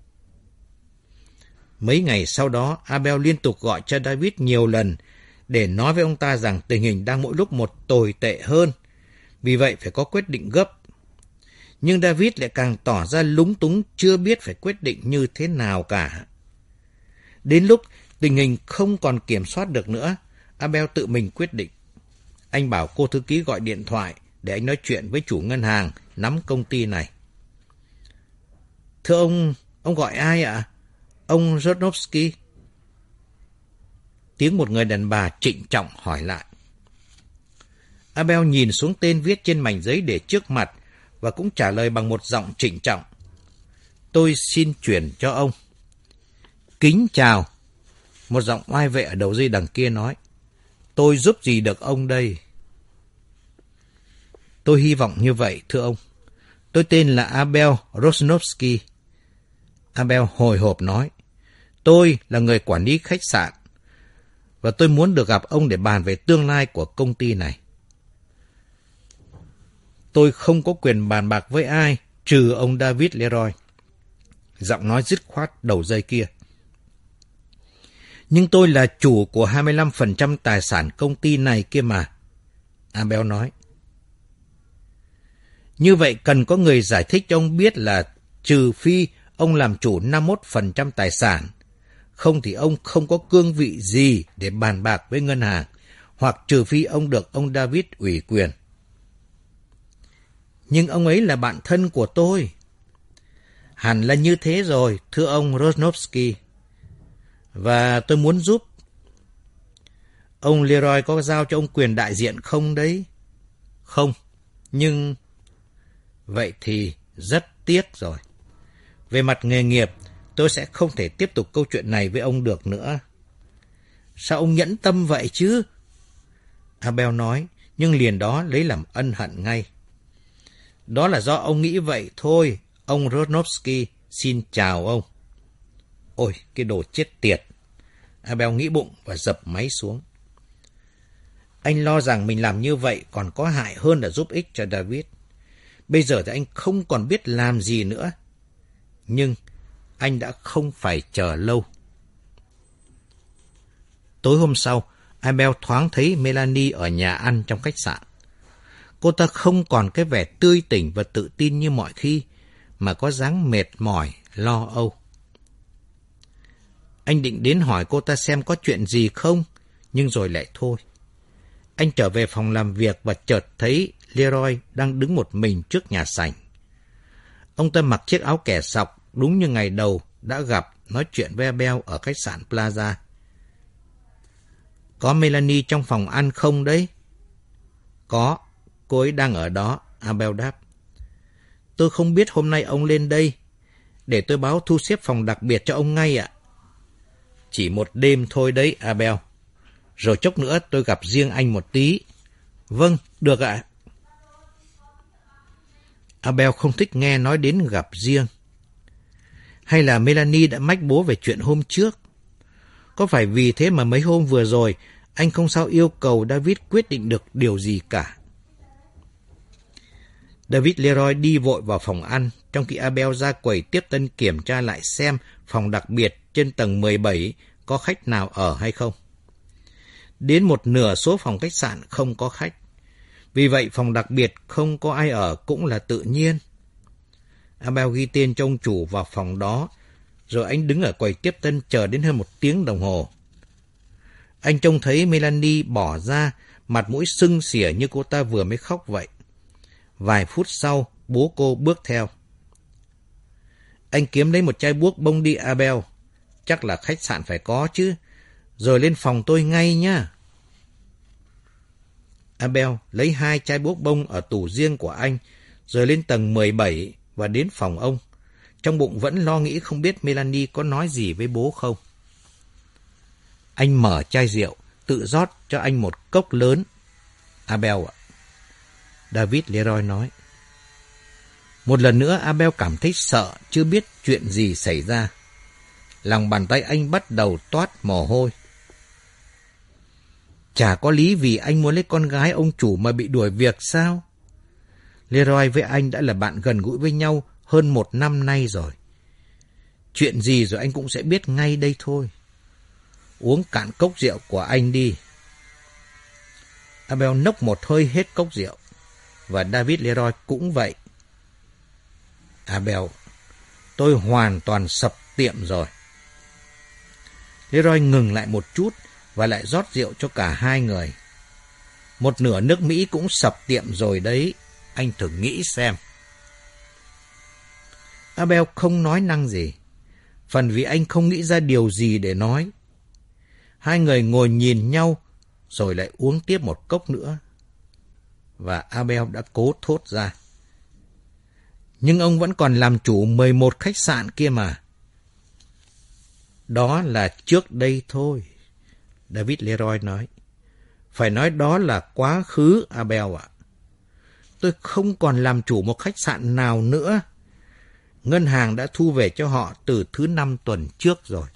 Mấy ngày sau đó, Abel liên tục gọi cho David nhiều lần để nói với ông ta rằng tình hình đang mỗi lúc một tồi tệ hơn. Vì vậy phải có quyết định gấp. Nhưng David lại càng tỏ ra lúng túng, chưa biết phải quyết định như thế nào cả. Đến lúc tình hình không còn kiểm soát được nữa, Abel tự mình quyết định. Anh bảo cô thư ký gọi điện thoại để anh nói chuyện với chủ ngân hàng nắm công ty này. Thưa ông gọi ai ạ? Ông Rosnovsky? Tiếng một người đàn bà trịnh trọng hỏi lại. Abel nhìn xuống tên viết trên mảnh giấy để trước mặt và cũng trả lời bằng một giọng trịnh trọng. Tôi xin chuyển cho ông. Kính chào. Một giọng oai vệ ở đầu dây đằng kia nói. Tôi giúp gì được ông đây? Tôi hy vọng như vậy, thưa ông. Tôi tên là Abel Rosnovsky. Abel hồi hộp nói. Tôi là người quản lý khách sạn và tôi muốn được gặp ông để bàn về tương lai của công ty này. Tôi không có quyền bàn bạc với ai trừ ông David Leroy. Giọng nói dứt khoát đầu dây kia. Nhưng tôi là chủ của 25% tài sản công ty này kia mà. Abel nói. Như vậy cần có người giải thích cho ông biết là trừ phi ông làm chủ 51% tài sản, không thì ông không có cương vị gì để bàn bạc với ngân hàng, hoặc trừ phi ông được ông David ủy quyền. Nhưng ông ấy là bạn thân của tôi. Hẳn là như thế rồi, thưa ông Rosnovsky. Và tôi muốn giúp. Ông Leroy có giao cho ông quyền đại diện không đấy? Không, nhưng... Vậy thì rất tiếc rồi. Về mặt nghề nghiệp, tôi sẽ không thể tiếp tục câu chuyện này với ông được nữa. Sao ông nhẫn tâm vậy chứ? Abel nói, nhưng liền đó lấy làm ân hận ngay. Đó là do ông nghĩ vậy thôi. Ông Rosnovsky, xin chào ông. Ôi, cái đồ chết tiệt. Abel nghĩ bụng và dập máy xuống. Anh lo rằng mình làm như vậy còn có hại hơn là giúp ích cho David. Bây giờ thì anh không còn biết làm gì nữa. Nhưng anh đã không phải chờ lâu. Tối hôm sau, Abel thoáng thấy Melanie ở nhà ăn trong khách sạn. Cô ta không còn cái vẻ tươi tỉnh và tự tin như mọi khi, mà có dáng mệt mỏi, lo âu. Anh định đến hỏi cô ta xem có chuyện gì không, nhưng rồi lại thôi. Anh trở về phòng làm việc và chợt thấy Leroy đang đứng một mình trước nhà sảnh. Ông ta mặc chiếc áo kẻ sọc đúng như ngày đầu đã gặp nói chuyện với Abel ở khách sạn Plaza. Có Melanie trong phòng ăn không đấy? Có, cô ấy đang ở đó, Abel đáp. Tôi không biết hôm nay ông lên đây. Để tôi báo thu xếp phòng đặc biệt cho ông ngay ạ. Chỉ một đêm thôi đấy, Abel. Rồi chốc nữa tôi gặp riêng anh một tí. Vâng, được ạ. Abel không thích nghe nói đến gặp riêng. Hay là Melanie đã mách bố về chuyện hôm trước? Có phải vì thế mà mấy hôm vừa rồi anh không sao yêu cầu David quyết định được điều gì cả? David Leroy đi vội vào phòng ăn, trong khi Abel ra quầy tiếp tân kiểm tra lại xem phòng đặc biệt trên tầng 17 có khách nào ở hay không. Đến một nửa số phòng khách sạn không có khách. Vì vậy phòng đặc biệt không có ai ở cũng là tự nhiên. Abel ghi tên cho ông chủ vào phòng đó, rồi anh đứng ở quầy tiếp tân chờ đến hơn 1 tiếng đồng hồ. Anh trông thấy Melanie bỏ ra, mặt mũi sưng xỉa như cô ta vừa mới khóc vậy. Vài phút sau, bố cô bước theo. Anh kiếm lấy một chai buốc bông đi, Abel. Chắc là khách sạn phải có chứ. Rồi lên phòng tôi ngay nhá. Abel lấy 2 chai buốc bông ở tủ riêng của anh, rồi lên tầng 17 và đến phòng ông. Trong bụng vẫn lo nghĩ không biết Melanie có nói gì với bố không. Anh mở chai rượu, tự rót cho anh một cốc lớn. Abel ạ. David Leroy nói. Một lần nữa Abel cảm thấy sợ, chưa biết chuyện gì xảy ra. Lòng bàn tay anh bắt đầu toát mồ hôi. Chả có lý vì anh muốn lấy con gái ông chủ mà bị đuổi việc sao? Leroy với anh đã là bạn gần gũi với nhau hơn 1 năm nay rồi. Chuyện gì rồi anh cũng sẽ biết ngay đây thôi. Uống cạn cốc rượu của anh đi. Abel nốc một hơi hết cốc rượu. Và David Leroy cũng vậy. Abel, tôi hoàn toàn sập tiệm rồi. Leroy ngừng lại một chút và lại rót rượu cho cả hai người. Một nửa nước Mỹ cũng sập tiệm rồi đấy. Anh thử nghĩ xem. Abel không nói năng gì. Phần vì anh không nghĩ ra điều gì để nói. Hai người ngồi nhìn nhau rồi lại uống tiếp một cốc nữa. Và Abel đã cố thốt ra. Nhưng ông vẫn còn làm chủ 11 khách sạn kia mà. Đó là trước đây thôi, David Leroy nói. Phải nói đó là quá khứ, Abel ạ. Tôi không còn làm chủ một khách sạn nào nữa. Ngân hàng đã thu về cho họ từ thứ 5 tuần trước rồi.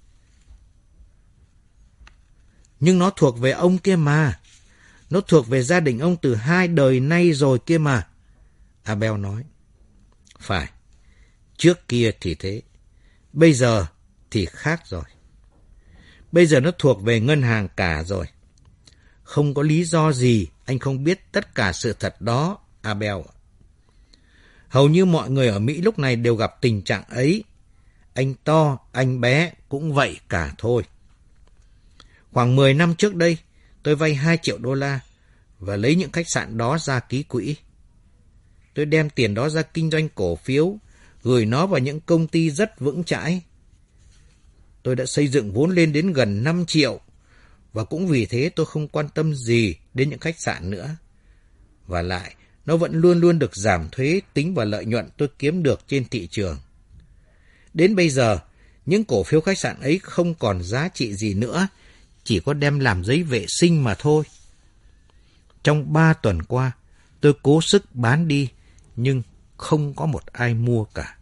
Nhưng nó thuộc về ông kia mà. Nó thuộc về gia đình ông từ 2 đời nay rồi kia mà, Abel nói. Phải, trước kia thì thế. Bây giờ thì khác rồi. Bây giờ nó thuộc về ngân hàng cả rồi. Không có lý do gì anh không biết tất cả sự thật đó, Abel. Hầu như mọi người ở Mỹ lúc này đều gặp tình trạng ấy. Anh to, anh bé cũng vậy cả thôi. Khoảng 10 năm trước đây, tôi vay 2 triệu đô la và lấy những khách sạn đó ra ký quỹ. Tôi đem tiền đó ra kinh doanh cổ phiếu, gửi nó vào những công ty rất vững chãi. Tôi đã xây dựng vốn lên đến gần 5 triệu, và cũng vì thế tôi không quan tâm gì đến những khách sạn nữa. Và lại, nó vẫn luôn luôn được giảm thuế tính vào lợi nhuận tôi kiếm được trên thị trường. Đến bây giờ, những cổ phiếu khách sạn ấy không còn giá trị gì nữa, chỉ có đem làm giấy vệ sinh mà thôi. Trong 3 tuần qua, tôi cố sức bán đi, nhưng không có một ai mua cả.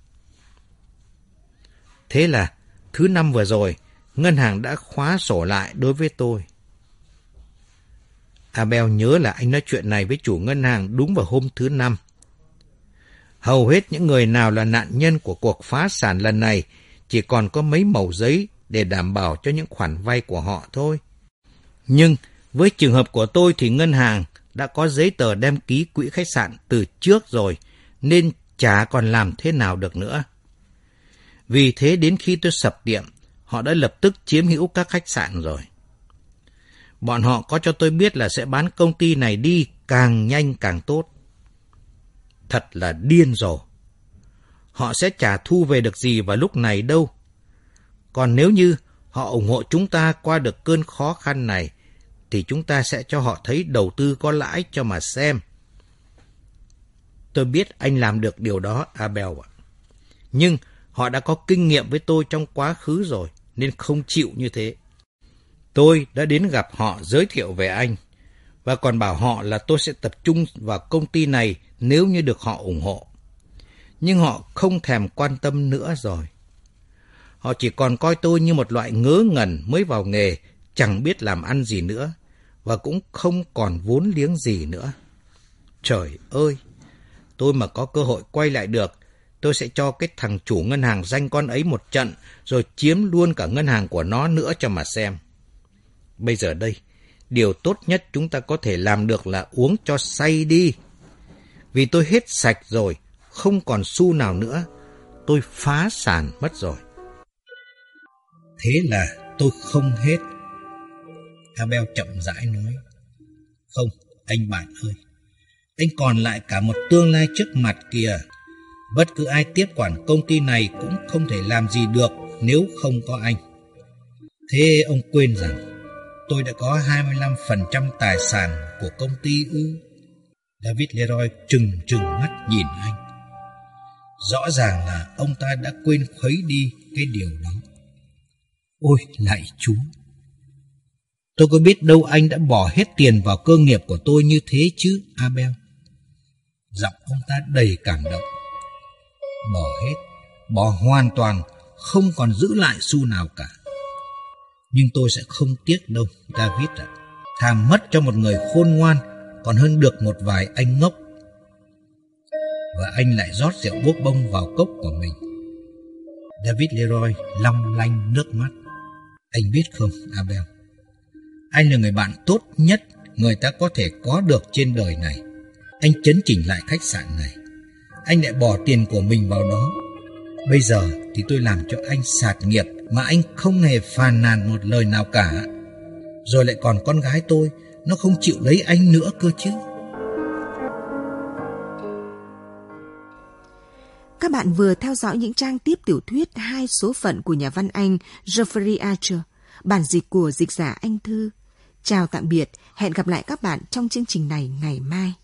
Thế là, thứ 5 vừa rồi, ngân hàng đã khóa sổ lại đối với tôi. Abel nhớ là anh nói chuyện này với chủ ngân hàng đúng vào hôm thứ 5. Hầu hết những người nào là nạn nhân của cuộc phá sản lần này chỉ còn có mấy mẩu giấy để đảm bảo cho những khoản vay của họ thôi. Nhưng với trường hợp của tôi thì ngân hàng đã có giấy tờ đem ký quỹ khách sạn từ trước rồi, nên chả còn làm thế nào được nữa. Vì thế đến khi tôi sập tiệm, họ đã lập tức chiếm hữu các khách sạn rồi. Bọn họ có cho tôi biết là sẽ bán công ty này đi càng nhanh càng tốt. Thật là điên rồ. Họ sẽ chả thu về được gì vào lúc này đâu. Còn nếu như họ ủng hộ chúng ta qua được cơn khó khăn này, thì chúng ta sẽ cho họ thấy đầu tư có lãi cho mà xem. Tôi biết anh làm được điều đó, Abel ạ. Nhưng họ đã có kinh nghiệm với tôi trong quá khứ rồi, nên không chịu như thế. Tôi đã đến gặp họ giới thiệu về anh, và còn bảo họ là tôi sẽ tập trung vào công ty này nếu như được họ ủng hộ. Nhưng họ không thèm quan tâm nữa rồi. Họ chỉ còn coi tôi như một loại ngớ ngẩn mới vào nghề, chẳng biết làm ăn gì nữa, và cũng không còn vốn liếng gì nữa. Trời ơi! Tôi mà có cơ hội quay lại được, tôi sẽ cho cái thằng chủ ngân hàng danh con ấy một trận, rồi chiếm luôn cả ngân hàng của nó nữa cho mà xem. Bây giờ đây, điều tốt nhất chúng ta có thể làm được là uống cho say đi. Vì tôi hết sạch rồi, không còn xu nào nữa. Tôi phá sản mất rồi.
Thế là tôi không hết. Abel chậm rãi nói. Không, anh bạn ơi. Anh còn lại cả một tương lai trước mặt kìa. Bất cứ ai tiếp quản công ty này cũng không thể làm gì được nếu không có anh. Thế ông quên rằng tôi đã có 25% tài sản của công ty ư? David Leroy trừng mắt nhìn anh. Rõ ràng là ông ta đã quên khuấy đi cái điều đó. Ôi lạy Chúa! Tôi có biết đâu anh đã bỏ hết tiền vào cơ nghiệp của tôi như thế chứ, Abel. Giọng ông ta đầy cảm động. Bỏ hết, bỏ hoàn toàn, không còn giữ lại xu nào cả. Nhưng tôi sẽ không tiếc đâu, David ạ. Thà mất cho một người khôn ngoan còn hơn được một vài anh ngốc. Và anh lại rót rượu bốc bông vào cốc của mình. David Leroy long lanh nước mắt. Anh biết không, Abel, anh là người bạn tốt nhất người ta có thể có được trên đời này. Anh chấn chỉnh lại khách sạn này. Anh lại bỏ tiền của mình vào đó. Bây giờ thì tôi làm cho anh sạt nghiệp mà anh không hề phàn nàn một lời nào cả. Rồi lại còn con gái tôi, nó không chịu lấy anh nữa cơ chứ.
Các bạn vừa theo dõi những trang tiếp tiểu thuyết 2 số phận của nhà văn Anh Geoffrey Archer, bản dịch của dịch giả Anh Thư. Chào tạm biệt, hẹn gặp lại các bạn trong chương trình này ngày mai.